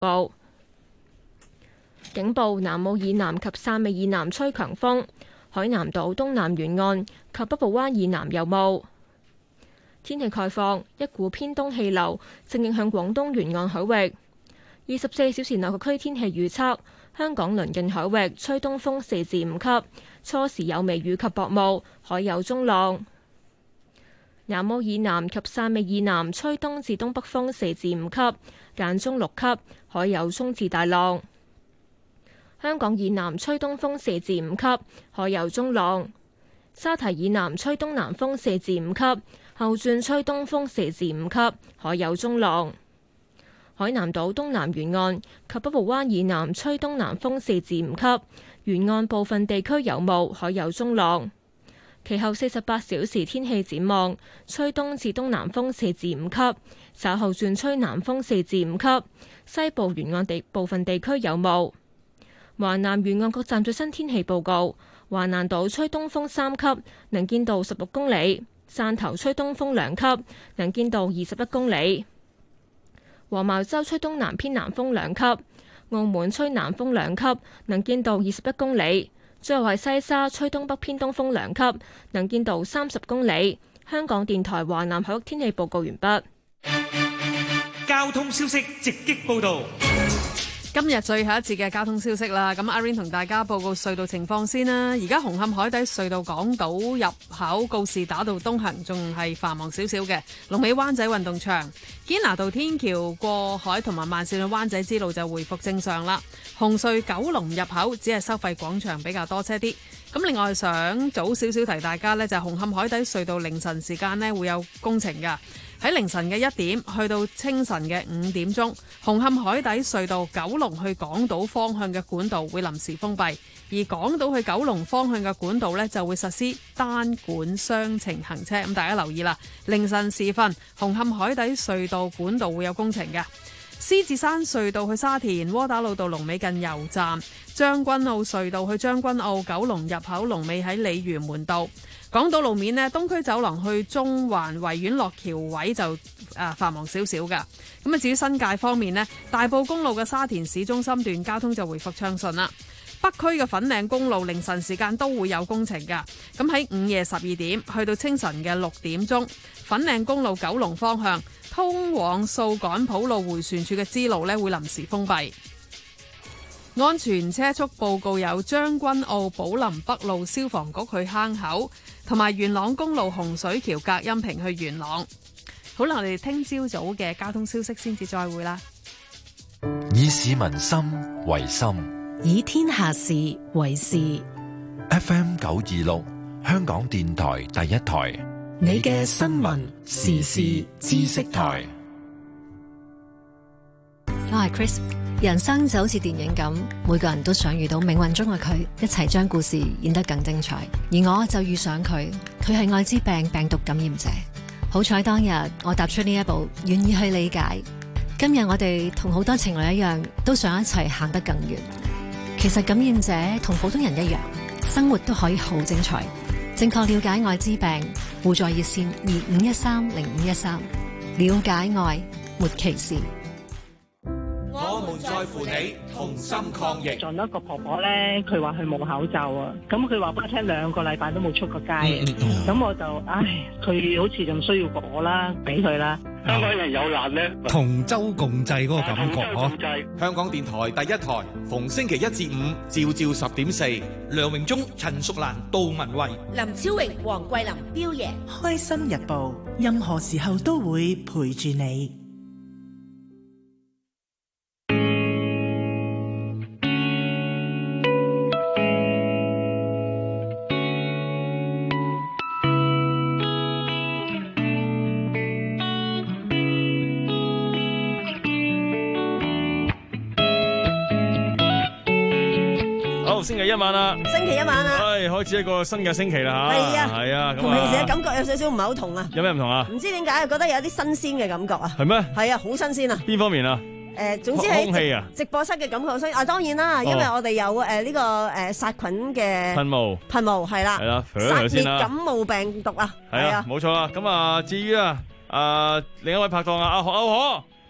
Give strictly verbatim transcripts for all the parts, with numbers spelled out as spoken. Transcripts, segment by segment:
報。警報：南澳以南及汕尾以南吹強風，海南島東南沿岸及北部灣以南有霧。天氣概況：一股偏東氣流正影響廣東沿岸海域。二十四小時內各區天氣預測：香港鄰近海域吹東風四至五級，初時有微雨及薄霧，海有中浪。南澳以南及汕尾以南吹東至東北風四至五級，間中六級，海有中至大浪。香港以南吹東風四至五級，海有中浪。沙堤以南吹東南風四至五級，後轉吹東風四至五級，海有中浪。海南島東南沿岸及北部灣以南吹東南風四至五級，沿岸部分地區有霧，海有中浪。其後四十八小時天氣展望：吹東至東南風四至五級，稍後轉吹南風四至五級，西部沿岸地部分地區有霧。華南沿岸各站最新天氣報告：華南島吹東風三級，能見度十六公里；汕頭吹東風兩級，能見度二十一公里；黃茅洲吹東南偏南風兩級；澳門吹南風兩級，能見度二十一公里；最後係西沙吹東北偏東風兩級，能見度三十公里。香港電台華南海域天氣報告完畢。 交通消息直擊報道。 今日最後一節嘅交通消息啦，咁阿 Rain 同大家報告隧道情況先啦。而家紅磡海底隧道港島入口告士打道東行仲係繁忙少少嘅，龍尾灣仔運動場堅拿道天橋過海同埋慢線去灣仔之路就回復正常啦。紅隧九龍入口只係收費廣場比較多車啲。咁另外想早少少提大家呢，就係紅磡海底隧道凌晨時間呢會有工程㗎。喺凌晨嘅一點去到清晨嘅五點鐘，紅磡海底隧道九龍去港島方向嘅管道會臨時封閉，而港島去九龍方向嘅管道呢就會實施單管雙程行車。咁大家留意啦，凌晨時分紅磡海底隧道管道會有工程嘅。獅子山隧道去沙田窩打老道龍尾近油站，將軍澳隧道去將軍澳九龍入口龍尾喺鯉魚門道。港島路面呢，東區走廊去中環維園落橋位就誒繁忙少少㗎。咁啊，至於新界方面呢，大埔公路嘅沙田市中心段交通就回復暢順啦。北區嘅粉嶺公路凌晨時間都會有工程㗎。咁喺午夜十二點去到清晨嘅六點鐘，粉嶺公路九龍方向通往掃桿埔路迴旋處嘅支路呢會臨時封閉。安全車速報告有將軍澳寶林北路消防局去坑口，同埋元朗公路洪水橋隔音屏去元朗。好啦，我哋聽朝早嘅交通消息先至再會啦。 以市民心為心， 以天下事為事。 F M 九二六，香港電台第一台， 你嘅新聞時事知識台。我係 Chris。人生就好似電影咁，每個人都想遇到命運中嘅佢，一齊將故事演得更精彩。而我就遇上佢，佢係愛滋病病毒感染者。好彩當日我踏出呢一步，願意去理解。今日我哋同好多情侶一樣，都想一齊行得更遠。其實感染者同普通人一樣，生活都可以好精彩。正確了解愛滋病，互助熱線二五一三零五一三，了解愛，沒歧視。 我們在乎你，同心抗疫。 撞到一個婆婆咧，佢話佢冇口罩啊，咁佢話俾我聽兩個禮拜都冇出過街，咁、嗯嗯、我就唉，佢好似仲需要我啦，俾佢啦。 香港人有難呢， 同舟共濟嗰個感覺嗬。 香港電台第一台，逢星期一至五，朝朝十點四，梁榮忠、陳淑蘭、杜文慧、 林超榮、黃桂林、彪爺， 開心日報，任何時候都會陪住你。 星期一晚啦， 星期一晚啦， 唉，開始一個新嘅星期啦吓， 係啊， 係啊， 同平時嘅感覺有少少唔係好同啊。 有咩唔同啊？ 唔知點解覺得有啲新鮮嘅感覺啊？ 係咩？ 係啊，好新鮮啊！ 邊方面啊？ 誒，總之喺空氣啊， 直播室嘅感覺好新鮮啊！當然啦，因為我哋有誒呢個誒殺菌嘅噴霧， 噴霧係啦， 係啦， 殺滅感冒病毒啊， 係啊，冇錯啦。咁啊，至於啊，啊另一位拍檔啊，阿何歐可。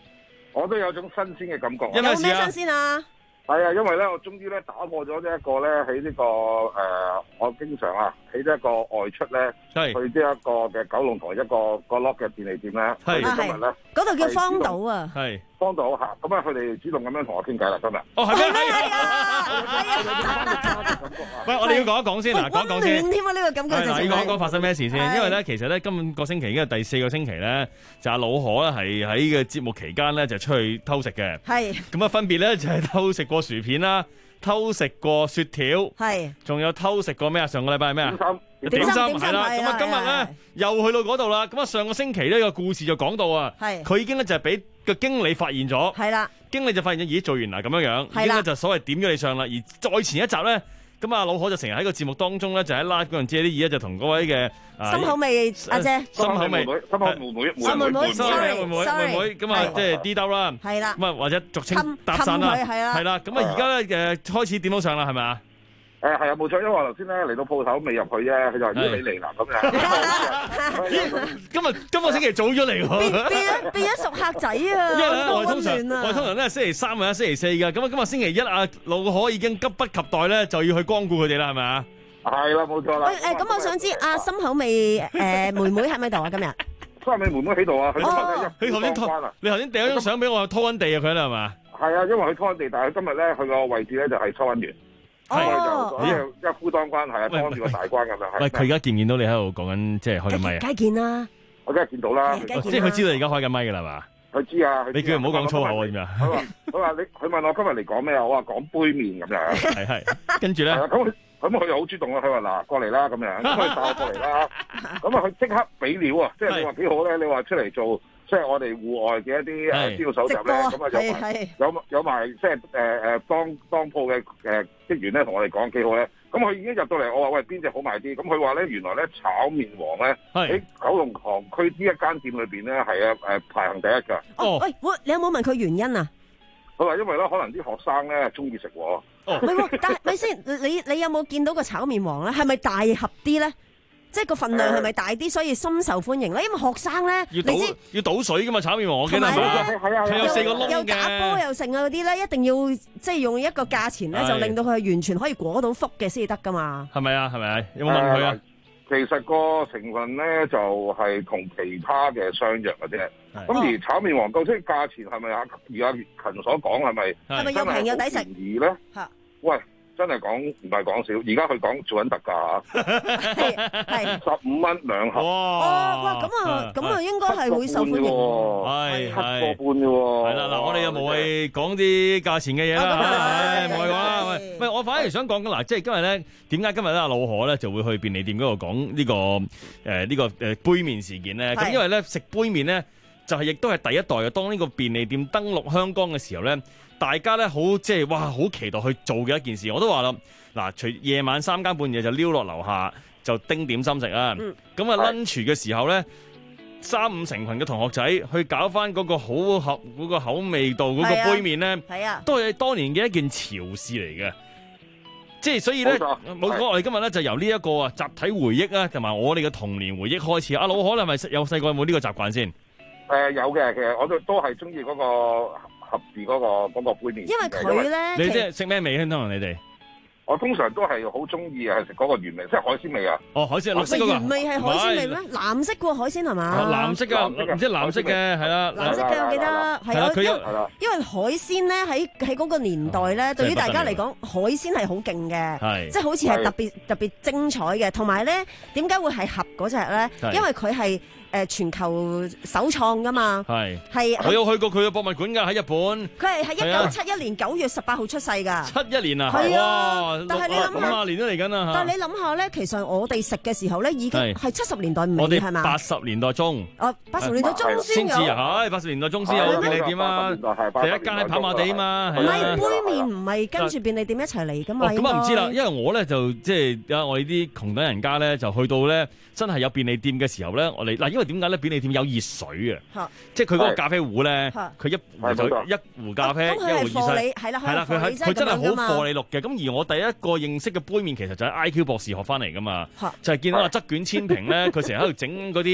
我都有種新鮮嘅感覺。 有咩新鮮啊？ 係啊，因為咧，我終於咧打破咗呢一個咧喺呢個誒、呃，我經常啊喺呢一個外出咧，去呢一個嘅九龍塘一個角落嘅便利店咧，佢哋今日咧嗰度叫荒島啊， 係荒島嚇，咁啊佢哋主動咁樣同我傾偈啦，今日。 哦，係咩？係啊！喂，我哋要講一講先嗱，講一講先。 添啊，呢個感覺就係。 要講一講發生咩事先，因為咧其實咧今個星期已經係第四個星期咧，就阿老何咧係喺嘅節目期間咧就出去偷食嘅。係。咁啊分別咧就係偷食過薯片啦。偷食過雪條，係，仲有偷食過咩啊？上個禮拜係咩啊？點心，點心係啦。咁啊，今日咧又去到嗰度啦。咁啊，上個星期呢個故事就講到啊，佢已經咧就係俾個經理發現咗，係啦。經理就發現咗，咦，做完啦咁樣樣，已經咧就所謂點咗你上啦。而再前一集咧。咁啊，老何就成日喺個節目當中咧，就喺拉嗰陣借啲嘢，就同嗰位嘅心口味阿姐， 心口味， 心口妹妹， 心妹妹， 妹妹，妹妹，咁啊，即係 D 兜啦，係啦，咁啊或者俗稱搭訕啦，係啦，咁啊而家咧誒開始點到上啦，係咪啊？誒係啊，冇錯，因為我頭先咧嚟到鋪頭未入去啫，佢就話咦你嚟啦咁樣。 今日今個星期早咗嚟喎， 變變咗變咗熟客仔啊！因為我哋通常我哋通常咧星期三或者星期四㗎，咁啊今日星期一啊老何已經急不及待咧就要去光顧佢哋啦，係咪啊？ 係啦，冇錯啦。 喂誒，咁我想知阿心口味誒妹妹喺咪度啊？今日心口味妹妹喺度啊！佢今日佢頭先拖，你頭先掟咗張相俾我拖緊地啊！佢啦係嘛？ 係啊，因為佢拖緊地，但係今日咧佢個位置咧就係收銀員。哦，因為一夫當關係啊，當住個大關咁樣。 喂，佢而家見唔見到你喺度講緊，即係開緊咪啊？ 梗係見啦， 我梗係見到啦。 即係佢知道你而家開緊咪㗎啦嘛？ 佢知啊。 你叫佢唔好講粗口啊？點啊？ 佢話：佢話你，佢問我今日嚟講咩啊？我話講杯麵咁樣。 係係。跟住咧。 咁佢咁佢又好主動啊！佢話嗱過嚟啦咁樣，咁佢帶我過嚟啦。咁啊，佢即刻俾料啊！即係你話幾好咧？你話出嚟做。即係我哋戶外嘅一啲誒資料搜集咧，咁啊有埋有有埋即係誒誒當當鋪嘅誒職員咧，同我哋講幾好咧。咁佢已經入到嚟，我話喂邊隻好賣啲？咁佢話咧原來咧炒麵王咧喺九龍塘區呢一間店裏邊咧係啊誒排行第一㗎。 哦，喂，我你有冇問佢原因啊？ 佢話因為咧可能啲學生咧中意食喎。哦， 唔係喎，但係咪先？你你有冇見到個炒麵王咧？係咪大盒啲咧？即係個份量係咪大啲，所以深受歡迎咧？因為學生咧， 要倒要倒水噶嘛，炒麵王我記得係嘛？佢有四個窿嘅， 有假波又剩啊嗰啲咧，一定要即係用一個價錢咧，就令到佢完全可以果到腹嘅先至得噶嘛。 係咪啊？係咪啊？有冇問佢啊？ 其實個成分咧就係同其他嘅相若嘅啫。咁而炒麵王究竟價錢係咪啊？而阿勤所講係咪係咪又平又抵食？ 便宜咧？嚇！喂！真係講唔係講少，而家佢講做緊特價嚇，係十五蚊兩盒。 哦，哇！咁啊，咁啊，應該係會受歡迎喎。 係七個半嘅喎。 係啦，嗱，我哋又無謂講啲價錢嘅嘢啦，係無謂講啦。喂，喂，我反而想講緊嗱，即係今日咧，點解今日咧阿老何咧就會去便利店嗰度講呢個誒呢個誒杯麵事件咧？咁因為咧食杯麵咧就係亦都係第一代嘅，當呢個便利店登陸香港嘅時候咧。大家咧好即係哇，好期待去做嘅一件事，我都話啦，嗱，除夜晚三更半夜就溜落樓下就叮點心食啊，咁啊 lunch 嘅時候咧，三五成群嘅同學仔去搞翻嗰個好合嗰個口味道嗰個杯麵咧，係啊，都係當年嘅一件潮事嚟嘅，即係所以咧，冇錯，我哋今日咧就由呢一個啊集體回憶啊，同埋我哋嘅童年回憶開始。阿老何係咪有細個有冇呢個習慣先？ 誒有嘅，其實我都都係中意嗰個。合字嗰個嗰個杯麵， 因為佢咧， 你即係食咩味咧？通常你哋， 我通常都係好中意係食嗰個原味，即係海鮮味啊！ 哦，海鮮綠色嗰個原味係海鮮味咩？藍色喎海鮮係嘛？ 藍色㗎，唔知藍色嘅係啦， 藍色嘅我記得係啊，因為因為海鮮咧喺喺嗰個年代咧，對於大家嚟講，海鮮係好勁嘅，即係好似係特別特別精彩嘅。同埋咧，點解會係合嗰隻咧？因為佢係。誒全球首創噶嘛，係係我有去過佢嘅博物館㗎，喺日本。 佢係喺一九七一年九月十八號出世㗎。 七一年啊， 係啊！但係你諗下， 五十年都嚟緊啦。 但係你諗下咧，其實我哋食嘅時候咧，已經係七十年代尾係嘛？ 八十年代中。 哦，八十年代中先有。 係八十年代中先有便利店啊！第一間喺跑馬地啊嘛。 唔係杯麵唔係跟住便利店一齊嚟㗎嘛？ 咁啊唔知啦，因為我咧就即係啊，我哋啲窮等人家咧就去到咧真係有便利店嘅時候咧，我哋嗱，因為點解咧便利店有熱水啊，即係佢嗰個咖啡壺咧，佢一壺就一壺咖啡，一壺熱水，係啦，係啦，佢係佢真係好貨你綠嘅。咁而我第一個認識嘅杯麵，其實就喺 I Q 博士學翻嚟噶嘛，就係見到阿側卷千平咧，佢成日喺度整嗰啲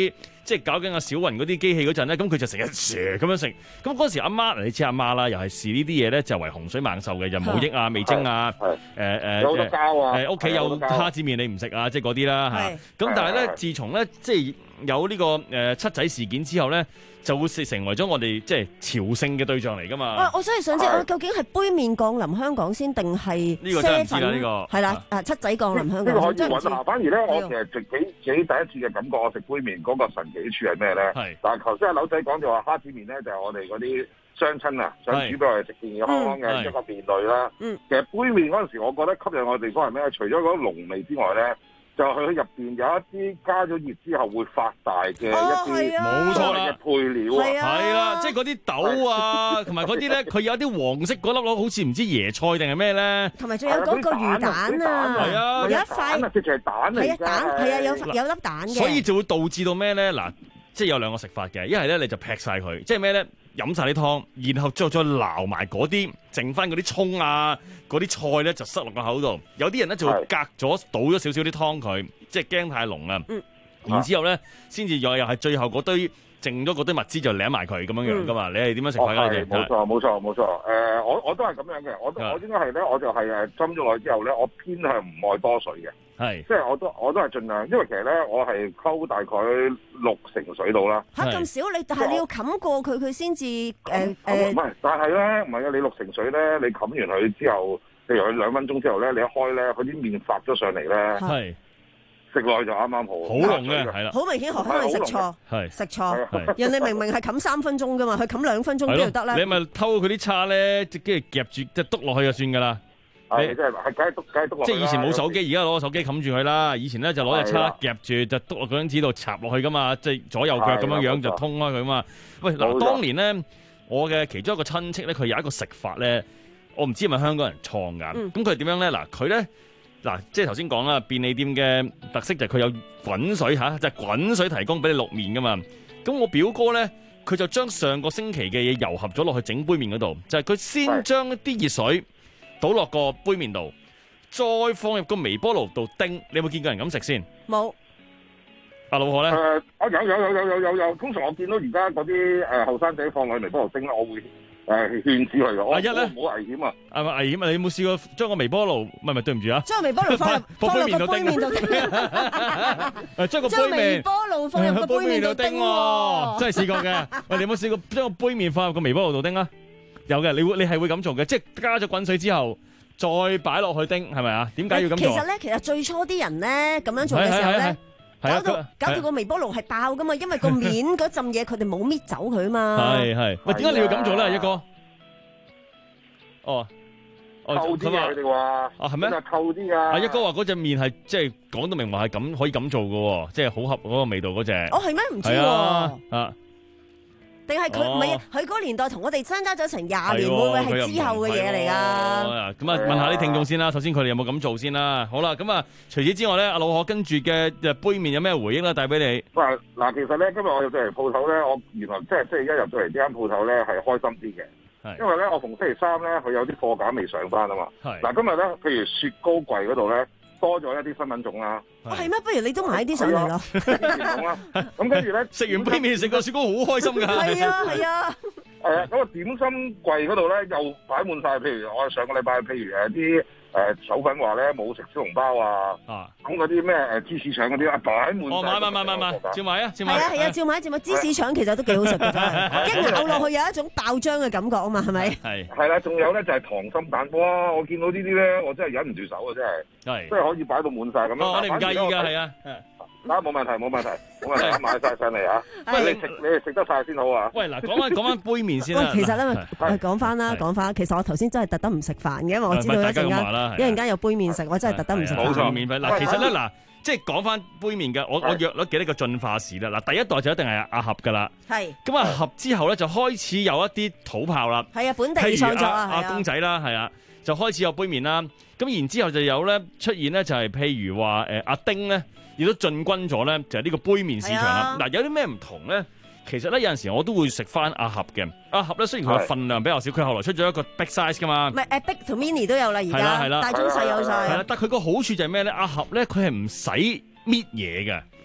即係搞緊阿小雲嗰啲機器嗰陣咧，咁佢就成日蛇咁樣食。咁嗰時阿媽，你知阿媽啦，又係視呢啲嘢咧就為洪水猛獸嘅，就冇益啊、味精啊，誒誒有好多膠啊， 誒屋企有蝦子麵你唔食啊，即係嗰啲啦嚇。咁但係咧，自從咧即係有呢個誒七仔事件之後咧，就會成為咗我哋即係朝聖嘅對象嚟㗎嘛。 啊，我真係想知啊，究竟係杯麵降臨香港先，定係呢個真係唔知啦？呢個係啦，啊七仔降臨香港， 呢個可以揾下。反而咧，我其實自己自己第一次嘅感覺，我食杯麵嗰個神奇處係咩咧？係。但係頭先阿柳仔講就話蝦子麵咧，就係我哋嗰啲雙親啊，想煮俾我哋食健健康康嘅一個麵類啦。嗯。其實杯麵嗰陣時，我覺得吸引我哋地方係咩？除咗嗰個濃味之外咧，就係佢入邊有一啲加咗熱之後會發大嘅一啲冇錯嘅配料啊， 係啦，即係嗰啲豆啊，同埋嗰啲咧，佢有啲黃色嗰粒咯，好似唔知椰菜定係咩咧？ 同埋仲有嗰個魚蛋啊， 係啊， 有一塊， 直情係蛋嚟㗎， 係啊蛋，係啊有有粒蛋嘅。 所以就會導致到咩咧？嗱，即係有兩個食法嘅，一係咧你就劈晒佢，即係咩咧？飲晒啲湯，然後再再撈埋嗰啲，剩翻嗰啲葱啊，嗰啲菜咧就塞落個口度。有啲人咧就會隔咗倒咗少少啲湯佢，即係驚太濃啊。嗯、然之後咧，先至又又係最後嗰堆剩咗嗰堆物資就舐埋佢咁樣樣噶嘛。嗯、你係點樣食法㗎？ 冇錯冇錯冇錯。誒、呃，我我都係咁樣嘅。我我應該係咧，我就係誒斟咗落去之後咧，我偏向唔愛多水嘅。係，即係我都我都係盡量，因為其實咧，我係溝大概六成水度啦。 嚇咁少你，但係你要冚過佢，佢先至誒誒。 唔係，但係咧，唔係啊！你六成水咧，你冚完佢之後，譬如佢兩分鐘之後咧，你一開咧，佢啲麵發咗上嚟咧，係食落去就啱啱好。好濃嘅，係啦。好明顯何香你食錯，係食錯。人哋明明係冚三分鐘噶嘛，佢冚兩分鐘邊度得咧？ 你咪偷佢啲叉咧，即係夾住，即係篤落去就算噶啦。 你即係係梗係篤梗係篤落去啦。即係以前冇手機， 而家攞個手機冚住佢啦。以前咧就攞隻叉夾住，就篤落嗰張紙度插落去噶嘛。即係左右腳咁樣樣就通開佢嘛。喂，嗱，當年咧，我嘅其中一個親戚咧，佢有一個食法咧，我唔知係咪香港人創㗎。咁佢係點樣咧？嗱，佢咧嗱，即係頭先講啦，便利店嘅特色就係佢有滾水嚇，就係滾水提供俾你淥麵噶嘛。咁我表哥咧，佢就將上個星期嘅嘢糅合咗落去整杯麵嗰度，就係佢先將一啲熱水倒落個杯麵度，再放入個微波爐度叮。你有冇見過人咁食先？冇。阿老何咧？ 誒，我有有有有有有有。通常我見到而家嗰啲誒後生仔放落去微波爐叮咧，我會誒勸止佢嘅。阿一咧，好危險啊！係咪危險啊？你有冇試過將個微波爐？唔係唔係，對唔住啊！ 將微波爐放入放入個杯麵度叮。 誒，將個杯微波爐放入個杯麵度叮喎， 真係試過嘅。喂，你有冇試過將個杯麵放入個微波爐度叮啊？有嘅，你會你係會咁做嘅，即係加咗滾水之後，再擺落去叮，係咪啊？點解要咁做？ 其實咧，其實最初啲人咧咁樣做嘅時候咧，搞到搞到個微波爐係爆噶嘛，因為個面嗰陣嘢佢哋冇搣走佢嘛。係係， 喂，點解你要咁做咧，一哥？哦， 透啲啊！佢哋話啊，係咩？ 透啲啊！ 阿一哥話嗰隻麵係即係講到明話係咁可以咁做嘅，即係好合嗰個味道嗰隻。 哦，係咩？唔知喎。啊。定係佢唔係佢嗰個年代同我哋相差咗成廿年，會唔會係之後嘅嘢嚟㗎？咁啊，問下啲聽眾先啦。首先佢哋有冇咁做先啦？好啦，咁啊，除此之外咧，阿老何跟住嘅杯麵有咩回憶咧？帶俾你。 喂，嗱，其實咧，今日我入到嚟鋪頭咧，我原來即係即係一入到嚟呢間鋪頭咧係開心啲嘅。係。因為咧，我逢星期三咧，佢有啲貨架未上翻啊嘛。係。嗱，今日咧，譬如雪糕櫃嗰度咧，多咗一啲新品種啦。 係咩？不如你都買啲上嚟咯。 咁跟住咧， 食完杯麵食個雪糕好開心㗎。 係啊係啊。 係啊，咁個點心櫃嗰度咧又擺滿晒，譬如我上個禮拜，譬如誒啲誒手粉話咧冇食小籠包啊，咁嗰啲咩誒芝士腸嗰啲啊擺滿晒。 哦，買買買買買，照買啊，照買。 係啊係啊，照買照買。芝士腸其實都幾好食嘅，真係一咬落去有一種爆漿嘅感覺啊嘛，係咪？ 係。係啦，仲有咧就係溏心蛋，哇！我見到呢啲咧，我真係忍唔住手啊，真係。係。即係可以擺到滿晒咁樣。 我哋唔介意㗎，係啊。 啊，冇問題，冇問題，冇問題，買晒上嚟啊！喂，你食你哋食得晒先好啊！ 喂，嗱，講翻講翻杯麵先啦。 喂，其實咧，講翻啦，講翻，其實我頭先真係特登唔食飯嘅，因為我知道一陣間一陣間有杯麵食，我真係特登唔食飯。 冇錯，免費。嗱，其實咧，嗱，即係講翻杯麵嘅，我我約咗幾多個進化史啦。嗱，第一代就一定係阿盒噶啦。係。咁阿盒之後咧，就開始有一啲土炮啦。 係啊，本地創作啊， 阿公仔啦，係啊，就開始有杯麵啦。咁然之後就有咧出現咧，就係譬如話誒阿丁咧。亦都進軍咗咧，就係呢個杯麵市場啦。嗱、啊，有啲咩唔同咧？其實咧有陣時我都會食翻阿盒嘅。阿盒咧雖然佢嘅份量比較少，佢後來出咗一個 big size 噶嘛。 唔係誒 big 同 mini 都有啦，而家大中細有晒。 係啦，但佢個好處就係咩咧？阿盒咧佢係唔使搣嘢嘅，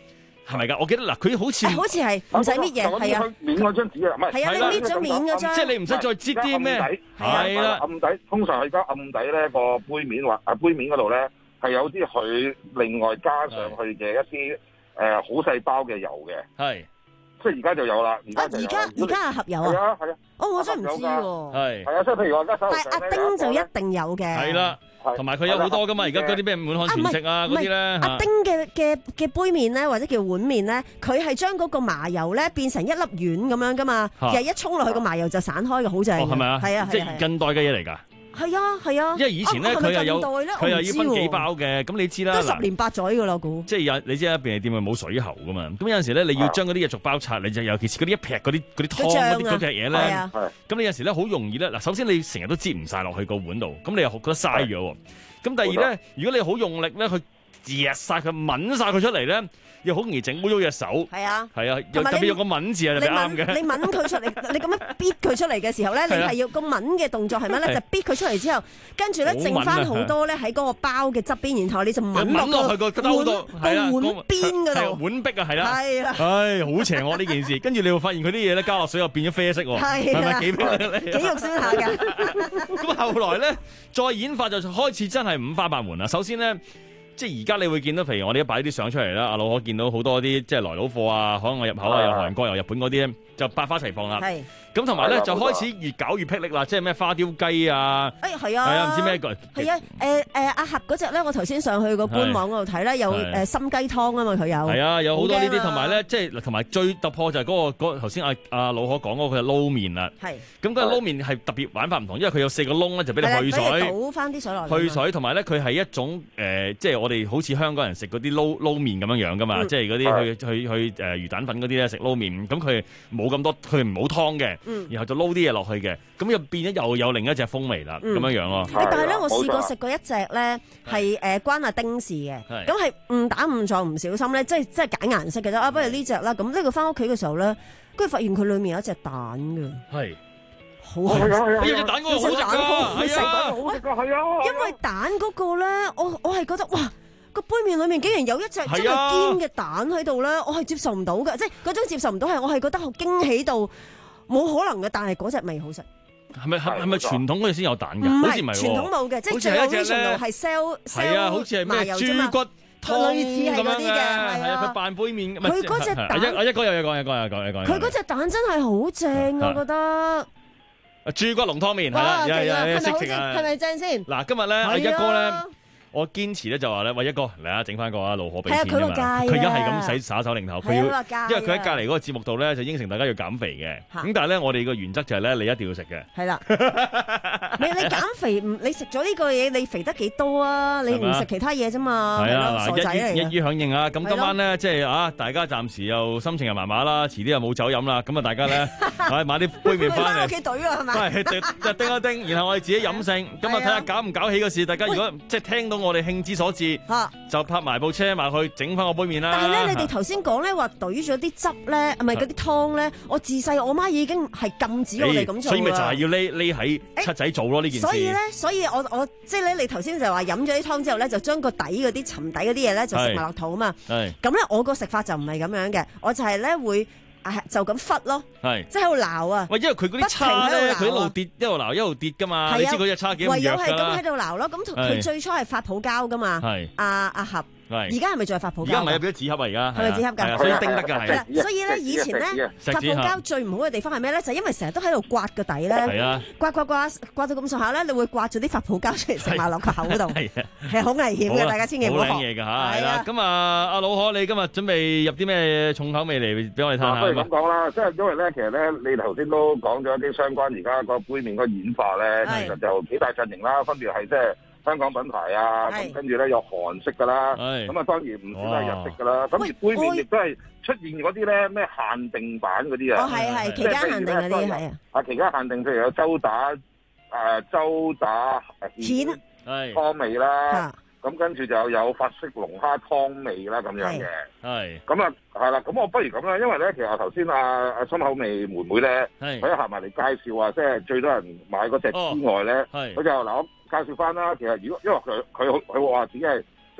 係咪㗎？我記得嗱，佢好似好似係唔使搣嘢，係啊， 面嗰張紙啊，唔係， 係啊，你搣咗面嗰張， 即係你唔使再擠啲咩，係啦， 暗底通常係而家暗底咧個杯面或啊杯面嗰度咧係有啲佢另外加上去嘅一啲誒好細包嘅油嘅， 係， 即係而家就有啦，而家而家而家係盒油啊， 係啊係啊， 哦我真係唔知喎， 係係啊，即係譬如話而家手頭上但係阿丁就一定有嘅， 係啦。同埋佢有好多噶嘛，而家嗰啲咩滿漢全席啊嗰啲咧， 阿丁嘅嘅嘅杯麵咧，或者叫碗麵咧，佢係將嗰個麻油咧變成一粒丸咁樣噶嘛，又係一沖落去個麻油就散開嘅，好正。 哦，係咪啊？ 係啊， 即係近代嘅嘢嚟㗎。 係啊，係啊。 因為以前咧佢又有佢又要分幾包嘅，咁你知啦。 都十年八載㗎啦，估。 即係有你知啦，便利店係冇水喉㗎嘛，咁有陣時咧你要將嗰啲嘢逐包拆，你就尤其是嗰啲一劈嗰啲嗰啲湯嗰啲嗰隻嘢咧，咁你有時咧好容易咧嗱，首先你成日都擠唔晒落去個碗度，咁你又覺得嘥咗喎。咁第二咧，如果你好用力咧，去夾晒佢、抿晒佢出嚟咧，又好容易整污咗隻手。係啊， 係啊，又特別用個抿字係咪啱嘅？ 你抿佢出嚟，你咁樣逼佢出嚟嘅時候咧，你係要個抿嘅動作係乜咧？就逼佢出嚟之後，跟住咧剩翻好多咧喺嗰個包嘅側邊，然後你就抿落去個兜度，個碗邊嗰度。 碗壁啊，係啦。 係啦。 唉，好邪惡呢件事。跟住你會發現佢啲嘢咧加落水又變咗啡色喎。係咪幾幾肉酸下㗎？ 咁後來咧，再演化就開始真係五花八門啦。首先咧，即係而家你會見到，譬如我哋一擺啲相出嚟啦，阿老可見到好多啲即係來佬貨啊，海外入口啊，又韓國又日本嗰啲咧，就百花齊放啦。係。咁同埋咧就開始越搞越霹靂啦，即係咩花雕雞啊， 誒係啊， 係啊，唔知咩個係啊，誒誒阿俠嗰隻咧，我頭先上去個官網嗰度睇咧，有誒參雞湯啊嘛，佢有係啊，有好多呢啲，同埋咧即係同埋最突破就係嗰個嗰頭先阿阿老可講嗰個撈麵啦，係咁嗰個撈麵係特別玩法唔同，因為佢有四個窿咧，就俾你去水， 倒翻啲水落嚟， 去水，同埋咧佢係一種誒，即係我哋好似香港人食嗰啲撈撈麵咁樣樣噶嘛，即係嗰啲去去去誒魚蛋粉嗰啲咧食撈麵，咁佢冇咁多，佢唔好湯嘅，然後就撈啲嘢落去嘅，咁又變咗又有另一隻風味啦，咁樣樣咯。 但係咧，我試過食過一隻咧，係誒關阿丁事嘅，咁係誤打誤撞唔小心咧，即係即係揀顏色嘅啫。啊，不如呢隻啦，咁呢個翻屋企嘅時候咧，跟住發現佢裡面有一隻蛋嘅，係好好食， 呢隻蛋嗰個好食㗎， 好食啊， 好食㗎，係啊。 因為蛋嗰個咧，我我係覺得哇！個杯麵裏面竟然有一隻真係堅嘅蛋喺度咧，我係接受唔到嘅，即係嗰種接受唔到係我係覺得好驚喜到冇可能嘅，但係嗰隻味好食。 係咪係係咪傳統嗰隻先有蛋㗎？好似唔係喎， 傳統冇嘅，即係最 original 係 sell sell 啊，好似係咩豬骨湯類似係嗰啲嘅， 係啊，佢扮杯麵。 佢嗰隻蛋， 一一個有嘢講，一個有講，一個。 佢嗰隻蛋真係好正，我覺得。 豬骨濃湯麵係啦，有有有色情啊， 係咪正先？ 嗱，今日咧阿一哥咧。我堅持咧就話咧，喂一哥嚟啊，整翻個啊，老可俾錢啊嘛！佢而家係咁使耍手擰頭，佢要，因為佢喺隔離嗰個節目度咧就應承大家要減肥嘅。咁但係咧，我哋個原則就係咧，你一定要食嘅。係啦， 你你減肥唔，你食咗呢個嘢，你肥得幾多啊？你唔食其他嘢啫嘛。係啊， 嗱，一於一於響應啊！咁今晚咧即係啊，大家暫時又心情又麻麻啦，遲啲又冇酒飲啦，咁啊大家咧買買啲杯麵翻嚟， 屋企隊啊係咪？ 係叮一叮，然後我哋自己飲勝，咁啊睇下搞唔搞起個事。大家如果即係聽到我哋興之所至，就拍埋部車埋去整翻個杯麵啦。 但係咧，你哋頭先講咧話懟咗啲汁咧，唔係嗰啲湯咧，我自細我媽已經係禁止我哋咁做。 所以咪就係要匿匿喺七仔做咯呢件事。 所以咧，所以我我即係咧，你頭先就話飲咗啲湯之後咧，就將個底嗰啲沉底嗰啲嘢咧，就食埋落肚啊嘛。係。咁咧，我個食法就唔係咁樣嘅，我就係咧會。啊，就咁忽咯，係，即係喺度撈啊！ 喂，因為佢嗰啲叉咧，佢一路跌一路撈一路跌噶嘛，你知佢隻叉幾咁弱㗎啦。唯有係咁喺度撈咯，咁佢最初係發泡膠噶嘛，係，阿阿俠。而家係咪仲係發泡膠？而家唔係有變咗紙盒啊！而家係咪紙盒㗎？ 所以叮得㗎係。 所以咧，以前咧發泡膠最唔好嘅地方係咩咧？就係因為成日都喺度刮個底咧。係啊。刮刮刮刮到咁上下咧，你會刮咗啲發泡膠出嚟食埋落個口度。係啊。係好危險嘅，大家千祈唔好學。 好靚嘢㗎嚇，係啦。咁啊，阿老可，你今日準備入啲咩重口味嚟俾我哋睇下？ 不如咁講啦，即係因為咧，其實咧，你頭先都講咗一啲相關而家個杯麵個演化咧，其實就幾大陣營啦，分別係即係。香港品牌啊，咁跟住咧有韓式噶啦，咁啊當然唔少都係日式噶啦。咁而杯麵亦都係出現嗰啲咧咩限定版嗰啲啊， 哦係係期間限定嗰啲係啊。 啊期間限定，譬如有周打誒周打蜆湯味啦，咁跟住就有法式龍蝦湯味啦咁樣嘅。係。咁啊係啦，咁我不如咁啦，因為咧其實頭先阿阿心口味妹妹咧，佢一行埋嚟介紹話，即係最多人買嗰隻之外咧，佢就嗱我。介紹翻啦，其實如果因為佢佢佢話自己係即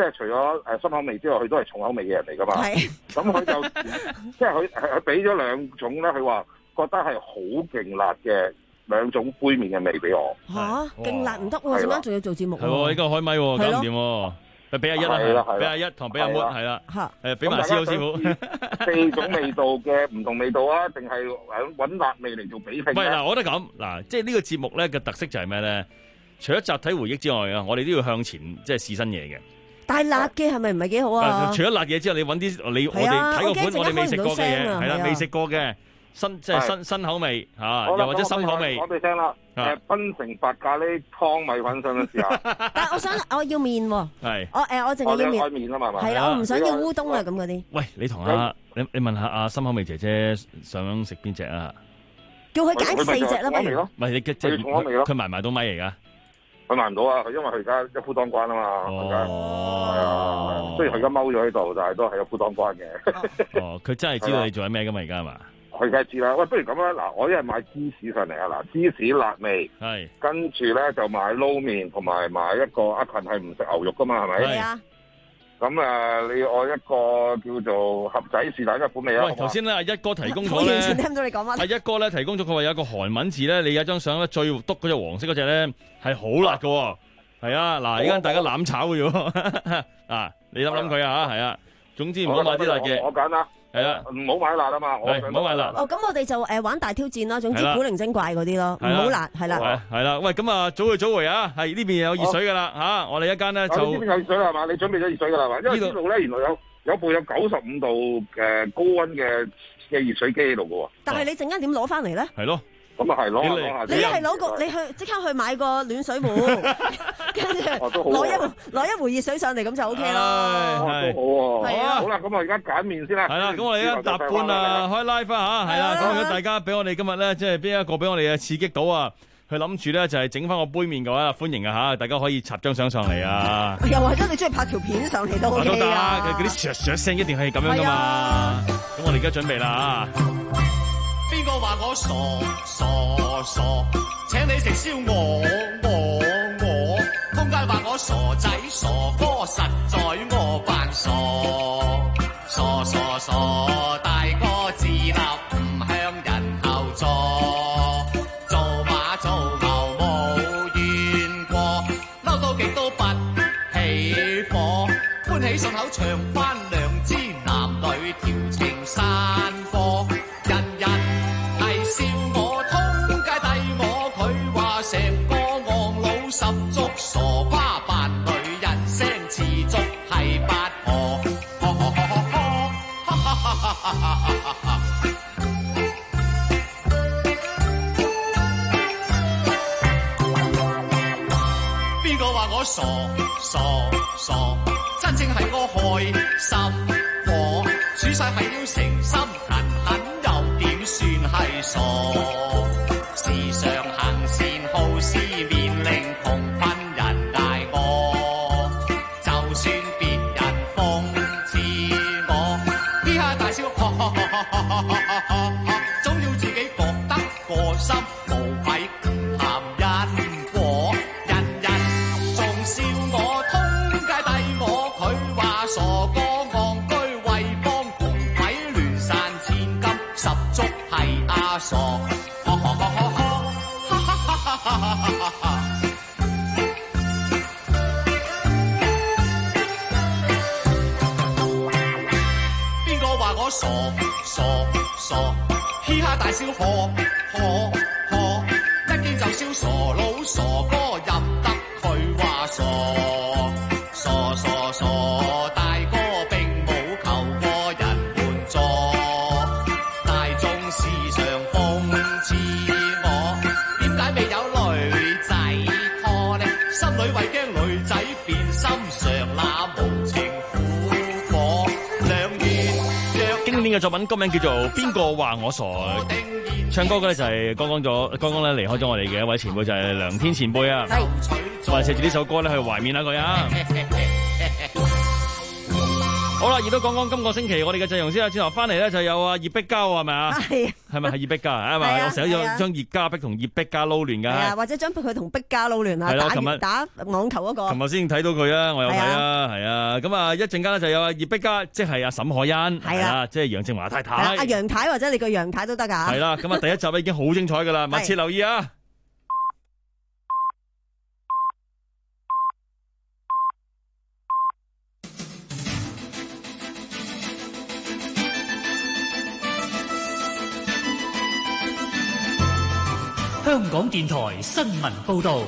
即係除咗誒新口味之外，佢都係重口味嘅人嚟㗎嘛。係。咁佢就即係佢係佢俾咗兩種咧，佢話覺得係好勁辣嘅兩種杯麵嘅味俾我。 嚇！勁辣唔得喎，點解仲要做節目？ 係喎，呢個開咪喎，搞唔掂喎。俾阿一啦，俾阿一同俾阿妹，係啦，誒俾埋師傅師傅。 四種味道嘅唔同味道啊，定係揾揾辣味嚟做比拼？ 唔係嗱，我覺得咁嗱，即係呢個節目咧嘅特色就係咩咧？除咗集體回憶之外啊，我哋都要向前即係試新嘢嘅。 但係辣嘅係咪唔係幾好啊？ 除咗辣嘢之後，你揾啲你我哋睇個款，我哋未食過嘅嘢，係啦，未食過嘅。新即係新新口味嚇，又或者新口味。 講俾你聽啦，誒檳城白咖喱湯米粉想唔想試下？ 但係我想我要麵喎。係。我誒我淨係要麵。 開麵啊嘛， 係啦，我唔想要烏冬啊咁嗰啲。 喂，你同阿你你問下阿新口味姐姐想食邊隻啊？ 叫佢揀四隻啦，不如。 唔係你嘅即係佢埋唔埋到米嚟㗎？ 佢埋唔到啊，因為佢而家一夫當關啊嘛。哦。係啊，雖然佢而家踎咗喺度，但係都係一夫當關嘅。 哦，佢真係知道你做緊咩㗎嘛？而家係嘛？ 佢梗係知啦，喂，不如咁啦，嗱，我一係買芝士上嚟啊，嗱，芝士辣味， 係， 跟住咧就買撈麵，同埋買一個阿勤係唔食牛肉噶嘛，係咪？係啊。咁誒，你愛一個叫做盒仔是但一款味啊。 喂，頭先咧阿一哥提供咗咧， 我完全聽唔到你講乜。 阿一哥咧提供咗佢話有一個韓文字咧，你有張相咧最篤嗰隻黃色嗰隻咧係好辣嘅喎，係啊，嗱，而家大家攬炒嘅啫，啊，你諗諗佢啊，係啊，總之唔好買啲辣嘅。 我揀啦。係啦，唔好買辣啊嘛，我唔好買辣。 哦，咁我哋就誒玩大挑戰啦，總之古靈精怪嗰啲咯，唔好辣，係啦。 係啦，喂，咁啊，早去早回啊，係呢邊有熱水噶啦嚇，我哋一間咧就。 呢邊有熱水啦係嘛？你準備咗熱水噶啦係嘛？因為呢度咧原來有有部有九十五度嘅高溫嘅嘅熱水機喺度嘅喎。 但係你陣間點攞翻嚟咧？ 係咯。 咁啊係攞下攞下。 你一係攞個，你去即刻去買個暖水壺，跟住攞一攞一壺熱水上嚟，咁就 O K 啦。 都好喎。係啊。好啦，咁我而家揀麵先啦。 係啦，咁我哋而家搭半啊，開 live 啊嚇，係啦。咁如果大家俾我哋今日咧，即係邊一個俾我哋嘅刺激到啊，佢諗住咧就係整翻個杯麵嘅話，歡迎啊嚇，大家可以插張相上嚟啊。 又或者你中意拍條片上嚟都 O K 啊。 嗰啲唰唰聲一定係咁樣噶嘛。咁我哋而家準備啦嚇。 邊個話我傻傻傻？請你食燒鵝鵝鵝。通街話我傻仔傻哥，實在我扮傻傻傻傻。大哥自立唔向人後座，做馬做牛冇怨過，嬲到極都不起火。歡喜順口唱翻兩支男女調情山歌，人人笑我通街抵我，佢話成個戇佬十足傻瓜扮女人聲持續係八婆。邊個話我傻傻傻？真正係個害心火，處世係要誠心勤懇，又點算係傻？時常行善好施面，令窮困人捱餓。就算別人諷刺我，呢下大笑，哈哈哈哈哈哈哈，總要自己覺得個心無愧唔談因果。人人仲笑我通街抵我，佢話傻哥戇居為幫窮鬼亂散千金，十足係阿傻。邊個話我傻傻傻？嘻哈大笑，呵呵呵，一見就笑傻佬傻哥，任得佢話傻傻傻傻。大哥並冇求過人援助，大眾時常諷刺我，點解未有女仔拖呢？心裏為驚女仔變心上，那無情苦火。兩月若經典嘅作品歌名叫做《邊個話我傻》，唱歌嘅咧就係剛剛咗，剛剛咧離開咗我哋嘅一位前輩，就係梁天前輩啊。我係借住呢首歌咧去懷緬下佢啊。 好啦，而都講講今個星期我哋嘅陣容先啦。轉頭翻嚟咧就有啊葉碧嘉係咪啊？係係咪係葉碧嘉啊？係咪？我成日有將葉嘉碧同葉碧嘉撈亂㗎。係啊，或者將佢同碧嘉撈亂啊。係咯，琴日打網球嗰個。琴日先睇到佢啊，我有睇啊，係啊。咁啊一陣間咧就有啊葉碧嘉，即係阿沈可欣，係啊，即係楊正華太太。阿楊太或者你個楊太都得㗎。係啦，咁啊第一集咧已經好精彩㗎啦，密切留意啊！ 香港電台新聞報道，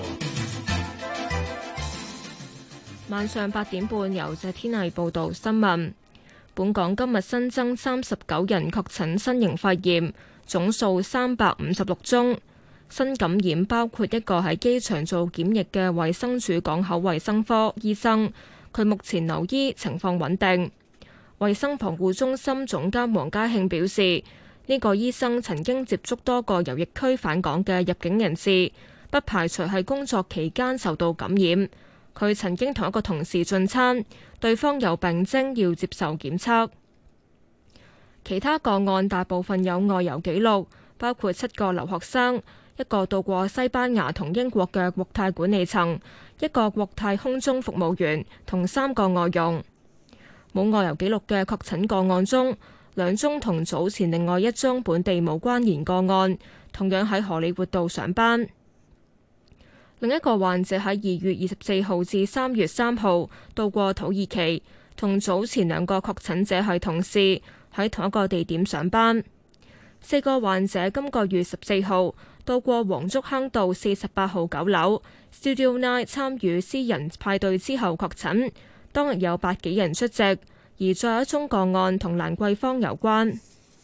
晚上八點半由謝天麗報道新聞。本港今日新增三十九人確診新型肺炎，總數三百五十六宗。新感染包括一個喺機場做檢疫嘅衛生署港口衛生科醫生，佢目前留醫，情況穩定。衛生防護中心總監黃家慶表示，呢個醫生曾經接觸多個由疫區返港嘅入境人士，不排除係工作期間受到感染。佢曾經同一個同事進餐，對方有病徵要接受檢測。其他個案大部分有外遊記錄，包括七個留學生，一個到過西班牙同英國嘅國泰管理層，一個國泰空中服務員同三個外傭。冇外遊記錄嘅確診個案中，兩宗同早前另外一宗本地無關聯個案，同樣喺荷里活道上班。另一個患者喺二月二十四號至三月三號到過土耳其，同早前兩個確診者係同事，喺同一個地點上班。四個患者今個月十四號到過黃竹坑道四十八號九樓 Studio Nine 參與私人派對之後確診，當日有百幾人出席。而再有一宗個案同蘭桂坊有關。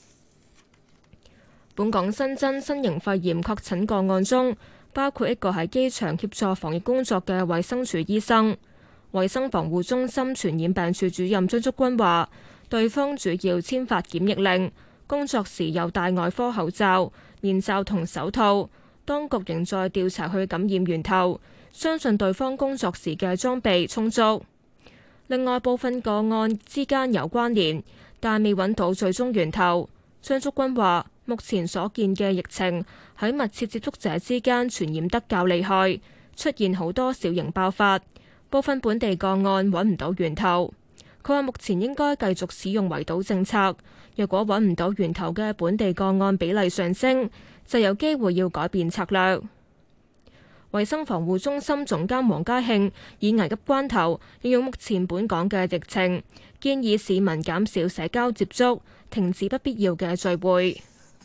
本港新增新型肺炎確診個案中，包括一個喺機場協助防疫工作嘅衛生署醫生。衛生防護中心傳染病處主任張竹君話，對方主要簽發檢疫令，工作時有戴外科口罩、面罩同手套。當局仍在調查佢感染源頭，相信對方工作時嘅裝備充足。另外部分個案之間有關聯，但未揾到最終源頭。張竹君話：目前所見嘅疫情喺密切接觸者之間傳染得較厲害，出現好多小型爆發。部分本地個案揾唔到源頭。佢話目前應該繼續使用圍堵政策，若果揾唔到源頭嘅本地個案比例上升，就有機會要改變策略。衛生防護中心總監黃家慶以危急關頭形容目前本港嘅疫情，建議市民減少社交接觸，停止不必要嘅聚會。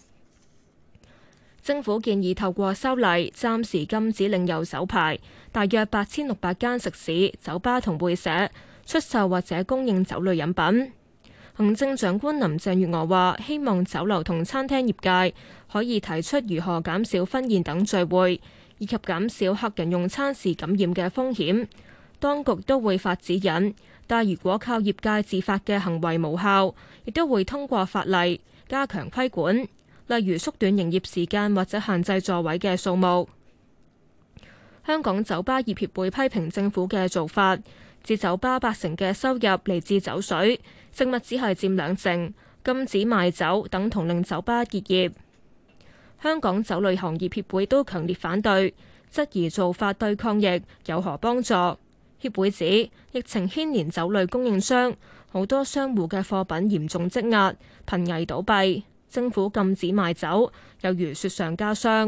政府建議透過修例暫時禁止領有手牌大約八千六百間食肆、酒吧同會社出售或者供應酒類飲品。行政長官林鄭月娥話，希望酒樓同餐廳業界可以提出如何減少婚宴等聚會，以及減少客人用餐時感染嘅風險。當局都會發指引，但如果靠業界自發嘅行為無效，亦都會通過法例加強規管，例如縮短營業時間或者限制座位嘅數目。香港酒吧業協會批評政府嘅做法，指酒吧八成嘅收入嚟自酒水，食物只係佔兩成，禁止賣酒等同令酒吧結業。香港酒類行業協會都強烈反對，質疑做法對抗疫有何幫助。協會指疫情牽連酒類供應商，好多商戶嘅貨品嚴重積壓，瀕危倒閉。政府禁止賣酒，有如雪上加霜。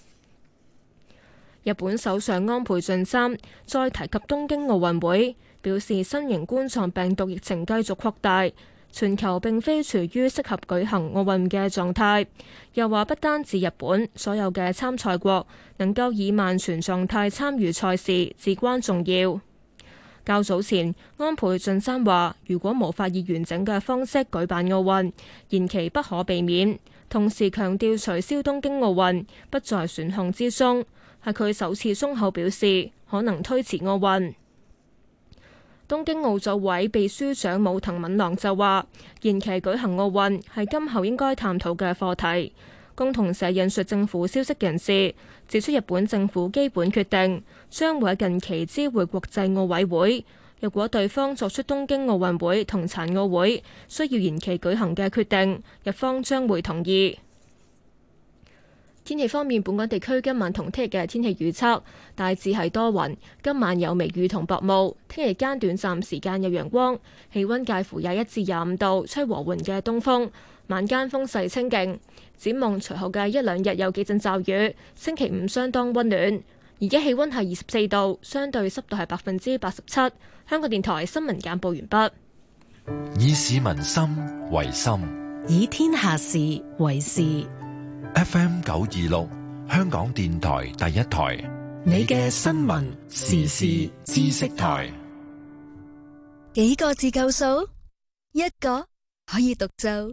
日本首相安倍晉三再提及東京奧運會，表示新型冠狀病毒疫情繼續擴大，全球並非處於適合舉行奧運嘅狀態。又話不單止日本，所有嘅參賽國能夠以萬全狀態參與賽事，至關重要。較早前，安倍晉三話，如果無法以完整嘅方式舉辦奧運，延期不可避免。同時強調取消東京奧運不在選項之中，係佢首次鬆口表示可能推遲奧運。東京奧組委秘書長武藤敏郎就話，延期舉行奧運係今後應該探討嘅課題。共同社引述政府消息人士指出，日本政府基本決定將會喺近期知會國際奧委會， 若果對方作出東京奧運會同殘奧會需要延期舉行嘅決定，日方將會同意。天氣方面，本港地區今晚同聽日嘅天氣預測大致係多雲，今晚有微雨同薄霧，聽日間短暫時間有陽光，氣溫介乎廿一至廿五度，吹和緩嘅東風，晚間風勢清勁。展望隨後嘅一兩日有幾陣驟雨，星期五相當溫暖。而家氣溫係二十四度，相對濕度係百分之八十七。香港電台新聞簡報完畢。 以市民心為心， 以天下事為事。 F M 九二六，香港電台第一台， 你嘅新聞時事知識台。 幾個字夠數？一個可以獨奏，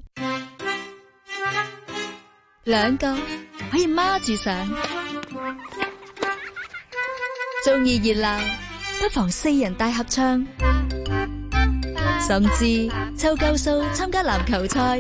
兩個可以孖住上。中意熱鬧，不妨四人大合唱，甚至湊夠數參加籃球賽。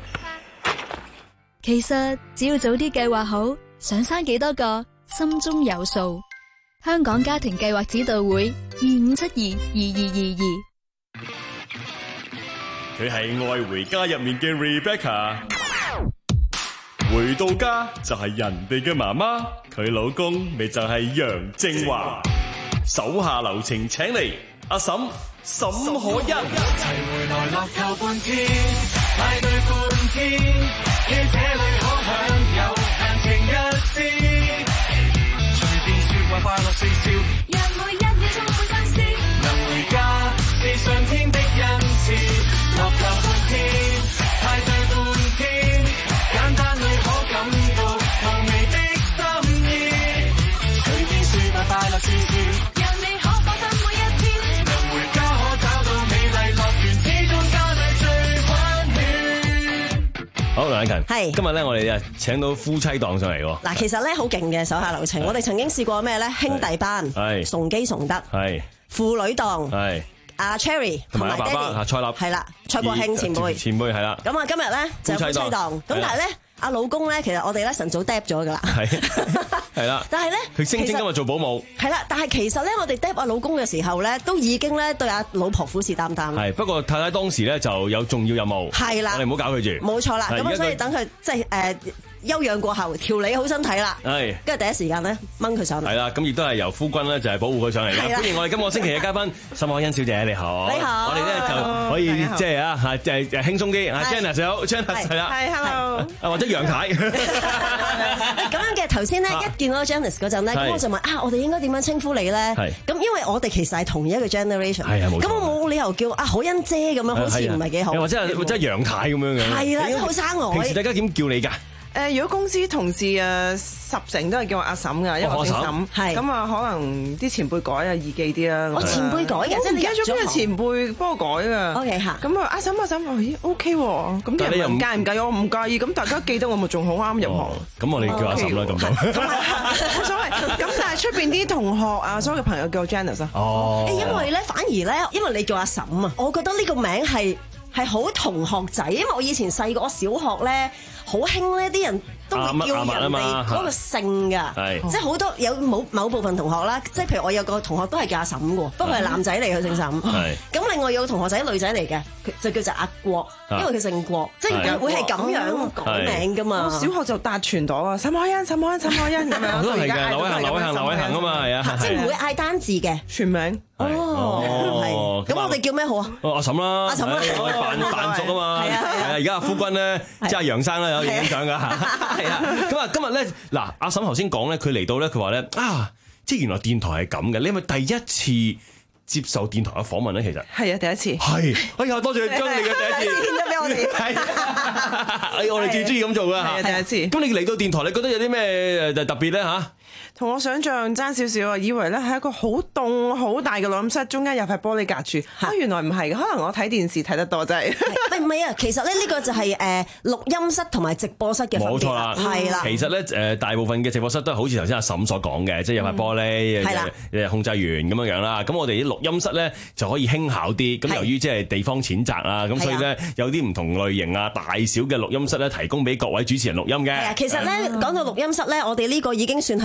其實只要早啲計劃好，想生幾多個，心中有數。香港家庭計劃指導會二五七二二二二二。 佢係愛回家入面嘅 Rebecca， 回到家就係人哋嘅媽媽，佢老公咪就係楊正華。手下留情，請嚟阿嬸沈可欣。一齊回來樂透半天，派對半天。這裏可享有閒情一絲，隨便說話快樂四笑，讓每一秒充滿新鮮。能回家是上天的恩賜，樂透半天，派對半天，簡單裏可感到無微的心意。隨便說話快樂四笑，讓你可放心每一天。能回家可找到美麗樂園，始終家裏最溫暖。 好，梁啟勤， 係今日咧，我哋啊請到夫妻檔上嚟喎。 嗱，其實咧好勁嘅手下留情，我哋曾經試過咩咧？兄弟班， 係崇基崇德， 係父女檔， 係阿 Cherry 同埋阿爸爸啊蔡立， 係啦，蔡國慶前輩， 前輩係啦。 咁啊，今日咧就夫妻檔，咁但係咧。阿老公咧，其實我哋咧晨早 drop 咗噶啦， 係係啦。 但係咧， 佢聲稱今日做保姆， 係啦。但係其實咧，我哋 drop 阿老公嘅時候咧，都已經咧對阿老婆虎視眈眈。 係不過太太當時咧就有重要任務， 係啦， 我哋唔好搞佢住。 冇錯啦，咁啊，所以等佢即係誒休養過後，調理好身體啦。係，跟住第一時間咧掹佢上嚟。 係啦，咁亦都係由夫君咧就係保護佢上嚟啦。歡迎我哋今個星期嘅嘉賓沈可欣小姐，你好。 你好。我哋咧就可以即係啊嚇，就係誒輕鬆啲。阿 Jenna 你好 ，Jenna 係啦。 係 hello。 啊或者楊太。 咁樣嘅頭先咧，一見到 Janice 嗰陣咧，咁我就問啊，我哋應該點樣稱呼你咧？咁因為我哋其實係同一個 generation，咁我冇理由叫啊可欣姐咁樣，好似唔係幾好。 或者係或者係楊太咁樣嘅。 係啦，好生我。 平時大家點叫你㗎？ 誒，如果公司同事誒十成都係叫我阿嬸㗎，因為我姓沈，係咁啊，可能啲前輩改啊易記啲啦。 我前輩改嘅，即係你記咗邊個前輩幫我改㗎 ？O K 嚇。 咁啊，阿嬸阿嬸，咦 O K 喎，咁啲人唔介唔介意，我唔介意，咁大家記得我咪仲好啱入行。 咁我哋叫阿嬸啦，咁就冇所謂。咁但係出邊啲同學啊，所有嘅朋友叫我 Janice 啊。 哦。誒，因為咧，反而咧，因為你叫阿嬸啊，我覺得呢個名係係好同學仔，因為我以前細個我小學咧好興咧，啲人都會叫人哋嗰個姓㗎，即係好多有某某部分同學啦，即係譬如我有個同學都係叫阿嬸嘅，不過係男仔嚟，佢姓沈。咁另外有個同學仔女仔嚟嘅，就叫做阿國，因為佢姓郭，即係會係咁樣改名㗎嘛。 我小學就達傳朵啊，沈可欣、沈可欣、沈可欣咁樣。 都係嘅，劉偉恒、劉偉恒、劉偉恒啊嘛，係啊， 即係唔會嗌單字嘅全名。 哦，係。咁我哋叫咩好啊？ 阿嬸啦， 阿嬸啦， 扮扮熟啊嘛。係啊，係啊，而家阿夫君咧，即係阿楊生啦，有影響㗎嚇。係啊，咁啊，今日咧嗱，阿嬸頭先講咧，佢嚟到咧，佢話咧啊，即係原來電台係咁嘅，你係咪第一次接受電台嘅訪問咧？其實係啊，第一次。 係，哎呀，多謝你將你嘅第一次獻咗俾我哋。 係，哎，我哋最中意咁做㗎嚇。 係啊，第一次。 咁你嚟到電台，你覺得有啲咩特別咧嚇？ 同我想象爭少少啊，以為咧係一個好凍好大嘅錄音室，中間有塊玻璃隔住。啊，原來唔係，可能我睇電視睇得多真係。 唔係啊，其實咧呢個就係誒錄音室同埋直播室嘅分別。冇錯啦，係啦。 其實咧誒大部分嘅直播室都係好似頭先阿嬸所講嘅，即係有塊玻璃，係啦，誒控制員咁樣樣啦。咁我哋啲錄音室咧就可以輕巧啲。咁由於即係地方淺窄啦，咁所以咧有啲唔同類型啊、大小嘅錄音室咧，提供俾各位主持人錄音嘅。係啊， 其實咧講到錄音室咧，我哋呢個已經算係唔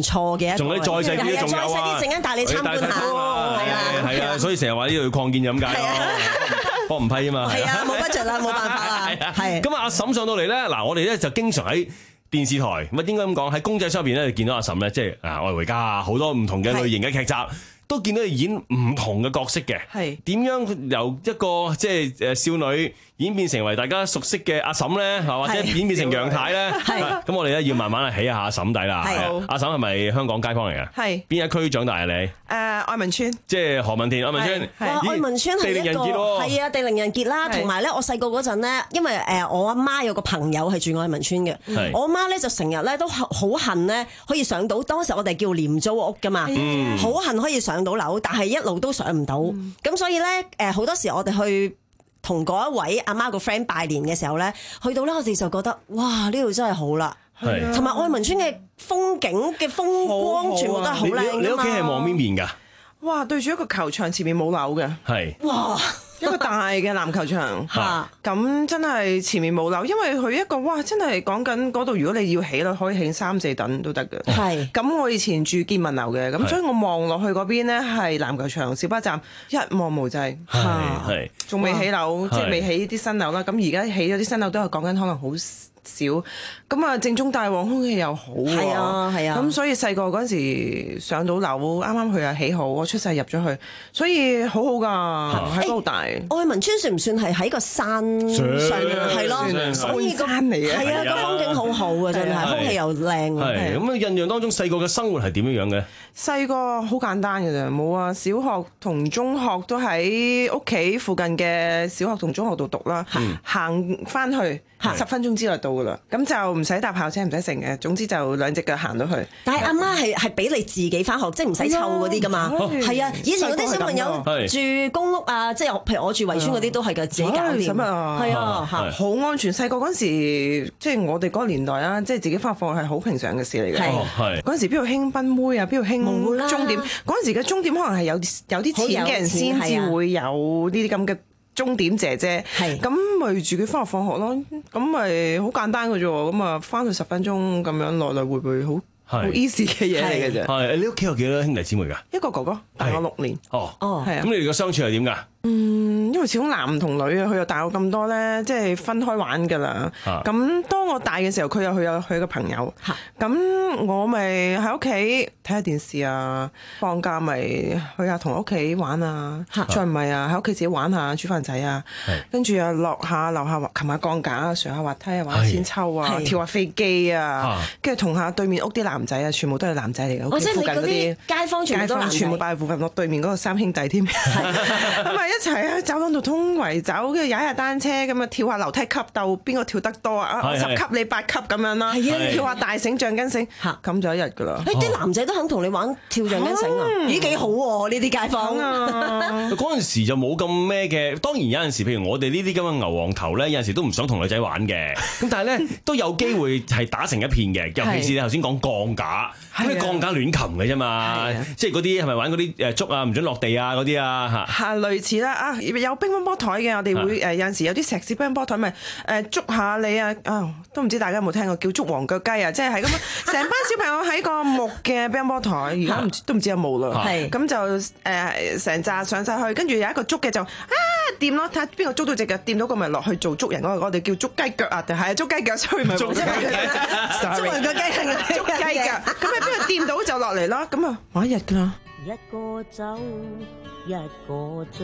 錯嘅一個。 仲有再細啲，仲有啊！ 再細啲，陣間帶你參觀下。 係啊，係啊，所以成日話呢度要擴建就咁解咯。幫唔批啊嘛。 係啊，冇 budget 啦，冇辦法啦。係。 咁啊，阿嬸上到嚟咧，嗱，我哋咧就經常喺電視台，咁啊應該咁講喺公仔箱入邊咧，見到阿嬸咧，即係啊愛回家啊，好多唔同嘅類型嘅劇集。都見到你演唔同嘅角色嘅，係點樣由一個即係誒少女演變成為大家熟悉嘅阿嬸咧，或者演變成楊太咧？咁我哋咧要慢慢起下阿嬸底啦。阿嬸係咪香港街坊嚟嘅？係邊一區長大啊？你誒愛民村， 即係何文田愛民村。 哇！愛民村係一個係啊，地靈人傑啦。同埋咧，我細個嗰陣咧，因為誒我阿媽有個朋友係住愛民村嘅，我阿媽咧就成日咧都好恨咧可以上到，當時我哋叫廉租屋㗎嘛，好恨可以上到樓，但係一路都上唔到，咁、嗯、所以咧，誒好多時我哋去同嗰一位阿媽個 friend 拜年嘅時候咧，去到咧我哋就覺得，哇！呢度真係好啦，同埋愛民村嘅風景嘅風光好好、啊、全部都係好靚㗎嘛。 你屋企係望邊面㗎？ 哇！對住一個球場，前面冇樓嘅。係。哇！一個大嘅籃球場嚇，咁真係前面冇樓，因為佢一個哇，真係講緊嗰度，如果你要起啦，可以起三四等都得嘅。係。咁我以前住建民樓嘅，咁所以我望落去嗰邊咧係籃球場、小巴站，一望無際。係係。仲未起樓，即係未起啲新樓啦。咁而家起咗啲新樓都係講緊可能好少，咁啊正中大旺，空氣又好。係啊係啊。咁所以細個嗰陣時上到樓，啱啱佢又起好，我出世入咗去，所以好好㗎，喺嗰度大。愛民村算唔算係喺個山上？係咯，所以個山嚟嘅。 係啊，個風景好好啊，真係，空氣又靚。 係咁啊！印象當中細個嘅生活係點樣樣嘅？ 細個好簡單嘅啫，冇啊！小學同中學都喺屋企附近嘅小學同中學度讀啦，行翻去十分鐘之內到噶啦，咁就唔使搭校車，唔使乘嘅，總之就兩隻腳行到去。 但係阿媽係係俾你自己翻學，即係唔使湊嗰啲噶嘛。係啊，以前嗰啲小朋友住公屋啊，即係譬如我住圍村嗰啲都係㗎，自己搞掂。係啊， 好安全。細個嗰陣時，即係我哋嗰個年代啊，即係自己翻學係好平常嘅事嚟嘅。係嗰陣時邊度興賓妹啊，邊度興鐘點？嗰陣時嘅鐘點可能係有有啲錢嘅人先至會有呢啲咁嘅鐘點姐姐。係咁咪自己翻學放學咯，咁咪好簡單嘅啫。咁啊翻去十分鐘咁樣來來回回好好 easy 嘅嘢嚟嘅啫。 係你屋企有幾多兄弟姊妹㗎？ 一個哥哥大我六年。哦哦，係啊。咁你哋嘅相處係點㗎？嗯，因為始終男同女啊，佢又大我咁多咧，即係分開玩噶啦。咁當我大嘅時候，佢又去有佢嘅朋友。咁我咪喺屋企睇下電視啊，放假咪去下同屋企玩啊。再唔係啊，喺屋企自己玩下煮飯仔啊。跟住啊落下樓下擒下鋼架啊，上下滑梯啊，玩千秋啊，跳下飛機啊。跟住同下對面屋啲男仔啊，全部都係男仔嚟嘅。屋企附近嗰啲街坊全部都男仔， 全部擺喺附近落對面嗰個三兄弟添。咁咪一齊喺走廊度通圍走，跟住踩下單車咁啊，跳下樓梯級鬥邊個跳得多啊！我十級你八級咁樣啦，跳下大繩橡筋繩，咁就一日噶啦。 誒啲男仔都肯同你玩跳橡筋繩啊？咦幾好喎！呢啲街坊啊，嗰陣時就冇咁咩嘅。當然有陣時，譬如我哋呢啲咁嘅牛黃頭咧，有陣時都唔想同女仔玩嘅。咁但係咧都有機會係打成一片嘅。尤其是你頭先講鋼架，咁你鋼架亂擒嘅啫嘛，即係嗰啲係咪玩嗰啲誒竹啊唔準落地啊嗰啲啊嚇？ 係類似啦啊！有乒乓波台嘅，我哋會誒有陣時有啲石屎乒乓波台，咪誒捉下你啊！啊，都唔知大家有冇聽過叫捉黃腳雞啊！即係係咁樣，成班小朋友喺個木嘅乒乓波台，而家唔都唔知有冇啦。係咁就誒成扎上晒去，跟住有一個捉嘅就啊掂咯，睇下邊個捉到隻腳，掂到個咪落去做捉人嗰個，我哋叫捉雞腳啊！定係捉雞腳，所以咪捉雞腳。捉黃腳雞係捉雞腳，咁啊邊個掂到就落嚟咯。咁啊玩一日㗎啦。 一個走，一個追，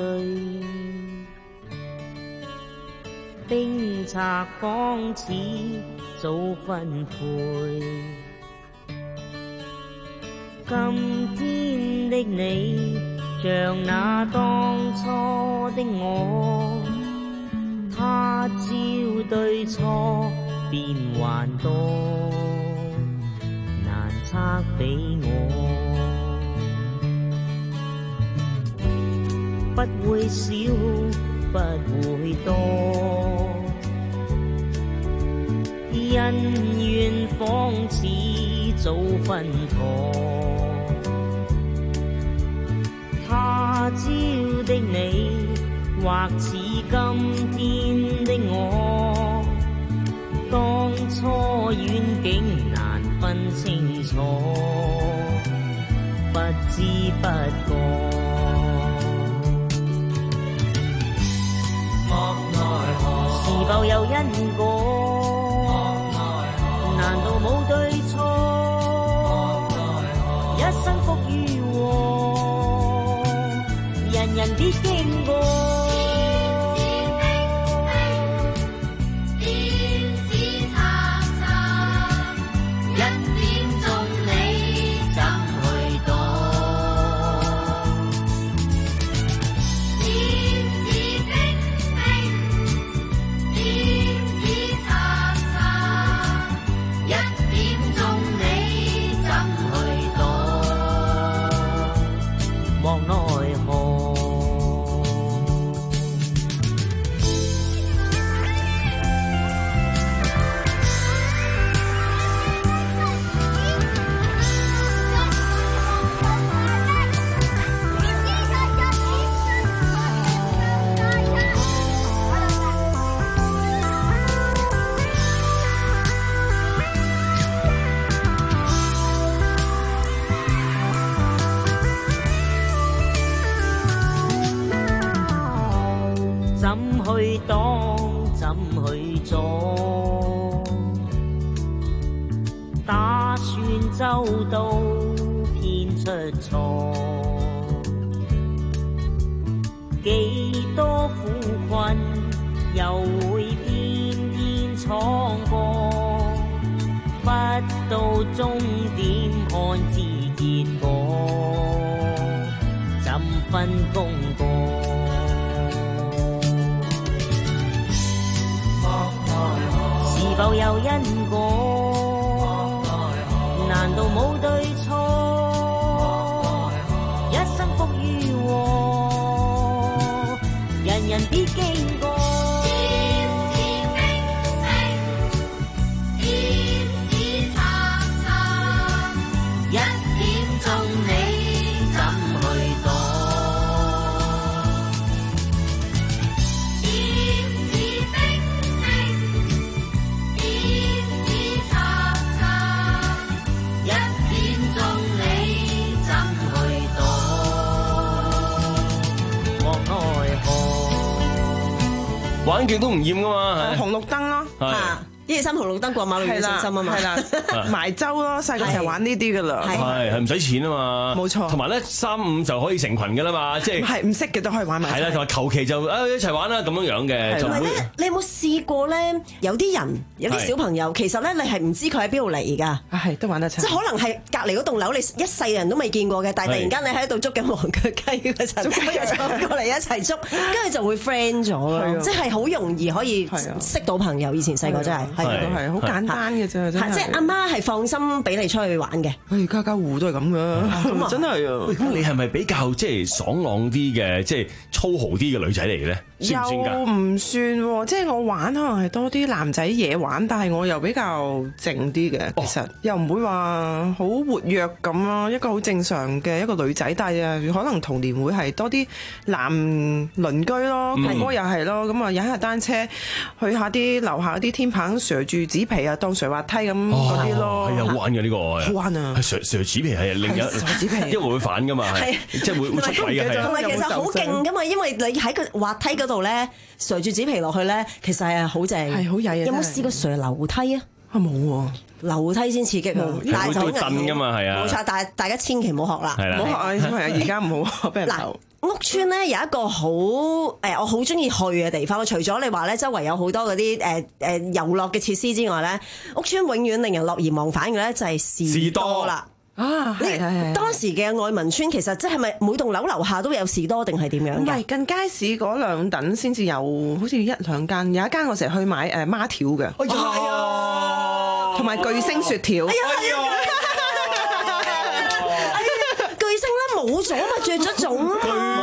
冰拆方似早分配。今天的你，像那當初的我，他朝對錯變幻多，難測比我。不會少，不會多，恩怨仿似早分妥。他朝的你，或似今天的我，當初遠景難分清楚。 過。是否有因果？難道冇對錯？一生福與禍，人人必經過。周到偏出錯，幾多苦困又會偏偏闖過，不到終點看知結果，怎分功過？是否有因果？難道冇對錯？一生福與禍，人人必經過。點指明明，點指察察，一點鐘你怎去躲？點指明明，點指察察。一點鐘你怎去躲？莫奈何？ 玩極都唔厭噶嘛， 紅綠燈咯， 嚇一二三紅綠燈過馬路要小心啊嘛， 係啦，埋周咯，細個成日玩呢啲噶啦， 係係唔使錢啊嘛， 冇錯。 同埋咧三五就可以成群噶啦嘛，即係係唔識嘅都可以玩埋。 係啦，同埋求其就啊一齊玩啦咁樣樣嘅。 同埋咧，你有冇試過咧？有啲人有啲小朋友，其實咧你係唔知佢喺邊度嚟㗎， 係都玩得齊。 即係可能係隔離嗰棟樓，你一世人都未見過嘅，但係突然間你喺度捉緊黃腳雞嗰陣，咁又走過嚟一齊捉，跟住就會 friend 咗咯，即係好容易可以識到朋友。以前細個真係係係好簡單嘅啫，真係。 即係阿媽係放心俾你出去玩嘅。 唉，家家戶戶都係咁噶，真係啊！ 咁你係咪比較即係爽朗啲嘅，即係粗豪啲嘅女仔嚟嘅咧？算唔算㗎？ 又唔算喎，即係我玩可能係多啲男仔嘢玩，但係我又比較靜啲嘅。其實又唔會話好活躍咁咯，一個好正常嘅一個女仔，但係可能童年會係多啲男鄰居咯，哥哥又係咯，咁啊踩下單車，去下啲樓下啲天棚瀡住紙皮啊，當瀡滑梯咁嗰啲咯。 係好玩嘅呢個， 好玩啊！ 瀡瀡紙皮係另一紙皮， 因為會反㗎嘛，即係會會出軌嘅。 同埋其實好勁㗎嘛，因為你喺個滑梯嗰度咧，瀡住紙皮落去咧，其實係好正， 係好曳啊！ 有冇試過瀡樓梯啊？ 啊冇喎， 樓梯先刺激啊！ 但係就好震㗎嘛，係啊， 冇錯，但係大家千祈唔好學啦， 唔好學啊！係啊，而家唔好學俾人鬧。 屋村咧有一個好誒、呃，我好中意去嘅地方。除咗你話咧，周圍有好多嗰啲誒誒遊樂嘅設施之外咧，屋村永遠令人樂而忘返嘅咧就係士多啦。 啊，係係當時嘅愛民村其實即係咪每棟樓樓下都有士多定係點樣嘅？ 唔係，近街市嗰兩等先至有，好似一兩間。有一間我成日去買誒孖條嘅， 係啊， 同埋巨星雪條。 哎呀係啊！巨星咧冇咗嘛，絕咗種巨星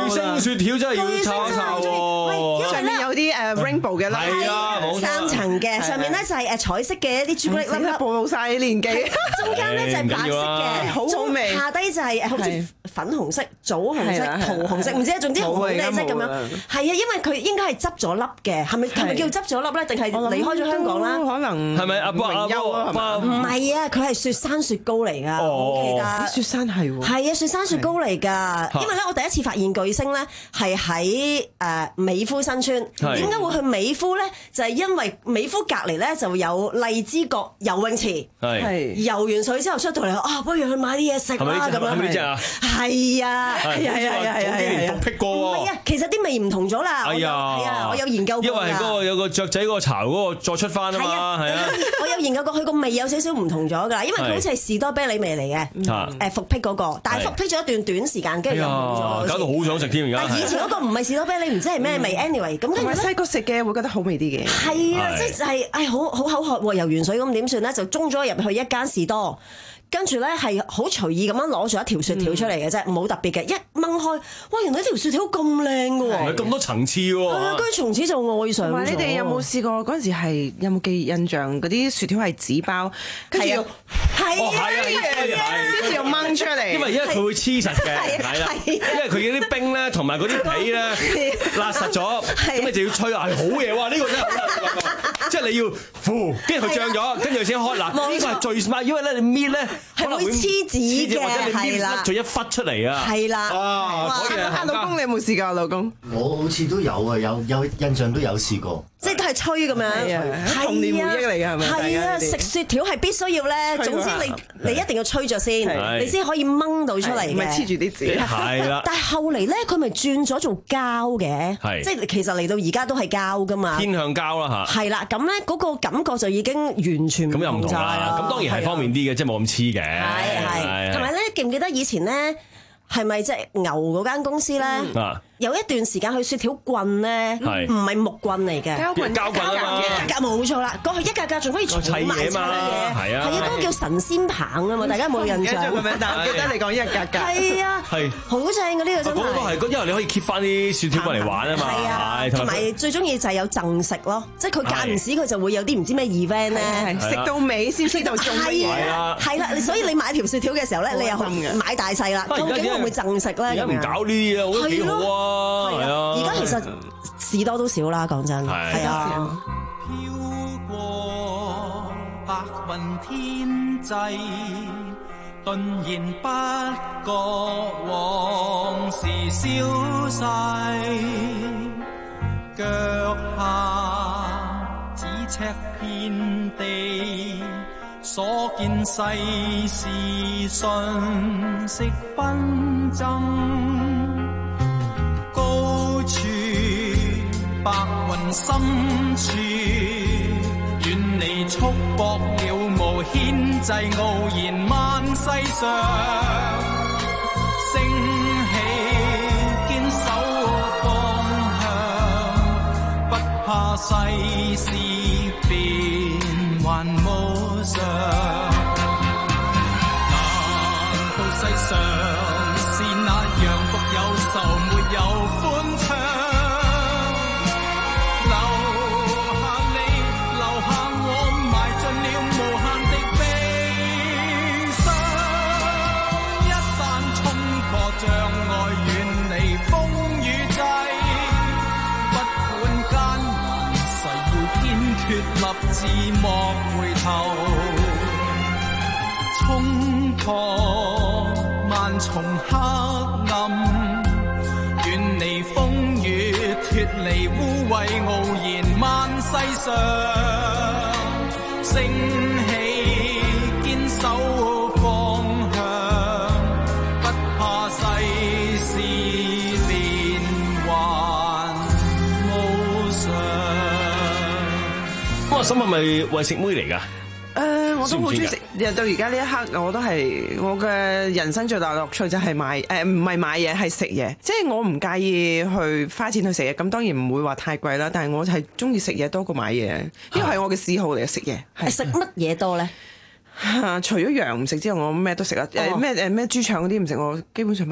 雪條真係要抄一抄喎， 上面有啲誒 rainbow 嘅啦， 係啊，冇錯三層嘅，上面咧就係誒彩色嘅一啲朱古力粒粒， 暴露曬年紀。 中間咧就係白色嘅， 好好味。 下低就係誒好似粉紅色、棗紅色、桃紅色，唔知總之紅紅地色咁樣。係啊，因為佢應該係執咗粒嘅，係咪係咪叫執咗粒咧？定係離開咗香港啦？ 可能係咪阿波阿波？ 唔係啊，佢係雪山雪糕嚟㗎，我記得。 雪山係喎。 係啊，雪山雪糕嚟㗎。因為咧，我第一次發現巨星咧係喺誒美孚新村。點解會去美孚咧？就係因為美孚隔離咧就有荔枝角游泳池。係。游完水之後出到嚟啊，不如去買啲嘢食啦咁樣。 係咪呢隻啊？ 係啊，係啊，係啊，係啊，係啊。 復辟過喎。 唔係啊，其實啲味唔同咗啦。 哎呀， 係啊，我有研究過。 因為嗰個有個雀仔嗰個巢嗰個再出翻啊嘛，係啊。 我有研究過，佢個味有少少唔同咗㗎，因為佢好似係士多啤梨味嚟嘅。誒復辟嗰個，但係復辟咗一段短時間，跟住又冇咗。 搞到好想食添而家。 但係以前嗰個唔係士多啤梨，唔知係咩味。anyway， 咁跟住咧細個食嘅會覺得好味啲嘅。 係啊，即係誒好好口渴喎，游完水咁點算咧？就中咗入去一間士多。跟住咧係好隨意咁樣攞咗一條雪條出嚟嘅啫，冇特別嘅。一掹開，哇！原來呢條雪條咁靚嘅喎， 咁多層次喎。 係啊，跟住從此就愛上咗。 同埋你哋有冇試過嗰陣時係有冇記印象嗰啲雪條係紙包，跟住要係啊， 跟住要掹出嚟。 因為因為佢會黐實嘅，係啦，因為佢嗰啲冰咧同埋嗰啲皮咧辣實咗，咁你就要吹啊，係好嘢喎！呢個真係好難，即係你要扶，跟住佢漲咗，跟住先開。嗱，呢個係最 smart，因為咧你搣咧。 係會黐紙嘅，係啦， 仲一忽出嚟啊！ 係啦， 啊！ 阿老公，你有冇試過？老公， 我好似都有啊，有有印象都有試過， 即係都係吹咁樣， 係童年回憶嚟㗎，係咪？ 係啊，食雪條係必須要咧，總之你你一定要吹咗先，你先可以掹到出嚟嘅， 唔係黐住啲紙。 係啦。 但係後嚟咧，佢咪轉咗做膠嘅，即係其實嚟到而家都係膠㗎嘛， 偏向膠啦嚇。 係啦，咁咧嗰個感覺就已經完全唔同晒啦。 咁當然係方便啲嘅，即係冇咁黐嘅。 係係，同埋咧，記唔記得以前咧係咪即係牛嗰間公司咧？ 啊有一段時間佢雪條棍咧，唔係木棍嚟嘅， 膠棍膠棍啊嘛， 一格格冇錯啦，嗰個一格格仲可以儲埋齊嘢，係啊，係啊，嗰個叫神仙棒啊嘛，大家有冇印象？ 咁樣，但我記得你講一格格， 係啊，係好正嘅呢個真係。 嗰個係，因為你可以 keep 翻啲雪條棍嚟玩啊嘛， 係啊，同埋最中意就係有贈食咯，即係佢間唔時佢就會有啲唔知咩 event 咧， 食到尾先知道中乜嘢啊，係啦，所以你買條雪條嘅時候咧，你又買大細啦，究竟會唔會贈食咧？ 而家唔搞呢啲嘢，我覺得幾好啊，係啊。 而家其實士多都少啦，講真係啊。 飄過白雲天際，頓然不覺往事消逝，腳下咫尺遍地，所見世事瞬息紛爭。處白雲深處，遠離束縛了無牽制，傲然萬世上，升起堅守方向，不怕世事變幻無常。難道世上是那樣獨有愁沒有歡暢？障礙遠離風雨際，不管艱難誓要堅決立志莫回頭，衝破萬重黑暗，遠離風雨，脫離污穢，傲然萬世上，升起堅守。 咁係咪為食妹嚟㗎？ 誒，我都好中意食。到而家呢一刻，我都係我嘅人生最大樂趣就係買誒，唔係買嘢，係食嘢。即係我唔介意去花錢去食嘢。咁當然唔會話太貴啦。但係我係中意食嘢多過買嘢，因為係我嘅嗜好嚟嘅食嘢。 食乜嘢多咧？ 除咗羊唔食之外，我咩都食啦。誒咩誒咩豬腸嗰啲唔食，我基本上乜都食。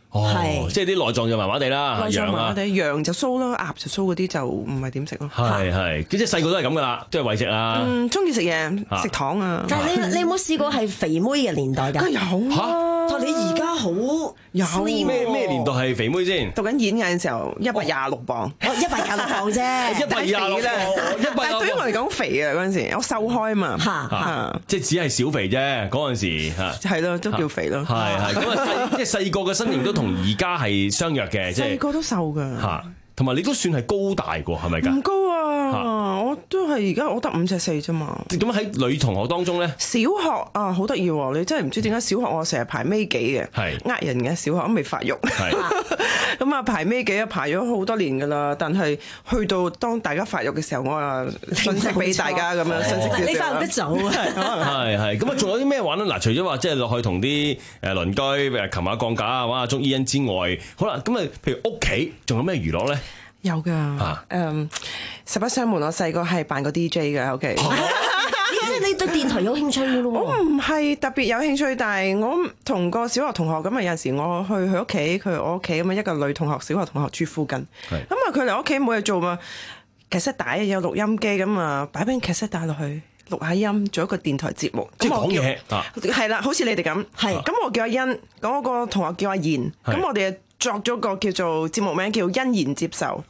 哦，即係啲內臟就麻麻地啦， 內臟麻麻地， 羊羊就酥啦，鴨就酥嗰啲就唔係點食咯。 係係，即係細個都係咁噶啦，即係為食啦。 嗯，中意食嘢，食糖啊。 但係你你有冇試過係肥妹嘅年代㗎？ 有嚇。 但你而家好有咩咩年代係肥妹先？ 讀緊演藝嘅時候，一百廿六磅。 哦，一百廿六磅啫， 一百廿六磅，一百。 但係對於我嚟講肥啊嗰陣時，我瘦開嘛。 嚇嚇， 即係只係小肥啫，嗰陣時嚇。 係咯，都叫肥咯。 係係咁啊，即係細個嘅身形都同而家係相若嘅，即係細個都瘦㗎。 嚇，同埋你都算係高大㗎，係咪㗎？ 唔高啊，我都係而家我得五尺四啫嘛。 咁喺女同學當中咧， 小學啊好得意喎！你真係唔知點解小學我成日排尾幾嘅， 係呃人嘅。小學都未發育，咁啊排尾幾啊排咗好多年㗎啦。但係去到當大家發育嘅時候，我啊信息俾大家咁樣，信息少少。 你發育得早啊！ 係係咁啊，仲有啲咩玩咧？嗱，除咗話即係落去同啲誒鄰居誒擒下鋼架啊、玩下捉伊人之外，好啦，咁啊，譬如屋企仲有咩娛樂咧？ 有㗎，誒實不相瞞，我細個係扮過 D J 嘅，O K。 即係你對電台有興趣嘅咯？ 我唔係特別有興趣，但係我同個小學同學咁啊，有陣時我去佢屋企，佢我屋企咁啊，一個女同學，小學同學住附近，咁啊佢嚟屋企冇嘢做嘛，卡式帶有錄音機咁啊，擺俾卡式帶落去錄下音，做一個電台節目， 即係講嘢啊， 係啦，好似你哋咁，係咁我叫阿欣，咁我個同學叫阿賢，咁我哋作咗個叫做節目名叫欣然接受，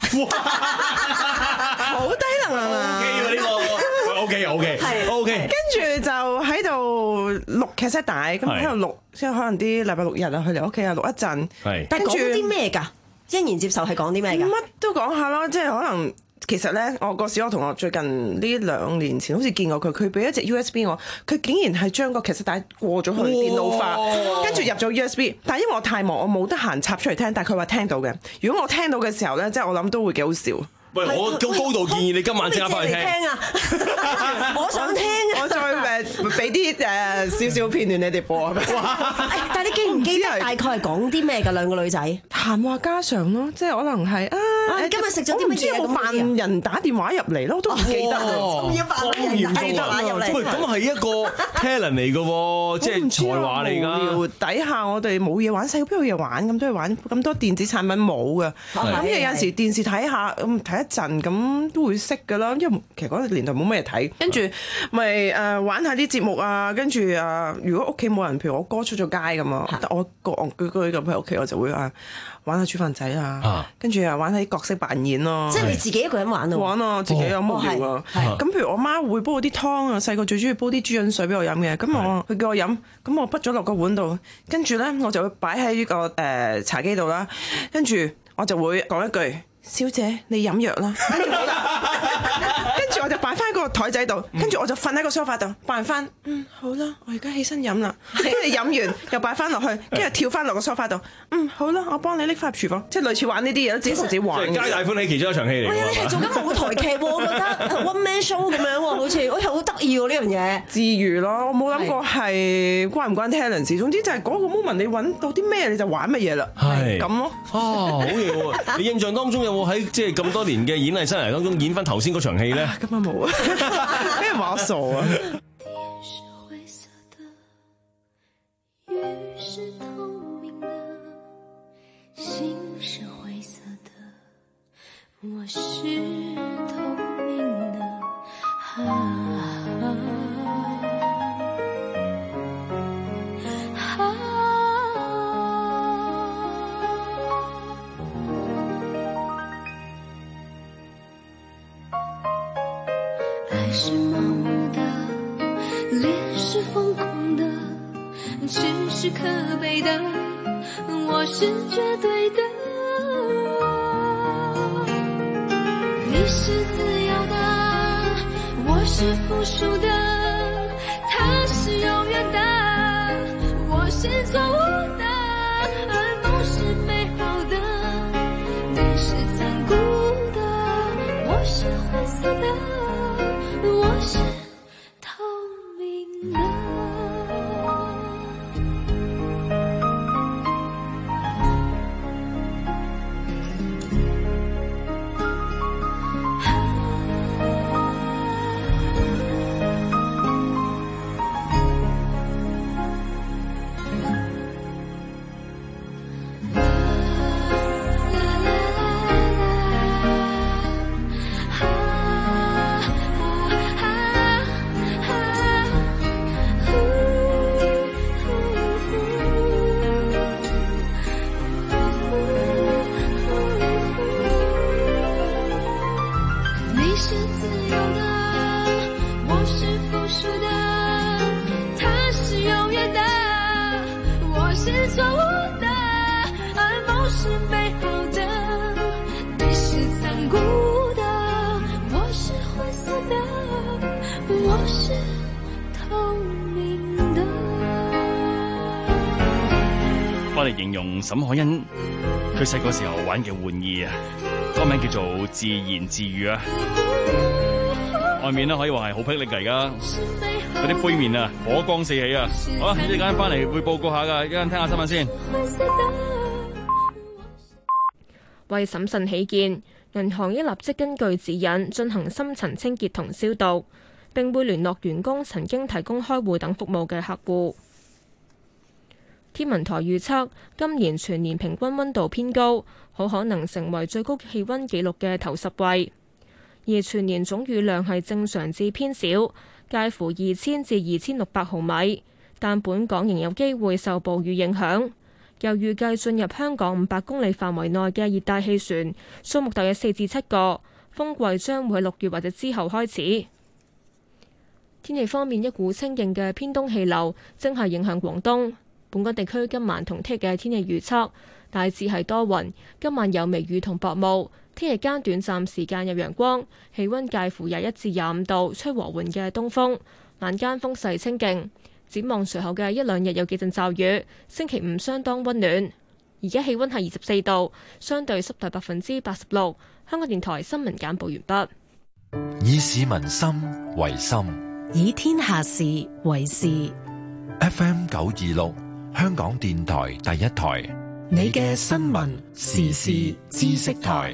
好低能啊！ O K O K O K， 跟住就喺度錄劇集帶，咁喺度錄，即係可能啲禮拜六日啊，去嚟屋企啊錄一陣。 係， 但係講啲咩㗎？欣然接受係講啲咩㗎？ 乜都講下咯，即係可能其實咧，我個小學同學最近呢兩年前好似見過佢，佢俾一隻 U S B 我，佢竟然係將個劇集帶過咗去電腦化，跟住入咗 U S B。但係因為我太忙，我冇得閒插出嚟聽，但係佢話聽到嘅。如果我聽到嘅時候咧，即係我諗都會幾好笑。 喂，我咁高度建議你今晚即刻翻去聽。 啊！我想聽， 我再誒俾啲誒少少片段你哋播。 但係你記唔記得大概係講啲咩㗎？兩個女仔談話家常咯，即係可能係啊。 你今日食咗啲乜嘢？ 我唔知有冇扮人打電話入嚟咯，我都唔記得啦。要扮人打電話入嚟。 喂，咁係一個 talent 嚟㗎喎，即係才華嚟㗎。 無聊底下我哋冇嘢玩，細個邊有嘢玩？咁多嘢玩，咁多電子產品冇㗎。咁有陣時電視睇下，咁睇一陣咁都會識㗎啦。因為其實嗰個年代冇咩嘢睇，跟住咪誒玩下啲節目啊。跟住啊，如果屋企冇人，譬如我哥出咗街咁啊，得我個戇居居咁喺屋企，我就會啊玩下煮飯仔啊，跟住啊玩下啲角色扮演咯。 即係你自己一個人玩咯？ 玩啊，自己有無聊啊。咁譬如我媽會煲啲湯啊，細個最中意煲啲豬潤水俾我飲嘅。咁我佢叫我飲，咁我畢咗落個碗度，跟住咧我就會擺喺呢個誒茶几度啦。跟住我就會講一句：小姐，你飲藥啦。跟住我就擺翻個台仔度，跟住我就瞓喺個梳化度，扮翻嗯好啦，我而家起身飲啦。跟住你飲完又擺翻落去，跟住跳翻落個梳化度，嗯好啦，我幫你拎翻入廚房，即係類似玩呢啲嘢，自己同自己玩。 皆大歡喜其中一場戲嚟。 喂，你係做緊舞台劇喎，我覺得 one man show 咁樣喎，好似我係好得意喎呢樣嘢。 自娛咯，我冇諗過係關唔關 talent 事，總之就係嗰個 moment 你揾到啲咩你就玩乜嘢啦，係咁咯。 啊，好嘢喎！你印象當中有冇喺即係咁多年嘅演藝生涯當中演翻頭先嗰場戲咧？ 根本冇啊！俾人話我傻啊！ 爱是盲目的，恋是疯狂的，痴是可悲的，我是绝对的。你是自由的，我是附属的，他是永远的，我是错误的，而梦是美好的，你是残酷的，我是灰色的。我是透明的。 嚟形容沈可欣佢細個時候玩嘅玩意啊，歌名叫做自言自語啊。外面咧可以話係好霹靂㗎，而家嗰啲杯麵啊，火光四起啊！好啦，一陣間翻嚟會報告下㗎，一陣間聽下新聞先。 為審慎起見，銀行應立即根據指引進行深層清潔同消毒，並會聯絡員工曾經提供開戶等服務嘅客戶。天文台預測今年全年平均溫度偏高，好可能成為最高氣溫紀錄嘅頭十位。而全年總雨量係正常至偏少，介乎二千至二千六百毫米，但本港仍有機會受暴雨影響。又預計進入香港五百公里範圍內嘅熱帶氣旋數目大約四至七個，風季將會喺六月或者之後開始。天氣方面，一股清勁嘅偏東氣流正係影響廣東。本港地區今晚同聽日嘅天氣預測大致係多雲，今晚有微雨同薄霧。聽日間短暫時間有陽光，氣溫介乎廿一至廿五度，吹和緩嘅東風，晚間風勢清勁。展望隨後嘅一兩日有幾陣驟雨，星期五相當溫暖。而家氣溫係二十四度，相對濕度百分之八十六。香港電台新聞簡報完畢。以市民心為心， 以天下事為事。 F M 九二六，香港電台第一台， 你嘅新聞時事知識台。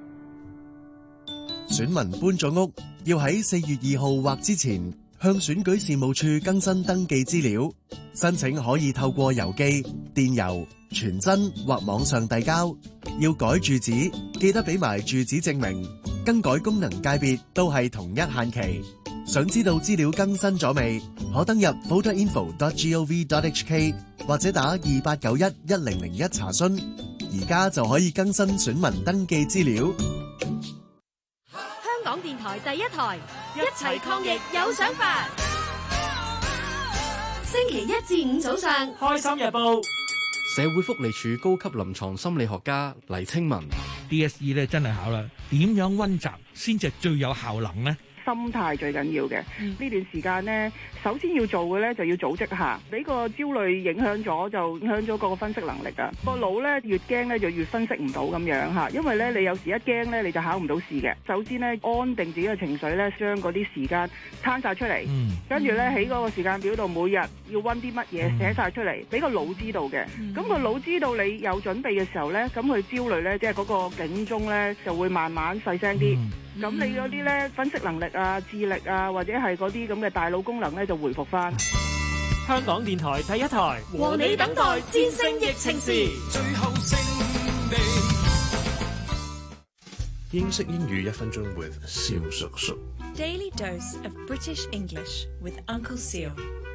選民搬咗屋，要喺四月二號或之前向選舉事務處更新登記資料。申請可以透過郵寄、電郵、傳真或網上遞交。要改住址，記得俾埋住址證明。更改功能界別都係同一限期。想知道資料更新咗未？可登入 voter info dot gov dot h k 或者打二八九一一零零一查詢。而家就可以更新選民登記資料。 香港電台第一台，一齊抗疫有想法。星期一至五早上， 開心日報。 社會福利署高級臨床心理學家黎清文 D S E 咧真係考啦，點樣溫習先至最有效能呢？ 心態最緊要嘅，呢、嗯、段時間呢，首先要做嘅呢，就要組織下，俾個焦慮影響咗，就影響咗個分析能力啊！個腦呢，越驚呢，就越分析唔到咁樣嚇，因為呢，你有時一驚呢，你就考唔到試嘅。首先呢，安定自己嘅情緒呢，將嗰啲時間攤晒出嚟，跟住呢，喺嗰個時間表度每日要溫啲乜嘢寫晒出嚟，俾個腦知道嘅。咁個腦知道你有準備嘅時候呢，咁佢焦慮呢，即係嗰個警鐘呢，就會慢慢細聲啲。嗯咁你嗰啲咧分析能力啊、智力啊，或者係嗰啲咁嘅大腦功能咧，就回復翻。 香港電台第一台， 和你等待戰勝疫情時，最後勝利。 英式英語一分鐘 with 蕭叔叔。 Daily dose of British English with Uncle Seal。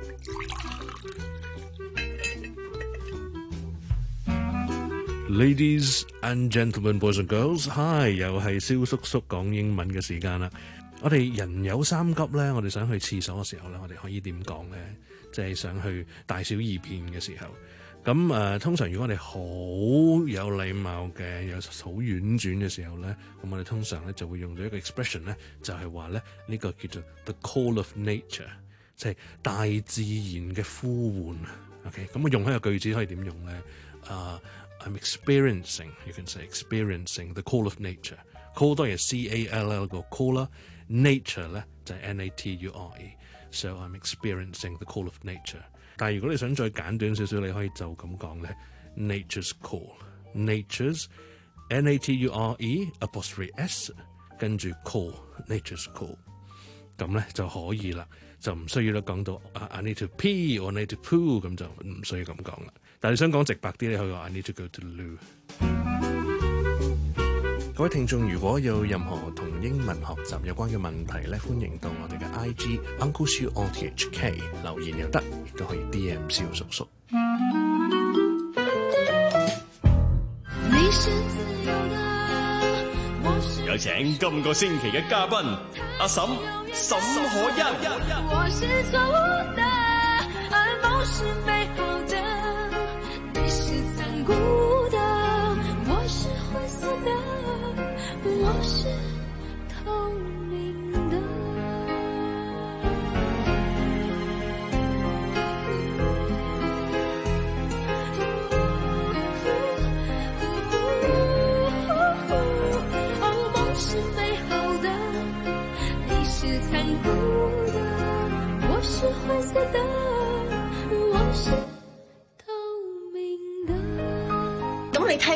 Ladies and gentlemen, boys and girls, hi！ 又係蕭叔叔講英文嘅時間啦。我哋人有三急咧，我哋想去廁所嘅時候咧，我哋可以點講咧？即係想去大小二便嘅時候，咁誒、呃，通常如果我哋好有禮貌嘅，有好婉轉嘅時候咧，咁我哋通常咧就會用到一個 expression 咧，就係話咧呢個叫做 the call of nature， 即係大自然嘅呼喚。OK， 咁我用喺個句子可以點用咧？啊、uh,，I'm experiencing， you can say experiencing the call of nature。call 當然係 C A L L 個 call 啦 ，nature 咧就係 N A T U R E。So I'm experiencing the call of nature。但係如果你想再簡短少少，你可以就咁講咧 ，nature's call，nature's N A T U R E apostrophe S 跟住 call，nature's call， 咁咧就可以啦，就唔需要咧講到 I need to pee or I need to poo， 咁就唔需要咁講啦。但係你想講直白啲，你可以話 I need to go to the loo。各位聽眾，如果有任何同英文學習有關嘅問題咧，歡迎到我哋嘅 I G Uncle Siu O T H K 留言又得，亦都可以 D M 蕭叔叔。 有請今個星期嘅嘉賓阿嬸沈可欣。我是錯誤的，而夢是美好的，你是殘酷的，我是灰色的，我是透明的。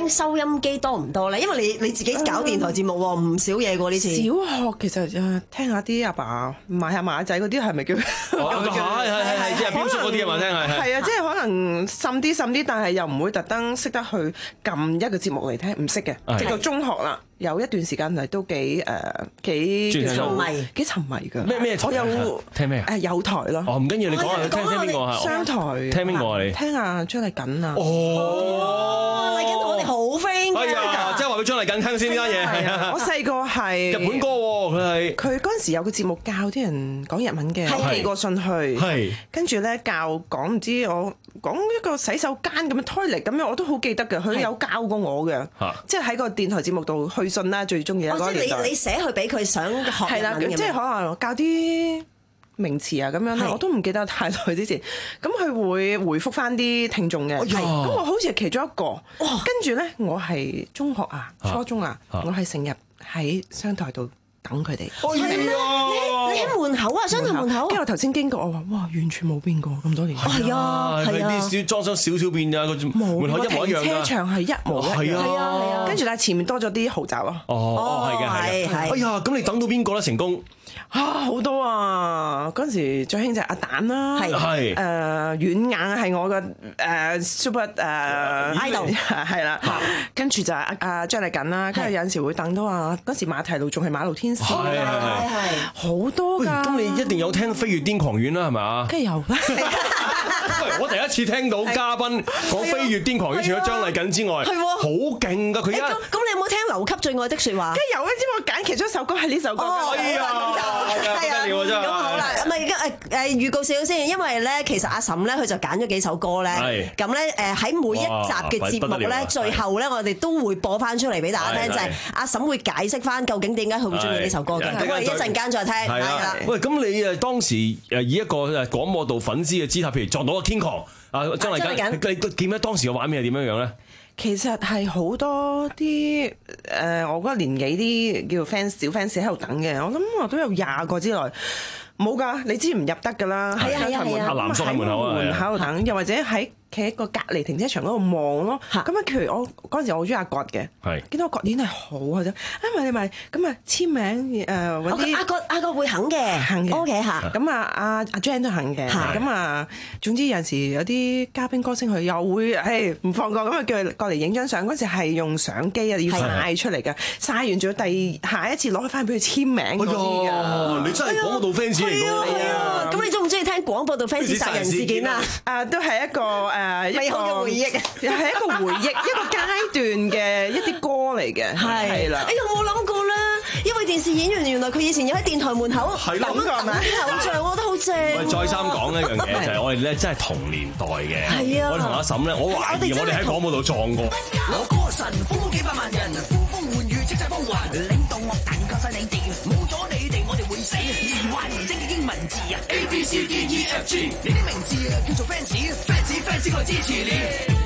聽收音機多唔多咧？因為你你自己搞電台節目喎，唔少嘢喎呢次。 小學其實誒聽下啲阿爸買下馬仔嗰啲係咪叫？ 係係係係，即係標叔嗰啲啊嘛，聽係係啊，即係可能滲啲滲啲，但係又唔會特登識得去撳一個節目嚟聽，唔識嘅。直到中學啦，有一段時間係都幾誒幾沉迷，幾沉迷㗎。 咩咩台？ 我有聽咩啊？ 誒有台咯。 哦，唔緊要，你講下聽聽邊個啊？ 商台。 聽邊個啊？你聽下張麗瑾啊。 哦，麗瑾同我哋好 friend 㗎。 係啊，即係話俾張麗瑾聽先呢單嘢。係啊， 我細個係日本歌喎，佢係佢嗰陣時有個節目教啲人講日文嘅，寄個信去， 係跟住咧教講唔知我講一個洗手間咁樣推嚟咁樣，我都好記得嘅。佢有教過我嘅，即係喺個電台節目度去信啦，最中意嗰個年代。 即係你你寫去俾佢想學日文嘅， 即係可能教啲名詞啊咁樣咧，我都唔記得太耐之前。咁佢會回覆翻啲聽眾嘅，咁我好似係其中一個。跟住咧，我係中學啊，初中啊，我係成日喺商台度等佢哋。 係咩？你你喺門口啊，商台門口。 跟住我頭先經過，我話哇，完全冇變過咁多年。 係啊，係啊， 啲裝修少少變咋，個門口一模一樣㗎。 車場係一模一樣。 係啊，係啊。 跟住但係前面多咗啲豪宅咯。 哦，係嘅，係嘅。哎呀，咁你等到邊個咧？成功？ 啊，好多啊！嗰陣時最興就係阿蛋啦， 係誒軟硬係我嘅誒 super 誒 idol 係啦，跟住就係阿阿張麗瑾啦，跟住有陣時會等到啊，嗰時馬蹄路仲係馬路天使，係係係好多㗎。 咁你一定有聽《飛越癲狂犬》啦，係咪啊？ 梗係有啦。 喂，我第一次聽到嘉賓講《飛越癲狂犬》，除咗張麗瑾之外，係好勁㗎佢一。 咁咁，你有冇聽劉級最愛的説話？ 梗係有啦，知我揀其中一首歌係呢首歌。 哎呀！係啊， 咁好啦，唔係誒誒預告少少先，因為咧其實阿嬸咧佢就揀咗幾首歌咧，咁咧誒喺每一集嘅節目咧，最後咧我哋都會播翻出嚟俾大家聽，就係阿嬸會解釋翻究竟點解佢會中意呢首歌嘅，咁我哋一陣間再聽。係啦， 喂，咁你誒當時誒以一個誒廣播道粉絲嘅姿態，譬如撞到個 King Kong 啊張麗瑾，你記唔記得當時嘅畫面係點樣樣咧？ 其實係好多啲誒、呃，我嗰個年紀啲叫 fans 小 fans 喺度等嘅，我諗我都有廿個之內。冇㗎，你知唔入得㗎啦。 係啊係啊係啊， 阿藍叔喺門口啊， 門口度等，又或者喺企喺個隔離停車場嗰度望咯。咁啊，譬如我嗰陣時我好中意阿葛嘅，見到阿葛演係好嘅啫。啊咪你咪咁啊簽名誒嗰啲。 阿葛阿葛會肯嘅，肯嘅。O K 嚇。 咁啊阿阿 Jan 都肯嘅。咁啊，總之有陣時有啲嘉賓歌星佢又會誒唔放過，咁啊叫佢過嚟影張相。嗰陣時係用相機啊，要曬出嚟嘅，曬完仲要第下一次攞翻俾佢簽名嗰啲㗎。 你真係廣播道 fans 嚟㗎。 係啊，咁你中唔中意聽廣播道 fans 殺人事件啊？ 啊，都係一個誒美好嘅回憶， 係一個回憶，一個階段嘅一啲歌嚟嘅，係啦。 哎呀，冇諗過啦，因為電視演員原來佢以前有喺電台門口係啦， 等等啲偶像，我覺得好正。 喂，再三講一樣嘢就係我哋咧真係同年代嘅， 係啊， 我同阿嬸咧，我懷疑我哋喺廣播道撞過。 我歌神風風幾百萬人，呼風喚雨叱咤風雲，領導樂壇靠曬你哋，冇咗你哋我哋會死。言話言精嘅英文字啊 ，A B C D E F G， 你啲名字啊叫做 fans，fans fans 我支持你。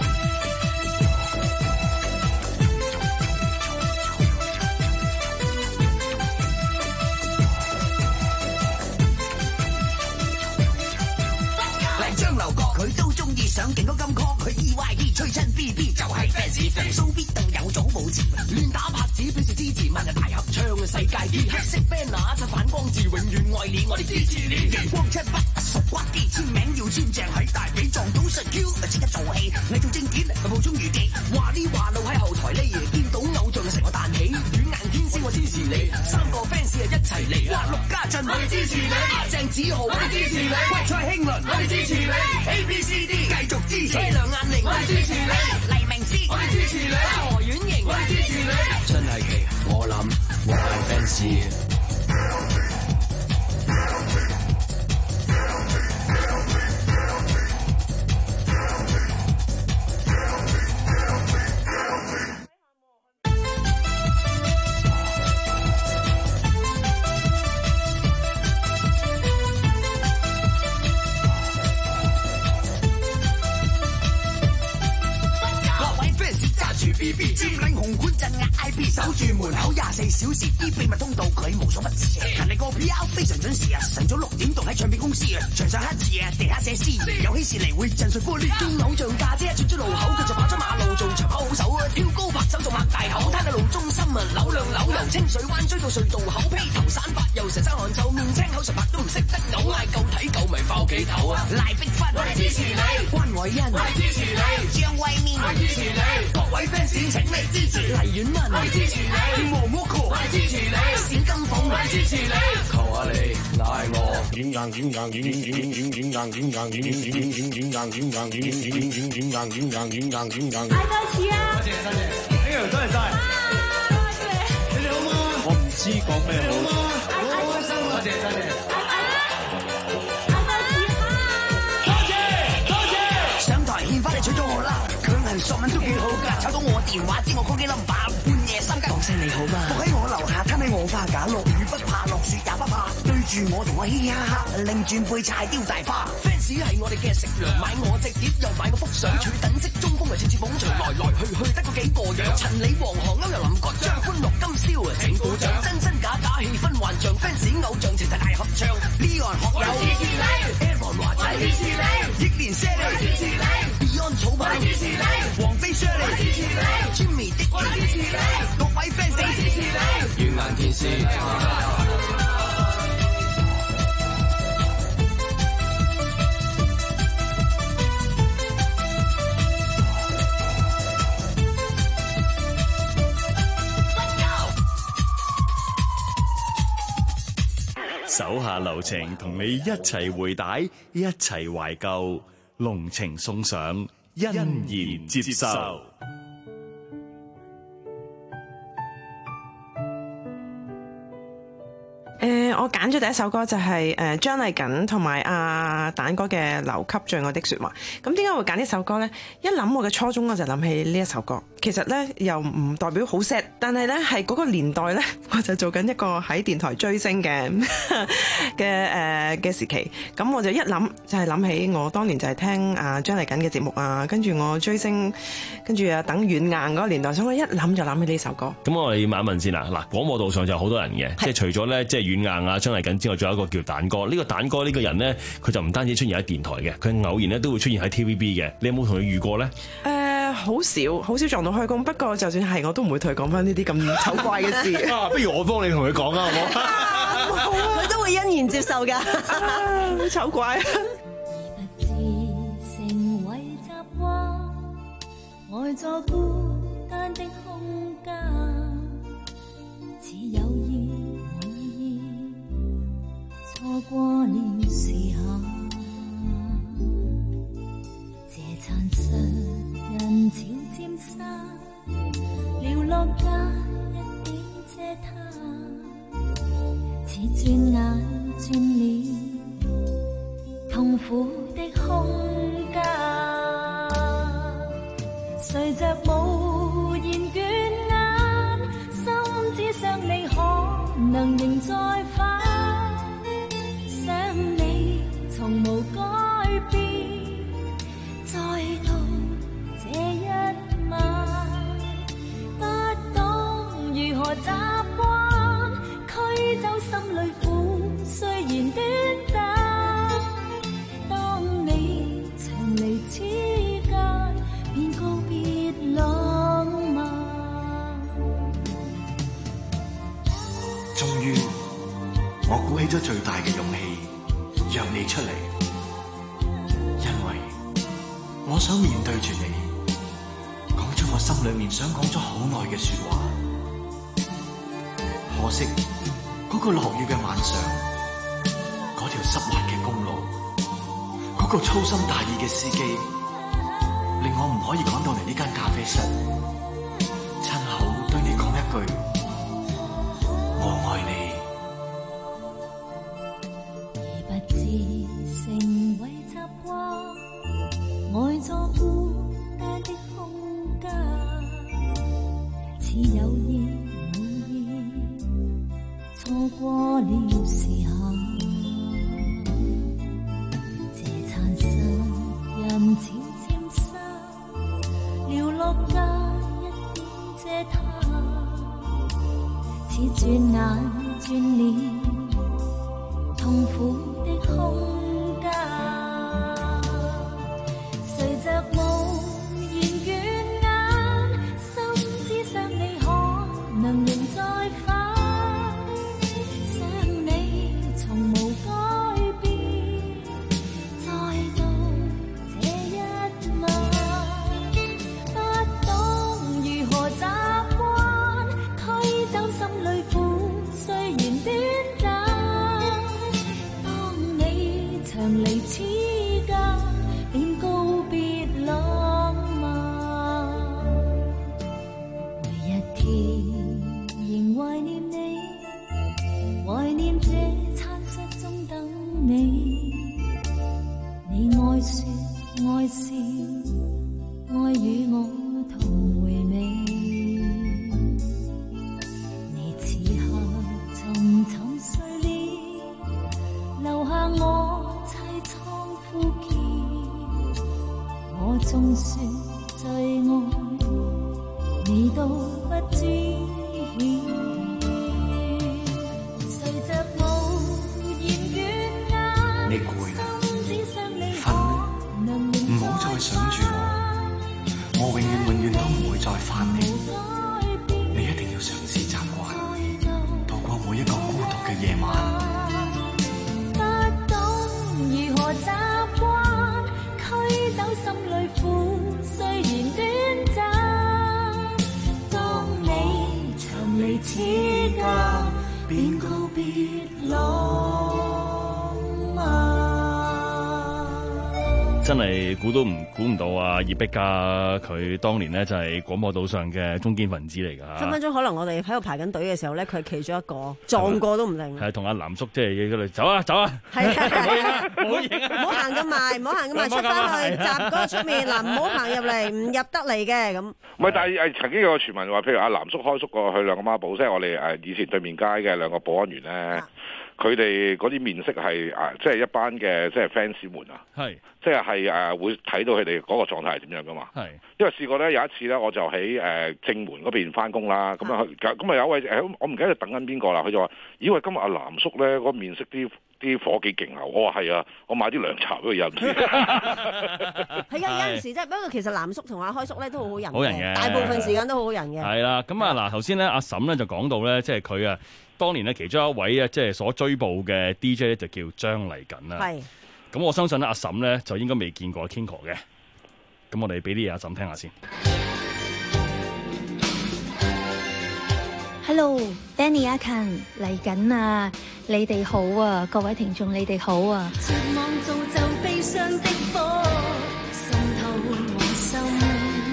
張流角佢都中意上勁歌金曲，佢 E Y D 吹親 B B 就係 fans，fans 必定有早冇遲，亂打拍子表示支持，萬人大合唱嘅世界啲黑色 banner 就反光字，永遠愛你，我哋支持你。陽光七筆熟骨啲，簽名要簽正喺大髀撞到實 Q，即刻做戲，偽造證件，冒充預記，話呢話路喺後台呢，見到偶像就成個彈起，軟硬天師我支持你，三個 fans 啊一齊嚟，哇陸家俊我哋支持你，阿鄭子豪我哋支持你，喂蔡興倫我哋支持你。A B C D 繼續支持，車梁雁翎我哋支持你，黎明詩我哋支持你，何婉瑩我哋支持你，真係奇，我諗我係 fans。B B 佔領紅管鎮壓 I P， 守住門口廿四小時，啲秘密通道佢無所不知。勤力個 P R 非常準時啊，晨早六點動喺唱片公司啊，牆上黑字啊，地下寫詩，有喜事嚟會震碎玻璃。見偶像家姐轉出路口，佢就跑咗馬路做長跑好手啊，跳高拍手仲擘大口，攤喺路中心啊，扭兩扭由清水灣追到隧道口，披頭散髮又成身汗臭，面青口唇白都唔食得嘔，嗌夠睇夠咪翻屋企唞啊！賴碧芬，我哋支持你；關偉欣，我哋支持你；張惠面，我哋支持你；各位 fans 請你支持黎婉文，我哋支持你；黃魔哥，我哋支持你；小金鳳，我哋支持你。求下你嗌我，軟硬軟硬軟軟軟軟軟硬軟硬軟軟軟軟軟硬軟硬軟軟軟軟軟軟硬軟硬軟硬。嗌多次啊！多謝多謝，呢樣多謝晒。你哋好嗎？我唔知講咩好。好開心，多謝多謝。娶咗我啦，強行索吻都幾好㗎，炒到我電話知我 call 機 number， 半夜三更講聲你好嗎？伏喺我樓下攤喺我花架，落雨不怕，落雪也不怕，對住我同我嘻嘻哈哈，擰轉背柴雕大花。fans 係我哋嘅食糧，買我隻碟又買個幅相，取等式中鋒係設置捧場，來來去去得嗰幾個樣，陳李黃河歐陽林國張，歡樂今宵請鼓掌，真真假假氣氛幻象 ，fans 偶像齊齊大合唱，呢個學友支持你 ，Aaron 華仔支持你，憶蓮 Sally 支持你。草莓支持你，黃飛 Shirley 支持你 ，Jimmy 的我支持你，各位 fans 支持你，軟硬件事。 手下留情，同你一齊回帶，一齊懷舊，濃情送上。欣然接受。 誒、呃，我揀咗第一首歌就係誒張麗瑾同埋阿蛋哥嘅《留給最愛的説話》。咁點解會揀呢首歌呢？一諗我嘅初中我就諗起呢一首歌。其實呢，又唔代表好 sad，但係呢，係嗰個年代呢，我就做緊一個喺電台追星嘅嘅誒嘅時期。咁我就一諗就係、是、諗起我當年就係聽阿張麗瑾嘅節目啊，跟住我追星，跟住啊等軟硬嗰個年代，所以我一諗就諗起呢首歌。 咁我哋問一問先啦。嗱，廣播道上就有好多人嘅，即係除咗呢，即係軟硬啊張麗瑾之外，仲有一個叫蛋哥。呢、這個蛋哥呢個人呢，佢就唔單止出現喺電台嘅，佢偶然咧都會出現喺 T V B 嘅。你有冇同佢遇過呢？ 誒、呃，好少，好少撞到開工。不過就算係，我都唔會同佢講翻呢啲咁醜怪嘅事。 啊，不如我幫你同佢講啊，好冇？ 佢都會欣然接受㗎。 好醜怪。 成為習慣，呆在孤單的空間，似有意無意錯過了時候，這殘實人潮漸散，寥落街一點遮他，似轉眼轉了痛苦的空間，隨着無言倦眼，心只想你可能仍在返，想你從無改變，再到這一晚，不懂如何習慣，驅走心裏苦，雖然短暫。 終於，我鼓起咗最大嘅勇氣，約你出嚟，因為我想面對住你，講出我心裏面想講咗好耐嘅說話。可惜嗰個落雨嘅晚上，嗰條濕滑嘅公路，嗰個粗心大意嘅司機，令我唔可以趕到嚟呢間咖啡室，親口對你講一句我愛你。 已不知成為習慣，呆在孤單的空間，似有意無意錯過了時候，這殘實人潮漸散，寥落街一點遮他。 似轉眼轉臉，痛苦的空間，隨着無言倦眼，心只想你可能仍在返，想你從無改變，再到這一晚，不懂如何習慣，驅走心裏苦，雖然短暫。當你長離此間，便告別浪漫。每一天仍懷念你，懷念這餐室中等你。你愛說愛笑，愛與我同回味。你此刻沉沉睡了，留下我凄愴枯竭。我縱說最愛你都不知曉，隨着無言倦眼， 你攰啦， 只想你瞓啦，唔好再想住我，我永遠永遠都唔會再翻嚟。你一定要嘗試習慣，度過每一個孤獨嘅夜晚。 不懂如何習慣，驅走心裏苦，雖然短暫。當你長離此間，便告別浪漫。 真係估都唔估唔到啊！葉碧嘉佢當年呢就係廣播道上嘅中堅分子嚟㗎。 分分鐘可能我哋喺度排緊隊嘅時候咧，佢係其中一個撞過都唔定。 係同阿南叔即係嗰度走啊走啊！ 係啊， 唔好影啊！ 唔好行咁埋，唔好行咁埋，出翻去閘嗰出面嗱，唔好行入嚟，唔入得嚟嘅咁。 唔係，但係誒曾經有個傳聞話，譬如阿南叔開叔過去兩個孖寶，即係我哋誒以前對面街嘅兩個保安員咧。佢哋嗰啲面色係啊，即係一班嘅即係 fans 們啊， 係即係係誒會睇到佢哋嗰個狀態係點樣噶嘛。係因為試過咧有一次咧，我就喺誒正門嗰邊翻工啦，咁啊咁啊有一位誒我唔記得等緊邊個啦，佢就話：咦喂，今日阿南叔咧個面色啲啲火幾勁啊！我話係啊，我買啲涼茶俾佢飲先。 係啊，有陣時即係不過其實南叔同阿開叔咧都好好人， 好人嘅， 大部分時間都好好人嘅。 係啦，咁啊嗱，頭先咧阿嬸咧就講到咧，即係佢啊。當年咧，其中一位啊，即係所追捕嘅 D J 咧，就叫張麗瑾啦。係。咁我相信咧，阿嬸咧就應該未見過阿 Kingo 嘅。咁我哋俾啲嘢阿嬸聽下先。 Hello，Danny 阿 Ken 嚟緊啊！你哋好啊，各位聽眾你哋好啊。絕望造就悲傷的火，滲透我心。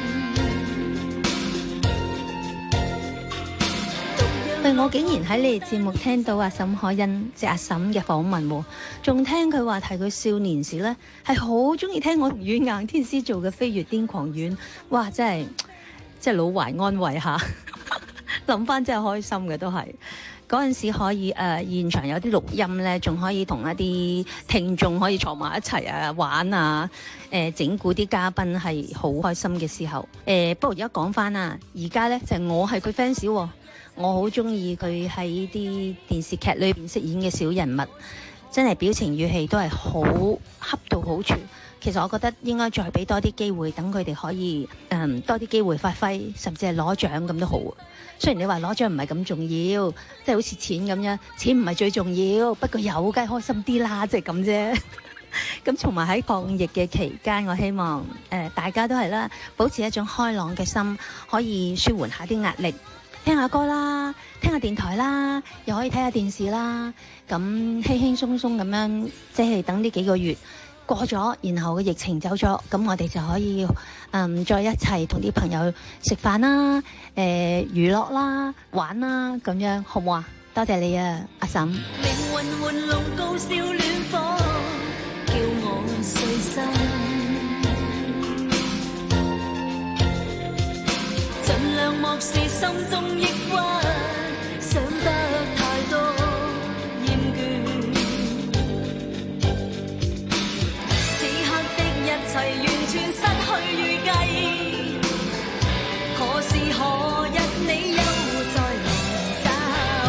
喂，我竟然喺你哋節目聽到阿沈可欣即係阿嬸嘅訪問喎，仲聽佢話提佢少年時咧係好中意聽我同阮硬天師做嘅《飛越癲狂院》，哇！真係即係老懷安慰下，諗翻真係開心嘅都係嗰陣時可以誒、呃、現場有啲錄音咧，仲可以同一啲聽眾可以坐埋一齊啊玩啊誒整蠱啲嘉賓係好開心嘅時候誒、呃。不過而家講翻啊，而家咧就係、我係佢 fans 喎。我好中意佢喺啲電視劇裏邊飾演嘅小人物，真係表情語氣都係好恰到好處。其實我覺得應該再俾多啲機會，等佢哋可以嗯多啲機會發揮，甚至係攞獎咁都好。雖然你話攞獎唔係咁重要，即係好似錢咁樣，錢唔係最重要，不過有梗係開心啲啦，即係咁啫。咁同埋喺抗疫嘅期間，我希望誒、呃、大家都係啦，保持一種開朗嘅心，可以舒緩下啲壓力。聽下歌啦，聽下電台啦，又可以睇下電視啦，咁輕輕鬆鬆咁樣，即係等呢幾個月過咗，然後個疫情走咗，咁我哋就可以嗯再一齊同啲朋友食飯啦，誒、呃、娛樂啦，玩啦，咁樣好唔好啊？多謝你啊，阿嬸。 靈魂玩弄高燒戀火，叫我碎心。盡量漠視心中抑鬱，想得太多厭倦。此刻的一切完全失去預計，何時何日你又再來找？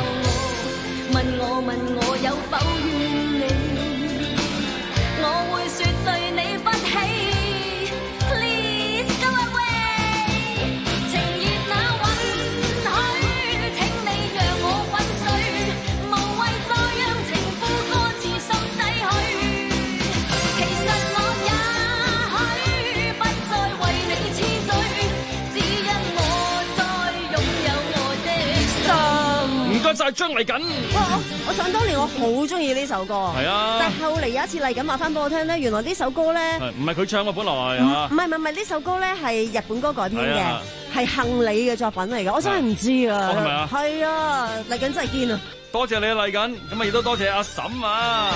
該晒張麗瑾。 哇！我我想當年我好中意呢首歌。係啊。 但係後嚟有一次麗瑾話翻俾我聽咧，原來呢首歌咧唔係佢唱嘅，本來唔係唔係唔係呢首歌咧係日本歌改編嘅，係幸理嘅作品嚟嘅。我真係唔知啊。 係咪啊？ 係啊，麗瑾真係堅啊！ 多謝你麗瑾，咁啊亦都多謝阿嬸啊。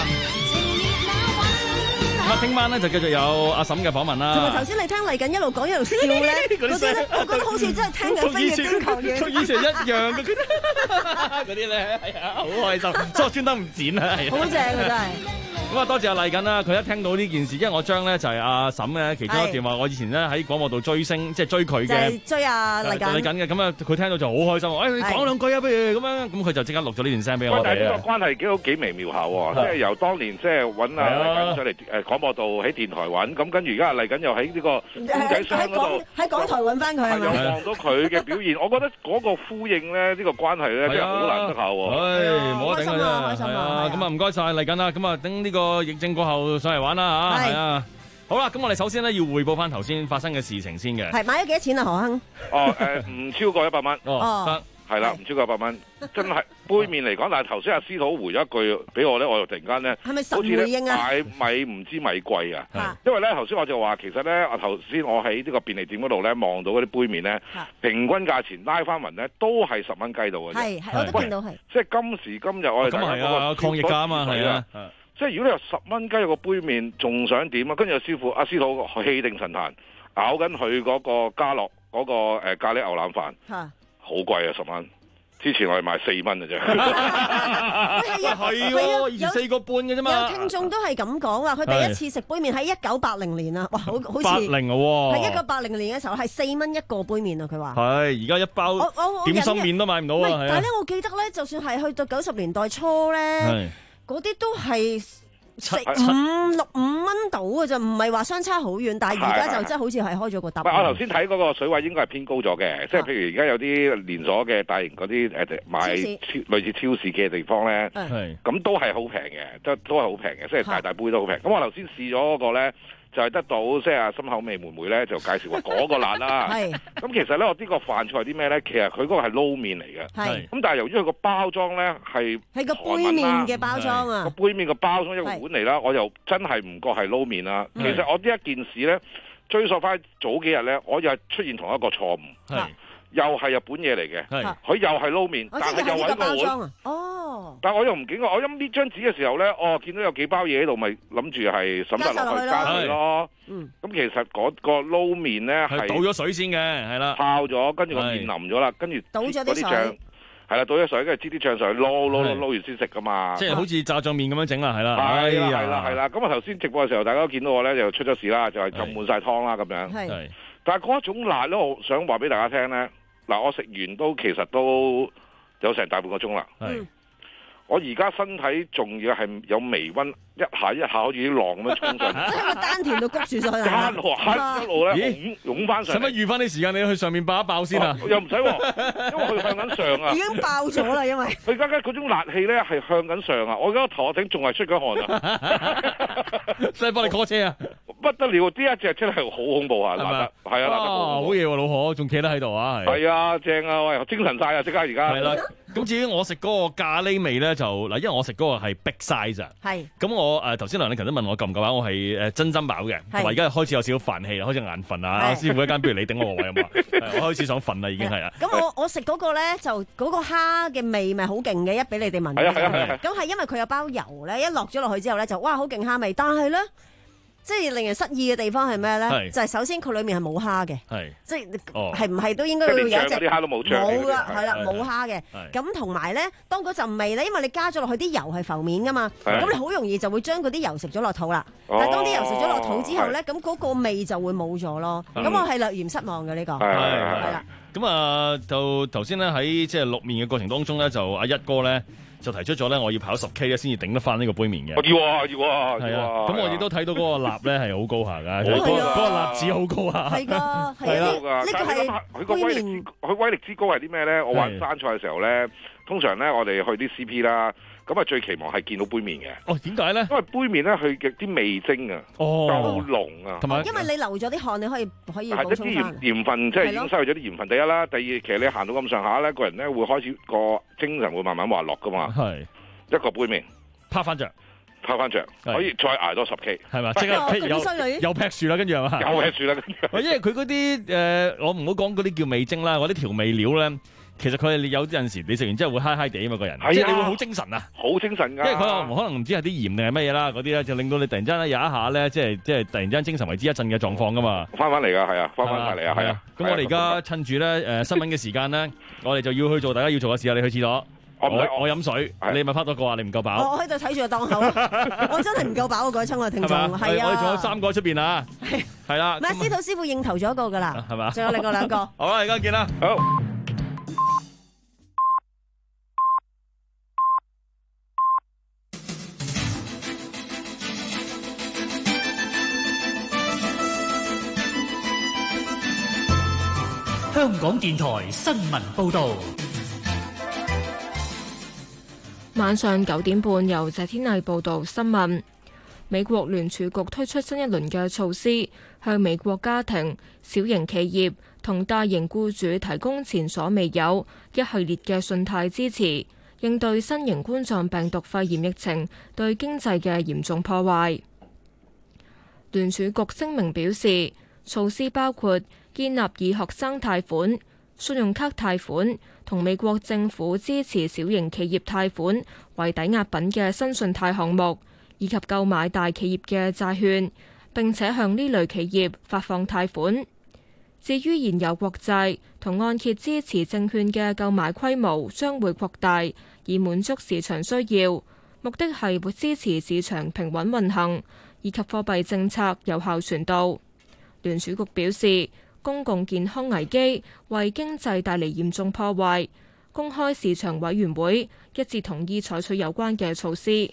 咁啊，聽晚咧就繼續有阿嬸嘅訪問啦。 同埋頭先你聽麗瑾一路講一路笑咧，嗰啲咧，我覺得好似真係聽緊《飛越邊球院》。 同以前一樣嘅嗰啲咧，係啊，好開心，所以我專登唔剪啊，係。 好正啊，真係。 咁啊，多謝阿麗瑾啦！佢一聽到呢件事，因為我將咧就係阿嬸咧其中一段話，我以前咧喺廣播度追星，即係追佢嘅， 就係追阿麗瑾。 麗瑾嘅，咁啊，佢聽到就好開心。誒，你講兩句啊，不如咁樣，咁佢就即刻錄咗呢段聲俾我哋。 但係呢個關係幾好幾微妙下喎，即係由當年即係揾阿麗瑾上嚟誒廣播道喺電台揾，咁跟住而家阿麗瑾又喺呢個公仔箱嗰度喺港台揾翻佢係咪？ 又望到佢嘅表現，我覺得嗰個呼應咧，呢個關係咧真係好難得下喎。 唉，冇得頂啊！開心啊！ 咁啊，唔該晒麗瑾啦。咁啊，等呢個疫症過後上嚟玩啦嚇，係啊，好啦，咁我哋首先咧要匯報翻頭先發生嘅事情先嘅。 係買咗幾多錢啊，何亨？ 哦誒，唔超過一百蚊。 哦，得係啦，唔超過一百蚊，真係杯麵嚟講。但係頭先阿司徒回咗一句俾我咧，我又突然間咧， 係咪神回應啊？ 好似咧買米唔知米貴啊！因為咧頭先我就話其實咧，我頭先我喺呢個便利店嗰度咧望到嗰啲杯麵咧，平均價錢拉翻勻咧都係十蚊雞度嘅啫。 係係，我都見到係。 即係今時今日我哋咁係啊，抗疫價啊嘛，係啊。 即係如果你話十蚊雞有個杯麵，仲想點啊？跟住阿師傅阿司徒氣定神閒，咬緊佢嗰個家樂嗰個誒咖喱牛腩飯，好貴啊十蚊。之前我哋賣四蚊嘅啫， 係喎，二十四個半嘅啫嘛。 有聽眾都係咁講話，佢第一次食杯麵喺一九八零年啊，哇，好好似八零啊喎， 係一九八零年嘅時候係四蚊一個杯麵啊，佢話係而家一包點心麵都買唔到啊。 但係咧，我記得咧，就算係去到九十年代初咧，嗰啲都係食五六五蚊到嘅啫，唔係話相差好遠。但係而家就真係好似係開咗個搭。 我頭先睇嗰個水位應該係偏高咗嘅，即係譬如而家有啲連鎖嘅大型嗰啲誒賣超類似超市嘅地方咧，咁都係好平嘅，都都係好平嘅，即係大大杯都好平。咁我頭先試咗嗰個咧。就係得到即係阿心口味妹妹咧，就介紹話嗰個辣啦。係咁其實咧，我呢個飯菜啲咩咧？其實佢嗰個係撈麵嚟嘅。係咁，但係由於佢個包裝咧係係個杯麵嘅包裝啊， 個杯麵個包裝一個碗嚟啦，我又真係唔覺係撈麵啦。其實我呢一件事咧，追溯翻早幾日咧，我又係出現同一個錯誤。係。又係日本嘢嚟嘅，佢又係撈麵，但係又揾個碗。哦，但係我又唔見過，我拎呢張紙嘅時候咧，哦，見到有幾包嘢喺度，咪諗住係滲得落去加水咯。嗯，咁其實嗰個撈麵咧係倒咗水先嘅，係啦， 泡咗，跟住個麵淋咗啦，跟住倒咗啲醬， 係啦，倒咗水，跟住擠啲醬上去，撈撈撈撈完先食噶嘛。 即係好似炸醬麵咁樣整啦，係啦。 係啦，係啦，係啦。咁啊頭先直播嘅時候，大家都見到我咧，就出咗事啦，就係浸滿晒湯啦咁樣。係，但係嗰一種辣咧，我想話俾大家聽咧。嗱，我食完都其實都有成大半個鐘啦。係，我而家身體仲要係有微溫，一下一下好似啲浪咁樣衝上嚟。 即係個丹田都谷住咗啊！ 一路一路咧湧湧翻上。 使乜預翻啲時間你去上面爆一爆先啊？ 又唔使喎，因為佢向緊上啊。 已經爆咗啦，因為佢而家嘅嗰種辣氣咧係向緊上啊！我而家個頭頂仲係出緊汗啊！ 使唔使幫你 call 車啊？ 不得了！呢一隻真係好恐怖啊！辣得係啊，辣得好嘢喎，老何仲企得喺度啊！ 係啊，正啊！喂，精神晒啊！即刻而家係啦。咁至於我食嗰個咖喱味咧，就嗱，因為我食嗰個係 big size 啊。係。咁我誒頭先梁禮勤都問我夠唔夠啊？我係誒真心飽嘅，同埋而家開始有少少飯氣啊，開始眼瞓啊！師傅一間，不如你頂我個位啊嘛！我開始想瞓啦，已經係啊。 咁我我食嗰個咧，就嗰個蝦嘅味咪好勁嘅，一俾你哋聞。係啊係啊係啊。咁係因為佢有包油咧，一落咗落去之後咧，就哇好勁蝦味，但係咧。即係令人失意嘅地方係咩咧？就係首先佢裏面係冇蝦嘅，即係係唔係都應該要有一隻啲蝦都冇醬， 冇噶，係啦，冇蝦嘅。咁同埋咧，當嗰陣味咧，因為你加咗落去啲油係浮面噶嘛，咁你好容易就會將嗰啲油食咗落肚啦。但係當啲油食咗落肚之後咧，咁嗰個味就會冇咗咯。咁我係略嫌失望嘅呢個，係啦。 咁啊，就頭先咧喺即係淥麵嘅過程當中咧，就阿一哥咧。 就提出咗咧，我要跑十 K 咧先至頂得翻呢個杯麵嘅。 要啊要啊， 係啊。咁我亦都睇到嗰個蠟咧係好高下㗎，嗰好嗰個蠟紙好高下。 係㗎， 係啦。 呢個係佢個威力，佢威力之高係啲咩咧？我玩山賽嘅時候咧，通常咧我哋去啲 C P 啦。咁啊，最期望係見到杯麵嘅。 哦，點解咧？ 因為杯麵咧，佢嘅啲味精啊， 哦， 夠濃啊， 同埋因為你流咗啲汗，你可以可以係補充翻。 一啲鹽鹽分，即係已經失去咗啲鹽分。第一啦，第二，其實你行到咁上下咧，個人咧會開始個精神會慢慢滑落噶嘛。 係一個杯麵， 拍翻着， 拍翻着，可以再捱多十 K， 係嘛？即刻又又劈樹啦，跟住係嘛？ 又劈樹啦，跟住。 因為佢嗰啲誒，我唔好講嗰啲叫味精啦，嗰啲調味料咧。其實佢係有陣時你食完之後會嗨嗨地啊嘛，個人，即係你會好精神啊， 好精神㗎。 因為佢可能唔知係啲鹽定係乜嘢啦，嗰啲咧就令到你突然之間咧有一下咧，即係即係突然之間精神為之一振嘅狀況㗎嘛。 翻返嚟㗎，係啊，翻返嚟啊，係啊。 咁我哋而家趁住咧誒新聞嘅時間咧，我哋就要去做大家要做嘅事啊！你去廁所，我我飲水，你咪拍多個啊！你唔夠飽。 我喺度睇住個檔口，我真係唔夠飽啊！各位親愛聽眾，係啊， 我哋仲有三個喺出邊啊，係啦。 唔係司徒師傅應頭咗一個㗎啦， 係嘛？ 仲有另外兩個。 好啦，而家見啦。 好。 香港電台新聞報導， 晚上九點半由謝天麗報道新聞。美國聯儲局推出新一輪嘅措施，向美國家庭、小型企業同大型僱主提供前所未有一系列嘅信貸支持，應對新型冠狀病毒肺炎疫情對經濟嘅嚴重破壞。聯儲局聲明表示，措施包括建立以學生貸款、信用卡貸款同美國政府支持小型企業貸款為抵押品嘅新信貸項目，以及購買大企業嘅債券，並且向呢類企業發放貸款。至於現有國債同按揭支持證券嘅購買規模將會擴大，以滿足市場需要，目的係會支持市場平穩運行，以及貨幣政策有效傳導。聯儲局表示，公共健康危機為經濟帶嚟嚴重破壞，公開市場委員會一致同意採取有關嘅措施。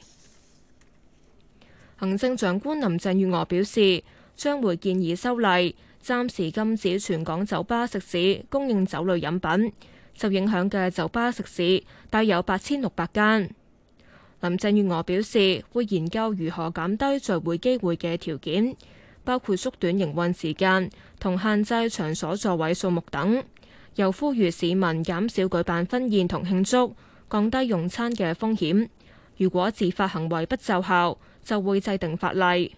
行政長官林鄭月娥表示，將會建議修例，暫時禁止全港酒吧食肆供應酒類飲品，受影響嘅酒吧食肆大有八千六百間。林鄭月娥表示，會研究如何減低聚會機會嘅條件，包括縮短營運時間同限制場所座位數目等，又呼籲市民減少舉辦婚宴同慶祝，降低用餐嘅風險。如果自發行為不奏效，就會制定法例。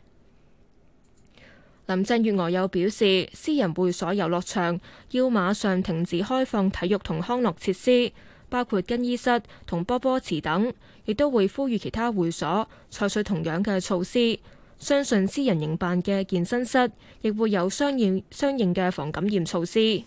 林鄭月娥又表示，私人會所遊樂場要馬上停止開放體育同康樂設施，包括更衣室同波波池等，亦都會呼籲其他會所採取同樣嘅措施。相信私人營辦嘅健身室亦會有相應相應嘅防感染措施。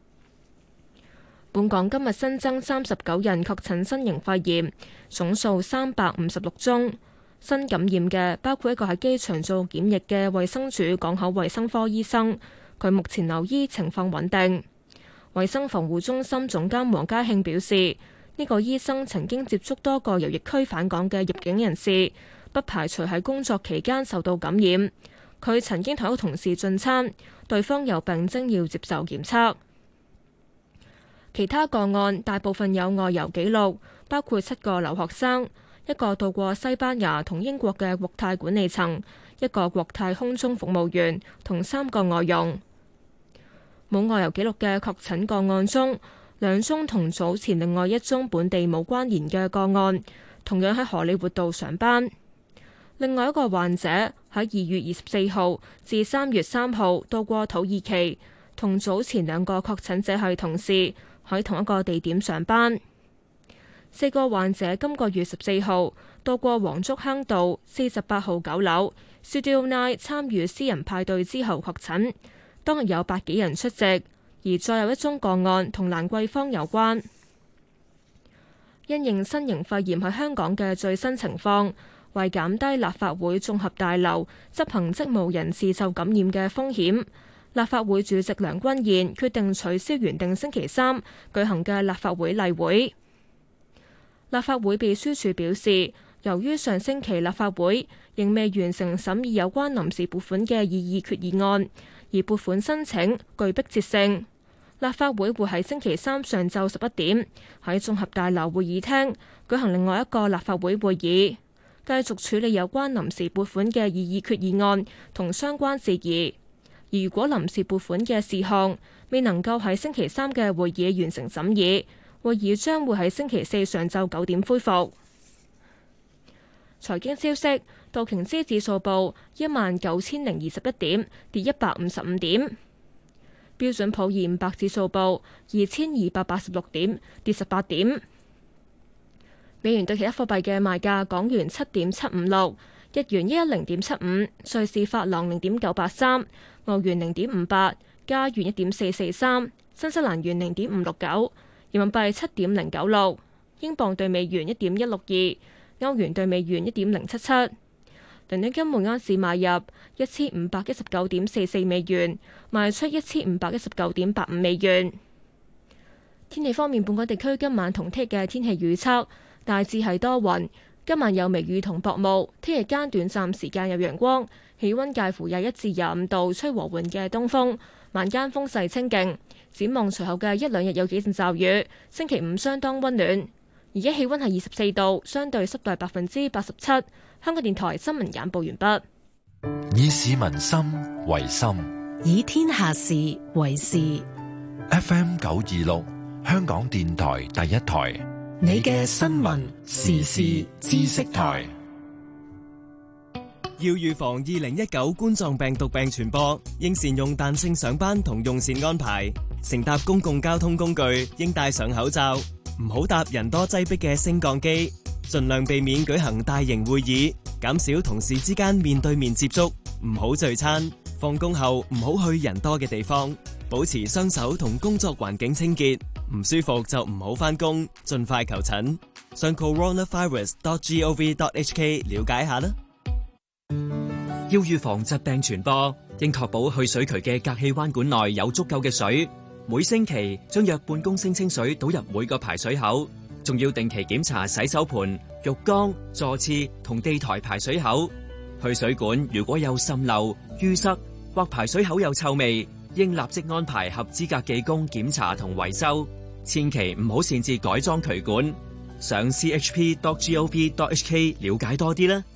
本港今日新增三十九人確診新型肺炎，總數三百五十六宗。新感染嘅包括一個喺機場做檢疫嘅衛生署港口衛生科醫生，佢目前留醫，情況穩定。衛生防護中心總監黃家慶表示，呢個醫生曾經接觸多個由疫區返港嘅入境人士，不排除喺工作期間受到感染。佢曾經同一個同事進餐，對方有病徵要接受檢測。其他個案大部分有外遊記錄，包括七個留學生，一個到過西班牙同英國嘅國泰管理層，一個國泰空中服務員同三個外傭。冇外遊記錄嘅確診個案中，兩宗同早前另外一宗本地冇關聯嘅個案，同樣喺荷里活道上班。另外一個患者喺二月二十四號至三月三號到過土耳其，同早前兩個確診者係同事，喺同一個地點上班。四個患者今個月十四號到過黃竹坑道四十八號九樓 Studio Nine 參與私人派對之後確診，當日有百幾人出席，而再有一宗個案同蘭桂坊有關。因應新型肺炎喺香港嘅最新情況，為減低立法會綜合大樓執行職務人士受感染嘅風險，立法會主席梁君彥決定取消原定星期三舉行嘅立法會例會。 立法會秘書處表示，由於上星期立法會仍未完成審議有關臨時撥款嘅擬議決議案，而撥款申請具迫切性，立法會會喺星期三上晝十一點喺綜合大樓會議廳舉行另外一個立法會會議，繼續處理有關臨時撥款嘅擬議決議案同相關事宜。如果臨時撥款嘅事項未能夠喺星期三嘅會議完成審議，會議將會喺星期四上晝九點恢復。財經消息，道瓊斯指數報一萬九千零二十一點，跌一百五十五點。標準普爾五百指數報二千二百八十六點，跌十八點。美元對其他貨幣嘅賣價：港元七點七五六，日元一一零點七五，瑞士法郎零點九八三，澳元零點五八，加元一點四四三，新西蘭元零點五六九，人民幣七點零九六，英鎊對美元一點一六二，歐元對美元一點零七七。倫敦金每盎司買入一千五百一十九點四四美元，賣出一千五百一十九點八五美元。天氣方面，本港地區今晚同聽日嘅天氣預測大致係多雲，今晚有微雨同薄霧，聽日間短暫時間有陽光，氣溫介乎廿一至廿五度，吹和緩嘅東風，晚間風勢清勁。展望隨後嘅一兩日有幾陣驟雨，星期五相當溫暖。而家氣溫係二十四度，相對濕度百分之八十七。香港電台新聞簡報完畢。 以市民心為心， 以天下事為事。 F M 九二六，香港電台第一台， 你嘅新聞時事知識台。 要預防二零一九冠狀病毒病傳播，應善用彈性上班同用膳安排。乘搭公共交通工具應戴上口罩，唔好搭人多擠迫嘅升降機。盡量避免舉行大型會議，減少同事之間面對面接觸，唔好聚餐。放工後唔好去人多嘅地方，保持雙手同工作環境清潔。唔舒服就唔好返工，盡快求診。上 coronavirus dot gov dot hk 了解下啦。 要預防疾病傳播，應確保去水渠嘅隔氣彎管內有足夠嘅水。每星期將約半公升清水倒入每個排水口。仲要定期檢查洗手盆、浴缸、座廁同地台排水口。去水管如果有滲漏、淤塞或排水口有臭味，應立即安排合資格技工檢查同維修。千祈唔好擅自改裝渠管。上 c h p dot gov dot h k 了解多啲啦。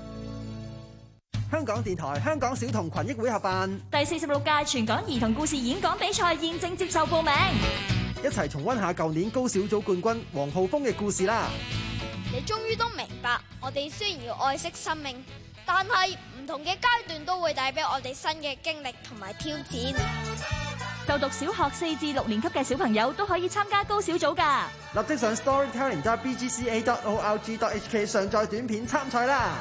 香港電台香港小童群益會合辦第四十六屆全港兒童故事演講比賽，現正接受報名。 一齊重溫下舊年高小組冠軍黃浩峰嘅故事啦！ 你終於都明白，我哋雖然要愛惜生命，但係唔同嘅階段都會帶俾我哋新嘅經歷同埋挑戰。 就讀小學四至六年級嘅小朋友都可以參加高小組㗎。 立即上 storytelling dot b g c a dot org dot h k 上載短片參賽啦！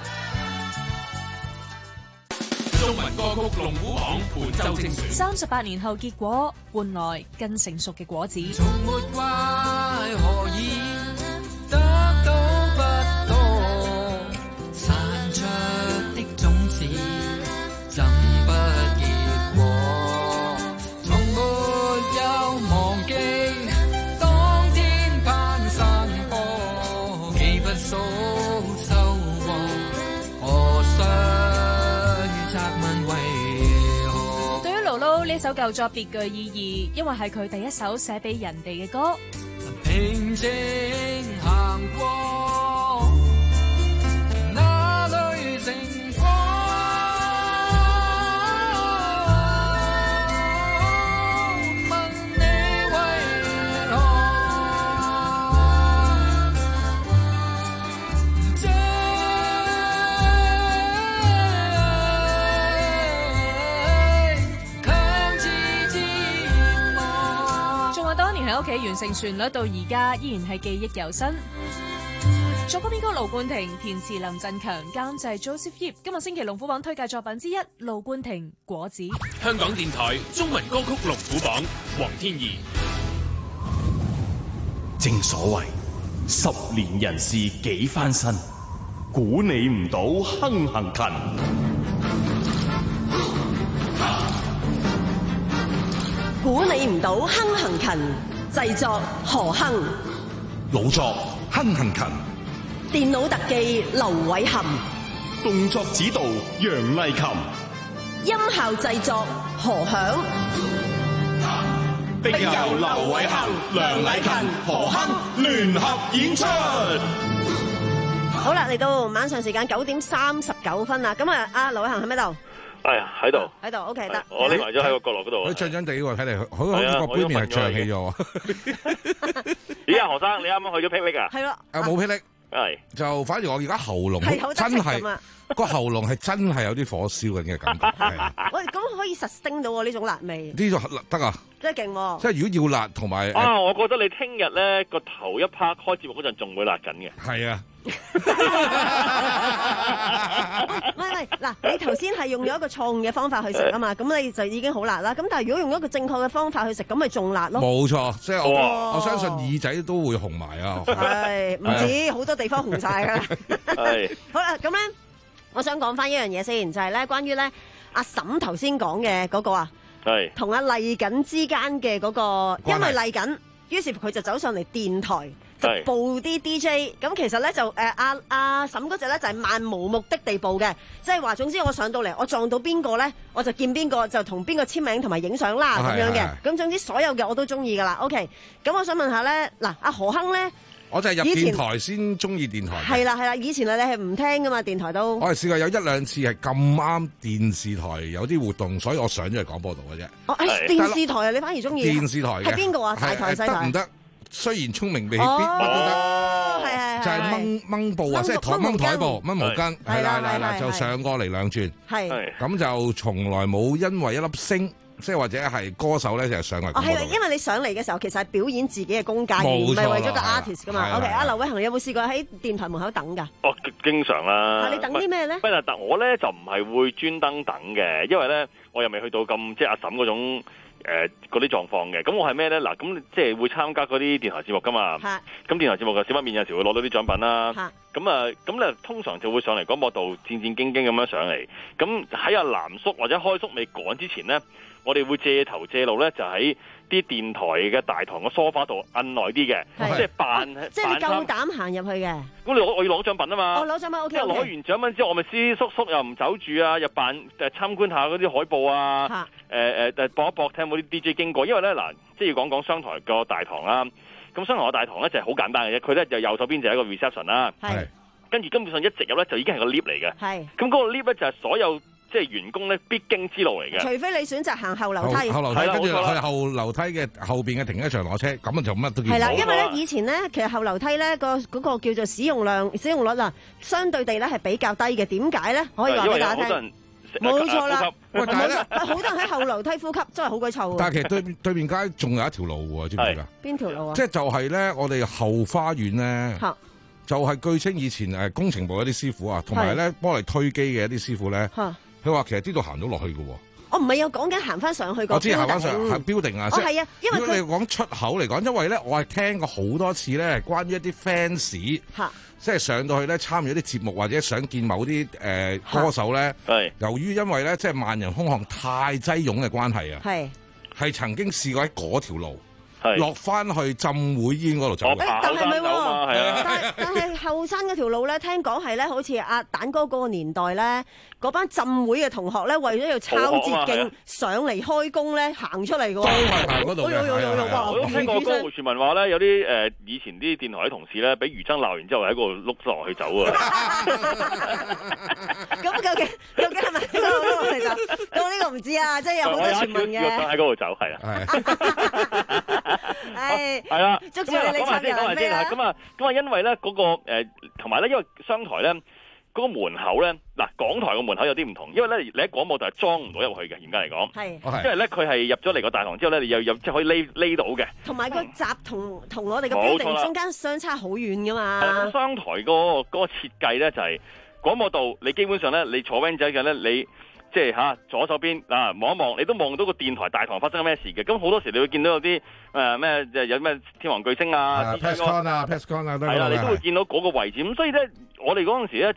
中文歌曲龍虎榜本周精選。 三十八年後結果，換來更成熟嘅果子。 從沒怪何以得到不多，散出的種子怎不結果？從沒有忘記當天攀山坡，既不數收穫，何須？ 呢首舊作別具意義，因為係佢第一首寫俾人哋嘅歌。 平靜行過那裏情況，問你為何喺屋企完成旋律到而家依然係記憶猶新。作曲編曲盧冠廷，填詞林振強，監製 Joseph Yip。今日星期龍虎榜推介作品之一，盧冠廷《果子》。 香港電台中文歌曲龍虎榜，黃天怡。 正所謂十年人事幾番新，估你唔到亨行勤。 估你唔到亨行勤，製作何亨， 老作亨亨勤， 電腦特技劉偉恒， 動作指導楊麗琴， 音效製作何響， 並由劉偉恒、梁麗勤、何亨聯合演出。 好啦，嚟到晚上時間九點三十九分啦。咁啊，阿劉偉恒喺咪度？ 係啊，喺度， 喺度 ，OK 得。 我匿埋咗喺個角落嗰度。 佢漲漲地喎，睇嚟，好好似個杯面係脹氣咗。 咦啊，何生，你啱啱去咗霹靂啊？ 係咯。 啊，冇霹靂。 係。 就反而我而家喉嚨真係個喉嚨係真係有啲火燒緊嘅感覺。 喂，咁可以實升到喎呢種辣味。 呢種得啊！ 真係勁喎！ 即係如果要辣同埋啊，我覺得你聽日咧個頭一 part 開節目嗰陣仲會辣緊嘅。 係啊。 唔係唔係，嗱，你頭先係用咗一個錯誤嘅方法去食啊嘛，咁你就已經好辣啦。咁但係如果用一個正確嘅方法去食，咁咪仲辣咯。 冇錯，即係我我相信耳仔都會紅埋啊。 係，唔止好多地方紅晒㗎啦。 係。 好啦，咁咧，我想講翻一樣嘢先，就係咧關於咧阿嬸頭先講嘅嗰個啊， 係同阿麗緊之間嘅嗰個，因為麗緊，於是佢就走上嚟電台。就報啲 D J， 咁其實咧就誒阿阿嬸嗰隻咧就係漫無目的地報嘅，即係話總之我上到嚟，我撞到邊個咧，我就見邊個就同邊個簽名同埋影相啦咁樣嘅，咁總之所有嘅我都中意噶啦。OK， 咁我想問下咧，嗱阿何亨咧， 我就係入電台先中意電台。 係啦係啦，以前啊你係唔聽噶嘛電台都。我係試過有一兩次係咁啱電視台有啲活動，所以我上咗去廣播度嘅啫。 哦，喺電視台啊，你反而中意？ 電視台嘅係邊個啊？大台細台？ 得唔得？雖然聰明未必乜都得， 係係就係掹掹布啊，即係台掹台布掹毛巾，係啦係啦，就上過嚟兩轉， 係咁就從來冇因為一粒星，即係或者係歌手咧就係上嚟。 哦，係因為你上嚟嘅時候其實係表演自己嘅功架，而唔係為咗個 artist 噶嘛。OK， 阿劉偉恒有冇試過喺電台門口等㗎？ 哦，經常啦。 你等啲咩咧？ 不過，但我咧就唔係會專登等嘅，因為咧我又未去到咁即係阿嬸嗰種。誒嗰啲狀況嘅，咁我係咩咧？嗱，咁即係會參加嗰啲電台節目噶嘛。咁電台節目嘅少不免有時會攞到啲獎品啦。咁啊，咁咧通常就會上嚟廣播道戰戰兢兢咁樣上嚟。咁喺阿藍叔或者開叔未趕之前咧，我哋會借頭借路咧，就喺啲電台嘅大堂個梳化度摁耐啲嘅，即係扮。 即係你夠膽行入去嘅。 咁你我我要攞獎品啊嘛。 哦，攞獎品 OK。 即係攞完獎品之後，我咪師叔叔又唔走住啊，又扮誒參觀下嗰啲海報啊。誒誒誒，搏一搏聽冇啲 D J 經過，因為咧嗱，即係要講講商台個大堂啦。咁商台個大堂咧就係好簡單嘅啫，佢咧就右手邊就係一個 reception 啦。係。跟住根本上一直入咧就已經係個 lift 嚟嘅。係。咁嗰個 lift 咧就係所有即係員工咧必經之路嚟嘅。除非你選擇行後樓梯。 後樓梯跟住去後樓梯嘅後邊嘅停車場攞車，咁就乜都見到。 係啦，因為咧以前咧其實後樓梯咧個嗰個叫做使用量使用率啊，相對地咧係比較低嘅。點解咧？可以話俾大家聽。冇錯啦，喂，但係咧，好多人喺後樓梯呼吸，真係好鬼臭。 但係其實對對面街仲有一條路喎，知唔知㗎？ 邊條路啊？ 即係就係咧，我哋後花園咧，就係據稱以前誒工程部一啲師傅啊，同埋咧幫嚟推機嘅一啲師傅咧，佢話其實呢度行到落去㗎喎。我唔係有講緊行翻上去個。 我知行翻上係標定啊。 哦，係啊，因為如果你講出口嚟講，因為咧我係聽過好多次咧，關於一啲 fans。即係上到去咧參與一啲節目或者想見某啲誒、呃、歌手咧，由於因為咧即係萬人空巷太擠擁嘅關係啊，係係曾經試過喺嗰條路落翻去浸會醫院嗰度走。 但係咪喎？但但係後山嗰條路咧，聽講係咧，好似阿蛋哥嗰個年代咧，嗰班浸會嘅同學咧，為咗要抄捷徑上嚟開工咧，行出嚟嘅喎。 周圍行嗰度嘅。 我都聽過江湖傳聞話咧，有啲誒以前啲電台啲同事咧，俾餘生鬧完之後喺嗰度碌落去走啊。 咁究竟究竟係咪呢個碌落去走？咁呢個唔知啊，即係有好多傳聞嘅。 喺嗰度走係啊。 係係啦。 捉住你你插人咩啊？ 咁啊咁啊，因為咧嗰個誒同埋咧，因為商台咧。嗰個門口咧，嗱港台個門口有啲唔同，因為咧你喺廣播就係裝唔到入去嘅，嚴格嚟講。係，因為咧佢係入咗嚟個大堂之後咧，你又又即係可以匿匿到嘅。同埋個閘同同我哋個 building 中間相差好遠噶嘛。係，商台嗰個嗰個設計咧就係廣播道，你基本上咧你坐 van 仔嘅咧，你即係嚇左手邊啊望一望，你都望到個電台大堂發生咩事嘅。咁好多時你會見到有啲誒咩即係有咩天王巨星啊 ，Pascon 啊 ，Pascon 啊， 係啦，你都會見到嗰個位置。咁所以咧，我哋嗰陣時咧就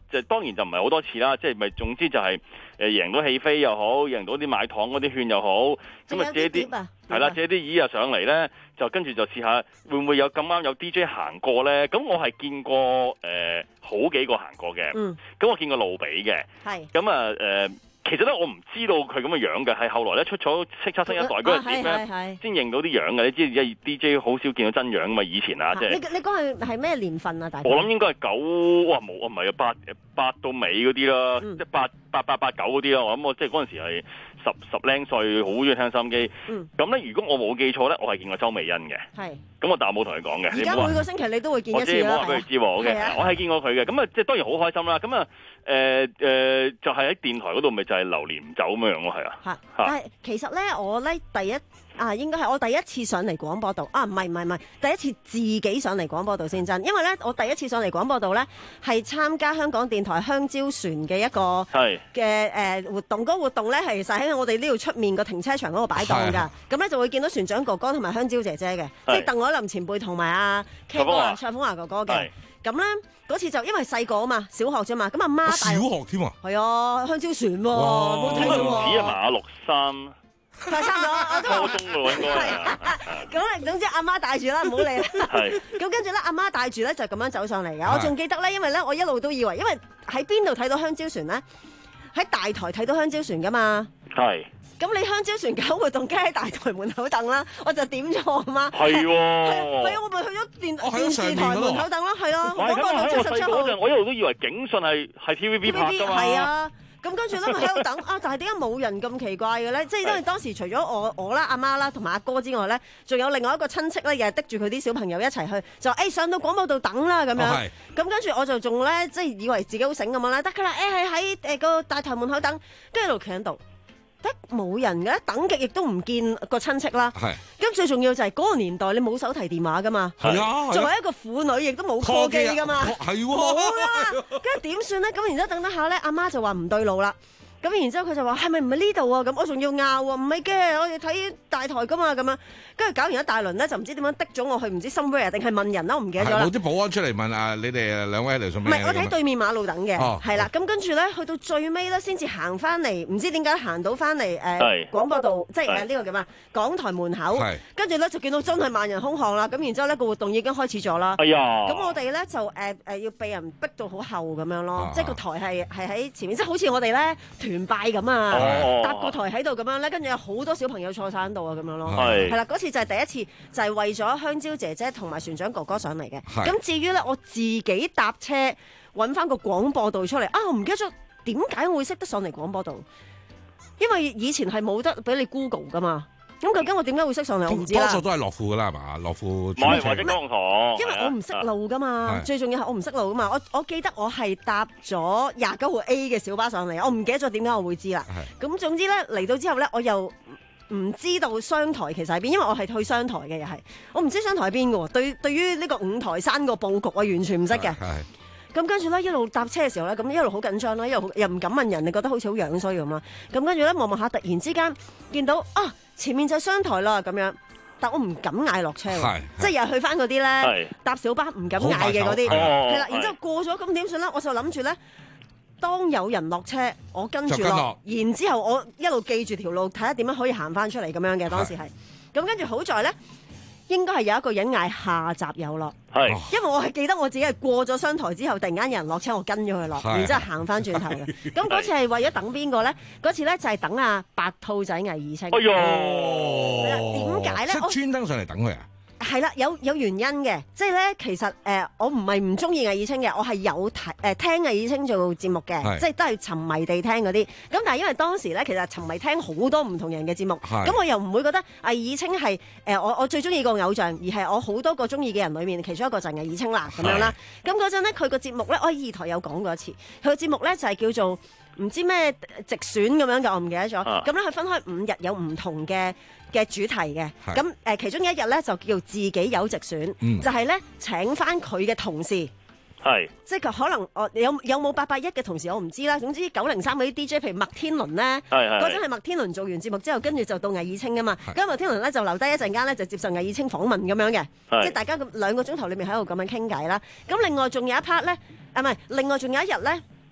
就當然就唔係好多次啦，即係咪總之就係誒贏到戲飛又好，贏到啲買糖嗰啲券又好，咁啊借啲係啦，借啲椅啊上嚟咧，就跟住就試下會唔會有咁啱有 D J 行過咧？咁我係見過誒、呃、好幾個行過嘅，咁、嗯、我見過路比嘅，咁啊誒。其實咧，我唔知道佢咁嘅樣嘅，係後來咧出咗叱咤新一代嗰陣時咧，先認到啲樣嘅。你知而家 D J 好少見到真樣嘛？以前啊，即係你你講係係咩年份啊？大概我諗應該係九，哇冇啊，唔係啊，八八到尾嗰啲啦，即係八八八八九嗰啲啦。我諗我即係嗰陣時係十十零歲，好中意聽收音機。咁咧，如果我冇記錯咧，我係見過周美欣嘅。係。咁我但係冇同佢講嘅。 而家每個星期你都會見一次啦。 我知，冇話俾佢知喎。O K，我係見過佢嘅。咁啊，即係當然好開心啦。咁啊。誒、呃、誒、呃，就係、是、喺電台嗰度，咪就係流年唔走咁樣咯，係啊。嚇！ 但係其實咧，我咧第一啊，應該係我第一次上嚟廣播道啊，唔係唔係唔係，第一次自己上嚟廣播道先真。因為咧，我第一次上嚟廣播道咧，係參加香港電台香蕉船嘅一個嘅誒活動。嗰、那個活動咧係實喺我哋呢度出面個停車場嗰度擺檔㗎。咁咧就會見到船長哥哥同埋香蕉姐姐嘅，即係鄧凱琳前輩同埋阿 K 哥啊、蔡楓華哥哥嘅。咁咧嗰次就因為細個啊嘛，小學啫嘛，咁阿媽帶小學添啊， 係啊，香蕉船喎，冇睇到喎。 唔止啊嘛，六三， 係差唔多， 初中嘅喎應該係。 咁咧，總之阿媽帶住啦，唔好理啦。係。咁跟住咧，阿媽帶住咧就咁樣走上嚟嘅。我仲記得咧，因為咧我一路都以為，因為喺邊度睇到香蕉船咧？喺大台睇到香蕉船噶嘛。係。咁你香蕉船搞活動，梗係喺大台門口等啦，我就點咗啊嘛。係喎，係啊，我咪去咗電電視台門口等咯，係咯。 我嗰個七十七號，我一路都以為警訊係係 T V B 拍㗎嘛。 係啊，咁跟住咧咪喺度等啊，但係點解冇人咁奇怪嘅咧？即係因為當時除咗我我啦、阿媽啦同埋阿哥之外咧，仲有另外一個親戚咧，又係滴住佢啲小朋友一齊去，就誒上到廣播道等啦咁樣。咁跟住我就仲咧，即係以為自己好醒咁樣啦，得㗎啦，誒係喺誒個大台門口等，跟住一路企喺度。得冇人嘅，等極亦都唔見個親戚啦。係，咁最重要就係嗰個年代你冇手提電話噶嘛。係啊，作為一個婦女亦都冇科技噶嘛。係喎，冇啊。跟住點算咧？咁然之後等等下咧，阿媽就話唔對路啦。咁然之後佢就話係咪唔係呢度啊？咁我仲要拗喎，唔係嘅，我哋睇大台噶嘛咁樣。跟住搞完一大輪咧，就唔知點樣滴咗我去，唔知 somewhere 定係問人啦，我唔記得咗啦。 冇啲保安出嚟問啊，你哋兩位嚟做咩？ 唔係，我哋喺對面馬路等嘅，係啦。咁跟住咧，去到最尾咧，先至行翻嚟，唔知點解行到翻嚟誒廣播道，即係誒呢個叫咩？港台門口。跟住咧就見到真係萬人空巷啦。咁然之後咧個活動已經開始咗啦。哎呀！咁我哋咧就誒誒要被人逼到好後咁樣咯，即係個台係係喺前面，即係好似我哋咧團拜咁啊，搭個台喺度咁樣咧，跟住有好多小朋友坐晒喺度啊，咁樣咯。係。係啦，嗰次就係第一次。就係為咗香蕉姐姐同埋船長哥哥上嚟嘅。咁至於咧，我自己搭車揾翻個廣播道出嚟啊！我唔記得咗點解我會識得上嚟廣播道，因為以前係冇得俾你 Google 噶嘛。咁究竟我點解會識上嚟？我唔知啦。多數都係樂富噶啦，係嘛？樂富轉車。或者江塘。 因為我唔識路噶嘛，最重要係我唔識路噶嘛。我我記得我係搭咗廿九號 A 嘅小巴上嚟，我唔記得咗點解我會知啦。咁總之咧嚟到之後咧，我又唔知道商台其實喺邊，因為我係去商台嘅，又係我唔知商台喺邊嘅喎。對對於呢個五台山個佈局，我完全唔識嘅。咁跟住咧，一路搭車嘅時候咧，咁一路好緊張啦，一路又唔敢問人，你覺得好似好樣衰咁啦。咁跟住咧望望下，突然之間見到啊，前面就係商台啦咁樣，但我唔敢嗌落車，即係又係去翻嗰啲咧搭小巴唔敢嗌嘅嗰啲，係啦。然之後過咗咁點算咧？我就諗住咧。當有人落車，我跟住落，然之後我一路記住條路，睇下點樣可以行翻出嚟咁樣嘅。當時係咁，跟住好在咧，應該係有一個人嗌下集有落，係，因為我係記得我自己係過咗商台之後，突然間有人落車，我跟咗佢落，然之後行翻轉頭嘅。咁嗰次係為咗等邊個咧？嗰次咧就係等阿白兔仔魏以清。哎喲，點解咧？ 即專登上嚟等佢啊！ 係啦，有有原因嘅，即係咧，其實誒、呃，我唔係唔中意魏以清嘅，我係有睇誒、呃、聽魏以清做節目嘅，即係都係沉迷地聽嗰啲。咁但係因為當時咧，其實沉迷聽好多唔同人嘅節目，咁我又唔會覺得魏以清係誒、呃、我我最中意個偶像，而係我好多個中意嘅人裏面其中一個就係魏以清啦咁樣啦。咁嗰陣咧，佢個節目咧，我喺二台有講過一次，佢個節目咧就係、是、叫做唔知咩直選咁樣嘅，我唔記得咗。咁咧佢分開五日有唔同嘅嘅主題嘅，咁誒、呃、其中一日咧就叫自己有直選，嗯、就係咧請翻佢嘅同事，係即係佢可能我有有冇八八一嘅同事我唔知啦。總之九零三嗰啲 D J，譬如麥天倫咧，嗰陣係麥天倫做完節目之後，跟住就到魏以清噶嘛。咁麥天倫咧就留低一陣間咧，就接受魏以清訪問咁樣嘅，即係大家咁兩個鐘頭裏面喺度咁樣傾偈啦。咁另外仲有一 part 咧，啊唔係，另外仲有一日咧。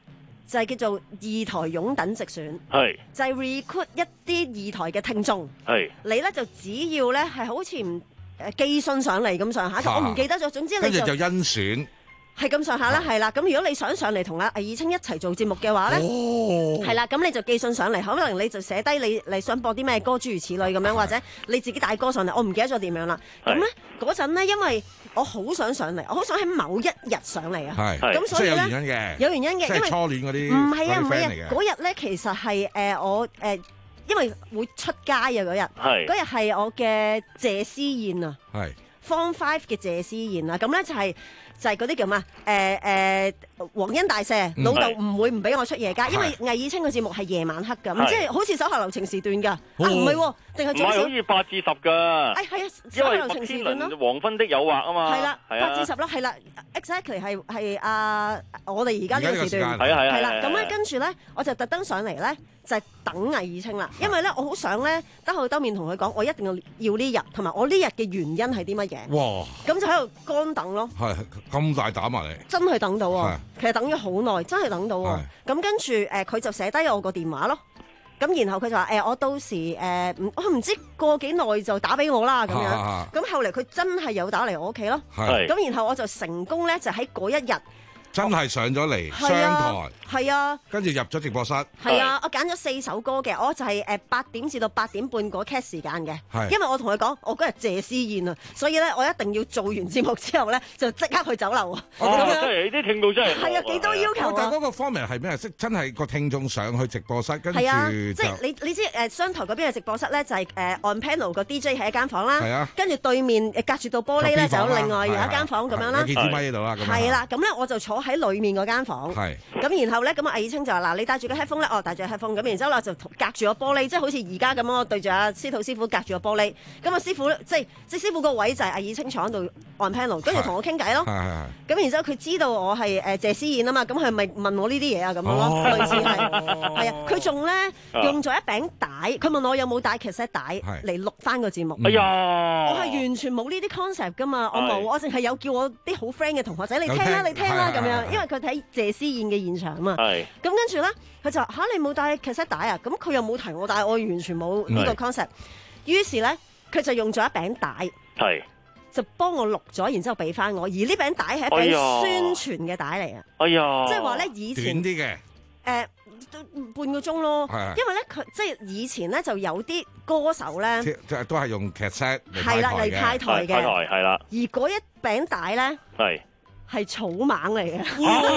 就係叫做二台擁躉直選， 係就係 recruit 一啲二台嘅聽眾， 係你咧就只要咧係好似唔誒寄信上嚟咁上下，我唔記得咗，總之你就跟住就甄選。 係咁上下啦，係啦。咁如果你想上嚟同阿魏以清一齊做節目嘅話咧，係啦、哦，咁你就寄信上嚟，可能你就寫低你你想播啲咩歌，諸如此類咁樣，或者你自己帶歌上嚟，我唔記得咗點樣啦。咁咧嗰陣咧，因為我好想上嚟，我好想喺某一日上嚟啊。咁所以咧有原因嘅，有原因嘅，因為初戀嗰啲唔係啊唔係啊，嗰日咧其實係誒、呃、我誒、呃，因為會出街啊嗰日，嗰日係我嘅謝師宴啊，Form Five 嘅謝師宴啊，咁咧就係、是。就係嗰啲叫咩？誒、呃、誒，皇、呃、恩大赦，老豆唔會唔俾我出夜街，因為魏以清嘅節目係夜晚黑㗎，唔知係好似手下留情時段㗎，啊唔係喎，定係唔係好似八至十㗎？誒係啊， 手下留情時段咯， 黃昏的誘惑啊嘛， 係啦，八至十咯，係啦 ，exactly 係係啊，我哋而家呢個時段， 係啊係啊， 係啦，咁咧跟住咧，我就特登上嚟咧。就係等魏以清啦，因為咧我好想咧兜口兜面同佢講，我一定要要呢日，同埋我呢日嘅原因係啲乜嘢？哇！咁就喺度乾等咯。係咁大膽啊你！真係等到啊！其實等咗好耐，真係等到啊！咁跟住誒，佢、呃、就寫低我個電話咯。咁然後佢就話誒、呃，我到時誒，我、呃、唔知過幾耐就打俾我啦咁樣。咁後嚟佢真係有打嚟我屋企咯。咁然後我就成功咧，就喺嗰一日。 真係上咗嚟商台， 係啊， 跟住入咗直播室。 係啊，我揀咗四首歌嘅，我就係誒八點至到八點半嗰 cat 時間嘅。因為我同佢講，我嗰日謝師宴啊，所以咧我一定要做完節目之後咧，就即刻去酒樓啊。 哦，真係啲聽眾真係係啊，幾多要求啊！ 但係嗰個方面係咩？即真係個聽眾上去直播室，跟住係啊，即係你你知誒商台嗰邊嘅直播室咧，就係誒 on panel 個 D J 喺一間房啦。係啊，跟住對面誒隔住道玻璃咧就有另外有一間房咁樣啦。 有幾支咪喺度啦？ 係啦，咁咧我就坐喺裏面嗰間房，咁然後咧，咁阿魏以清就話：嗱，你戴住個 headphone 咧，哦，戴住 headphone，咁然之後咧就隔住個玻璃，即係好似而家咁咯，對住阿司徒師傅隔住個玻璃。咁阿師傅即係即師傅個位就係魏以清坐喺度 on panel，跟住同我傾偈咯。咁然之後佢知道我係誒謝師宴啊嘛，咁佢咪問我呢啲嘢啊咁樣咯，類似係係啊。佢仲咧用咗一餅帶，佢問我有冇帶 cassette 帶嚟錄翻個節目。哎呀，我係完全冇呢啲 concept 噶嘛，我冇，我淨係有叫我啲好 friend 嘅同學仔你聽啦，你聽啦咁樣。因為佢睇謝師宴嘅現場啊嘛，咁跟住咧，佢就話嚇你冇帶 cassette 帶啊，咁佢又冇提我帶，我完全冇呢個 concept。於是咧，佢就用咗一餅帶，就幫我錄咗，然之後俾翻我。而呢餅帶係一餅宣傳嘅帶嚟啊！哎呀，即係話咧以前短啲嘅， 誒半個鐘咯，因為咧佢即係以前咧就有啲歌手咧， 即係都係用 cassette 係啦嚟派台嘅， 派台係啦。 而嗰一餅帶咧係。係草蜢嚟嘅，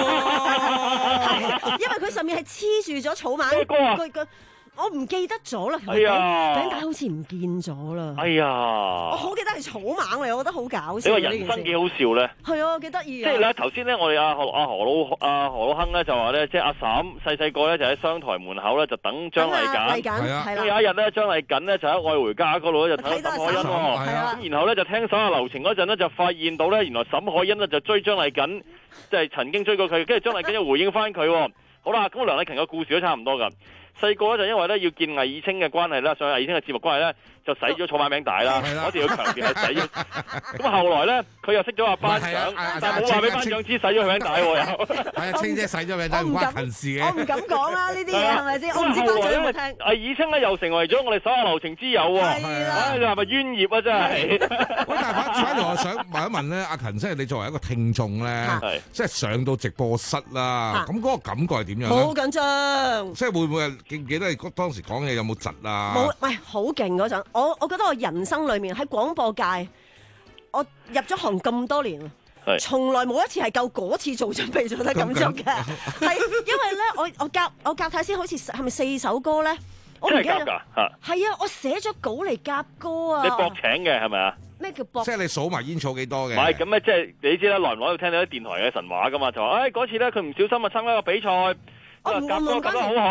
因為佢上面係黐住咗草蜢。佢佢我唔記得咗啦， 哎呀， 餅帶好似唔見咗啦。 哎呀， 我好記得係草蜢嚟，我覺得好搞笑。 呢個人生幾好笑咧。係啊，幾得意啊！ 即係咧，頭先咧，我哋阿何阿何老阿何老亨咧就話咧，即係阿嬸細細個咧就喺商台門口咧就等張麗瑾。係啊，咁有一日咧，張麗瑾咧就喺愛回家嗰度咧就睇到沈海欣喎。係啊，咁然後咧就聽手下留情嗰陣咧就發現到咧，原來沈海欣咧就追張麗瑾，即係曾經追過佢，跟住張麗瑾又回應翻佢。好啦，咁梁麗琴嘅故事都差唔多㗎。細個咧就因為咧要見魏以清嘅關係啦，上魏以清嘅節目關係咧，就洗咗草蜢餅帶啦。我哋要強調係洗咗。咁後來咧，佢又識咗阿班長，但係冇話俾班長知洗咗佢餅帶喎。又係啊，清姐洗咗餅帶唔關近事嘅。 我唔敢講啦，呢啲嘢係咪先？我唔知班長有冇聽。 魏以清咧又成為咗我哋手下留情之友喎。係啦。唉，你係咪冤孽啊？真係。 喂，但係反反而我想問一問咧，阿勤，即係你作為一個聽眾咧，即係上到直播室啦，咁嗰個感覺係點樣咧？ 好緊張。即係會唔會記唔記得你當時講嘢有冇窒啊？ 冇，喂，好勁嗰陣，我我覺得我人生裏面喺廣播界，我入咗行咁多年，從來冇一次係夠嗰次做準備做得咁足嘅。係因為咧，我我夾我夾睇先，好似係咪四首歌咧？我唔記得咗。係啊，我寫咗稿嚟夾歌啊。 你博請嘅係咪啊？ 咩叫博？ 即係你數埋煙草幾多嘅？ 唔係咁咧，即係你知啦，耐唔耐要聽到啲電台嘅神話噶嘛？就話誒嗰次咧，佢唔小心啊參加個比賽，夾歌夾得好好。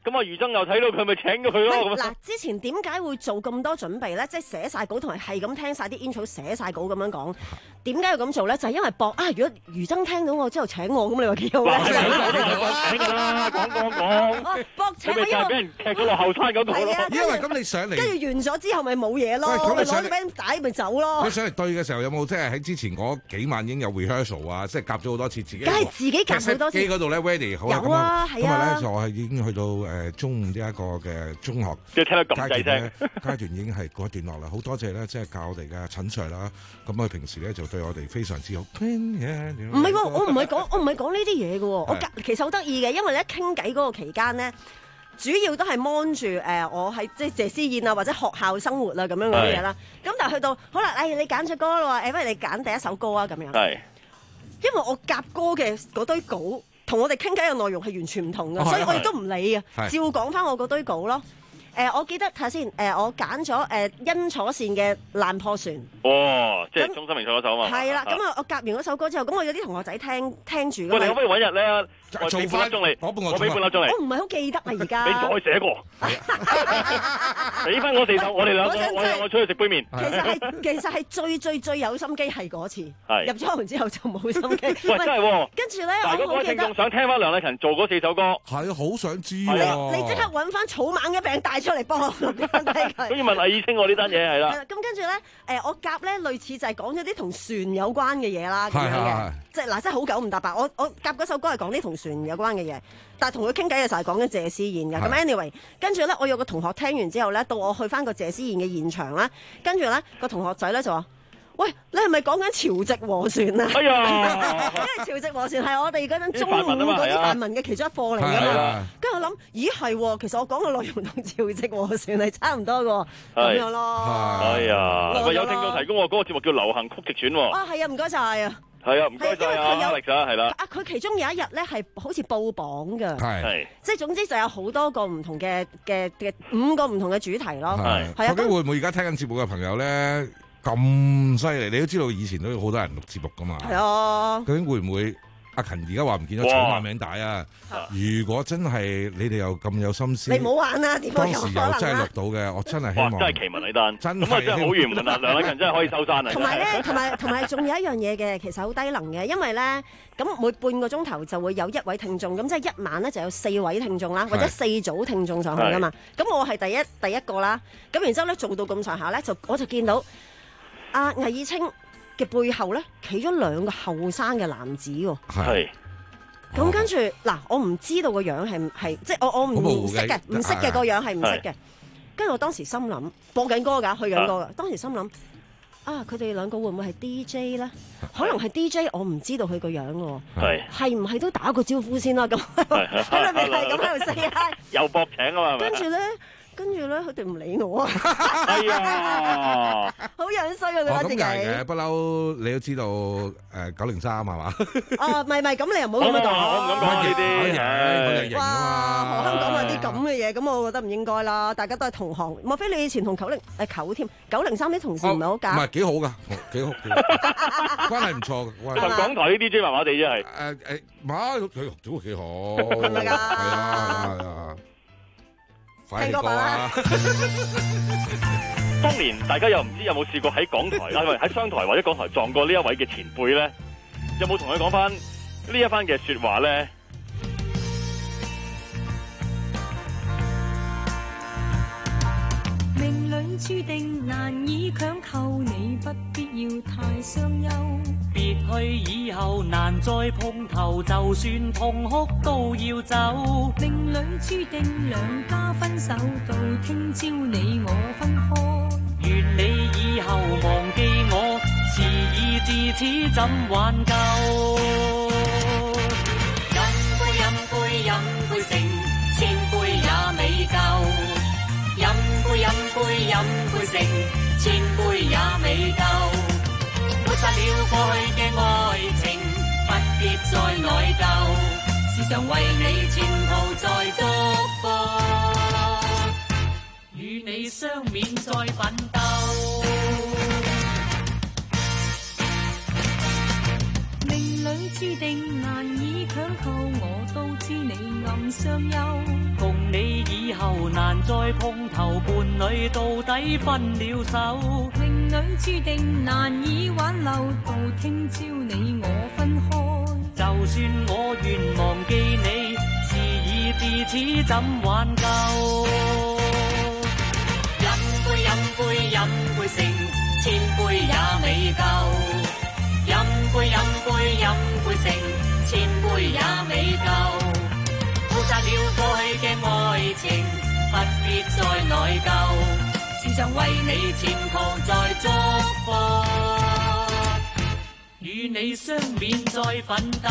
咁啊余爭又睇到佢，咪請咗佢咯。 嗱，之前點解會做咁多準備咧？即係寫晒稿同埋係咁聽晒啲 intro 寫晒稿咁樣講，點解要咁做咧？就係因為博啊！如果余爭聽到我之後請我，咁你話幾好咧？ 請㗎啦，講講講。 博請我，因為俾人踢咗落後山嗰度咯。 因為咁你上嚟， 跟住完咗之後咪冇嘢咯，咪攞咗 band 帶咪走咯。 你上嚟對嘅時候有冇即係喺之前嗰幾晚已經有 rehearsal 啊？即係夾咗好多次自己。 梗係自己夾好多次。 機嗰度咧 ready 好啦。 有啊，係啊。 今日咧就係已經去到誒中午呢一個嘅中學。 即係聽得咁細聲。 階段已經係過一段落啦，好多謝咧，即係教我哋嘅陳 Sir 啦。咁佢平時咧就對我哋非常之好。唔係喎，我唔係講，我唔係講呢啲嘢嘅喎。我其實好得意嘅，因為咧傾偈嗰個期間咧，主要都係 mon 住誒我喺即係謝師宴啊，或者學校生活啊咁樣嗰啲嘢啦。咁但係去到好啦，誒你揀隻歌啦喎，誒不如你揀第一首歌啊咁樣。係。因為我夾歌嘅嗰堆稿同我哋傾偈嘅內容係完全唔同嘅，所以我亦都唔理嘅，照講翻我嗰堆稿咯。誒，我記得睇下先，誒，我揀咗誒殷楚善嘅《爛破船》。 哦，即係鍾生明唱嗰首啊嘛。 係啦，咁啊，我夾完嗰首歌之後，咁我有啲同學仔聽聽住。 喂，你可唔可以揾日咧？ 我做翻鐘你，我俾半粒鐘你。 我唔係好記得啊，而家。 你再寫過。俾翻我四首，我哋兩個，我我出去食杯麵。 其實係其實係最最最有心機係嗰次。入咗門之後就冇心機。 喂，真係喎。 跟住咧， 如果各位聽眾想聽翻梁禮勤做嗰四首歌， 係好想知喎。你即刻揾翻草蜢嘅餅帶出嚟幫我錄低佢。 咁要問魏以清喎呢單嘢係啦。 咁跟住咧，誒我夾咧類似就係講咗啲同船有關嘅嘢啦，咁樣嘅。即係嗱，真係好九唔搭八。我我夾嗰首歌係講啲同船有關嘅嘢，但係同佢傾偈嘅時候係講緊謝師宴嘅。咁 anyway， 跟住咧，我有個同學聽完之後咧，到我去翻個謝師宴嘅現場啦，跟住咧個同學仔咧就話：喂，你係咪講緊潮籍和船啊？ 哎呀， 因為潮籍和船係我哋嗰陣中五嗰啲範文嘅其中一課嚟㗎嘛。跟住我諗，咦係喎，其實我講嘅內容同潮籍和船係差唔多㗎，咁樣咯。 哎呀，喂，有聽眾提供我嗰個節目叫流行曲直選喎。 啊，係啊，唔該晒啊。 係啊，唔該晒啊，壓力咗係啦。 啊，佢其中有一日咧係好似報榜㗎， 係， 即係總之就有好多個唔同嘅嘅嘅五個唔同嘅主題咯。係，係啊。 究竟會唔會而家聽緊節目嘅朋友咧咁犀利？你都知道以前都有好多人錄節目㗎嘛。係啊。究竟會唔會？阿勤而家話唔見咗草蜢名帶啊！如果真係你哋又咁有心思， 你唔好玩啦！點解有可能啊？ 當時又真係錄到嘅，我真係希望。 真係奇聞呢單， 真咁啊真係好圓滿啊！梁禮勤真係可以收山啊！ 同埋咧，同埋同埋仲有一樣嘢嘅，其實好低能嘅，因為咧咁每半個鐘頭就會有一位聽眾，咁即係一晚咧就有四位聽眾啦，或者四組聽眾上去噶嘛。咁我係第一第一個啦，咁然之後咧做到咁上下咧，就我就見到阿魏以清嘅背後咧，企咗兩個後生嘅男子喎。 係。 咁跟住嗱，我唔知道個樣係係，即係我我唔識嘅，唔識嘅個樣係唔識嘅。跟住我當時心諗，播緊歌㗎，去緊歌㗎。當時心諗，啊，佢哋兩個會唔會係 D J 咧？可能係 D J，我唔知道佢個樣喎。係係唔係都打個招呼先啦？咁喺裏面係咁喺度 say hi， 又博請啊嘛。 跟住咧。跟住咧，佢哋唔理我啊！ 哎呀， 好樣衰啊！覺得自己。 咁嘅，不嬲你都知道誒九零三係嘛？ 哦，唔係唔係，咁你又唔好咁樣講。 我唔敢講呢啲。 哇！香港有啲咁嘅嘢，咁我覺得唔應該啦。大家都係同行，莫非你以前同九零誒九添九零三啲同事唔係好夾？ 唔係幾好㗎，幾好，關係唔錯嘅。 同港台啲 D J 麻麻地啫係。 誒誒，馬佢都幾好。 係咪㗎？ 係啊係啊。 聽歌啦！ 當年大家又唔知有冇試過喺港台啦，喺商台或者港台撞過呢一位嘅前輩咧，有冇同佢講翻呢一番嘅説話咧？ 命裏注定難以強求，你不必要太傷憂。別去以後難再碰頭，就算痛哭都要走。命裏注定兩家分手，到聽朝你我分開。願你以後忘記我，事已至此怎挽救？飲杯飲杯飲杯剩，千杯也未夠。飲杯飲杯飲杯剩，千杯也未夠。抹殺了過去嘅愛情，不必再內疚。時常為你前途在祝福，與你相勉再奮鬥。命裏注定難以強求，我都知你暗相憂。 共你以後難再碰頭，伴侶到底分了手。 命裏注定難以挽留，到聽朝你我分開。 就算我願忘記你，事已至此怎挽救？ 飲杯飲杯飲杯勝，千杯也未夠。飲杯飲杯飲杯勝，千杯也未夠。負責了過去嘅愛情，不必再內疚。時常為你前途再祝福，與你相勉再奮鬥。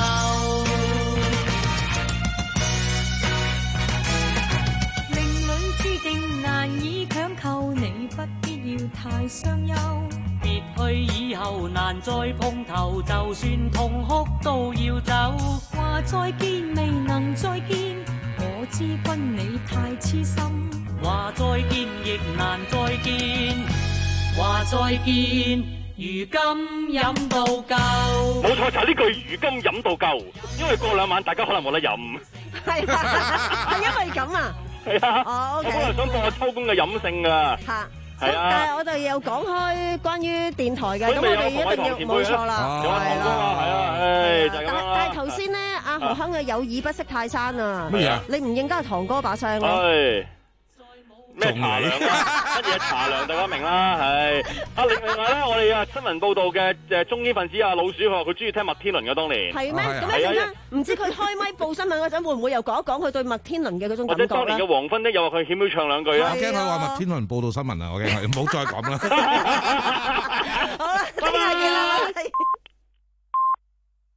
命裏注定難以強求，你不必要太傷憂。 別去以後難再碰頭，就算痛哭都要走。 話再見未能再見，我知君你太痴心。 話再見亦難再見，話再見如今飲到夠。 冇錯，就係呢句如今飲到夠，因為過兩晚大家可能冇得飲。 係啊，係因為咁啊。 係啊。 哦，OK。 我本來想播秋公嘅飲勝㗎。 嚇。 係啊， 但係我哋又講開關於電台嘅，咁我哋一定要冇錯啦，係啦， 係啊，誒就係咁啦。 但係頭先咧，阿何鏗嘅有耳不識泰山啊， 乜嘢啊？ 你唔認得阿堂哥把聲咯？ 咩茶涼啊？乜嘢茶涼？大家明啦，係。啊，另另外咧，我哋啊新聞報道嘅誒中堅分子啊老鼠，佢話佢中意聽麥天倫嘅當年。 係咩？咁一陣間唔知佢開咪報新聞嗰陣，會唔會又講一講佢對麥天倫嘅嗰種感覺咧？ 或者當年嘅黃昏咧，又話佢險要唱兩句啊！ 我驚佢話麥天倫報道新聞啊！我驚佢唔好再講啦。 好啦，聽日見啦。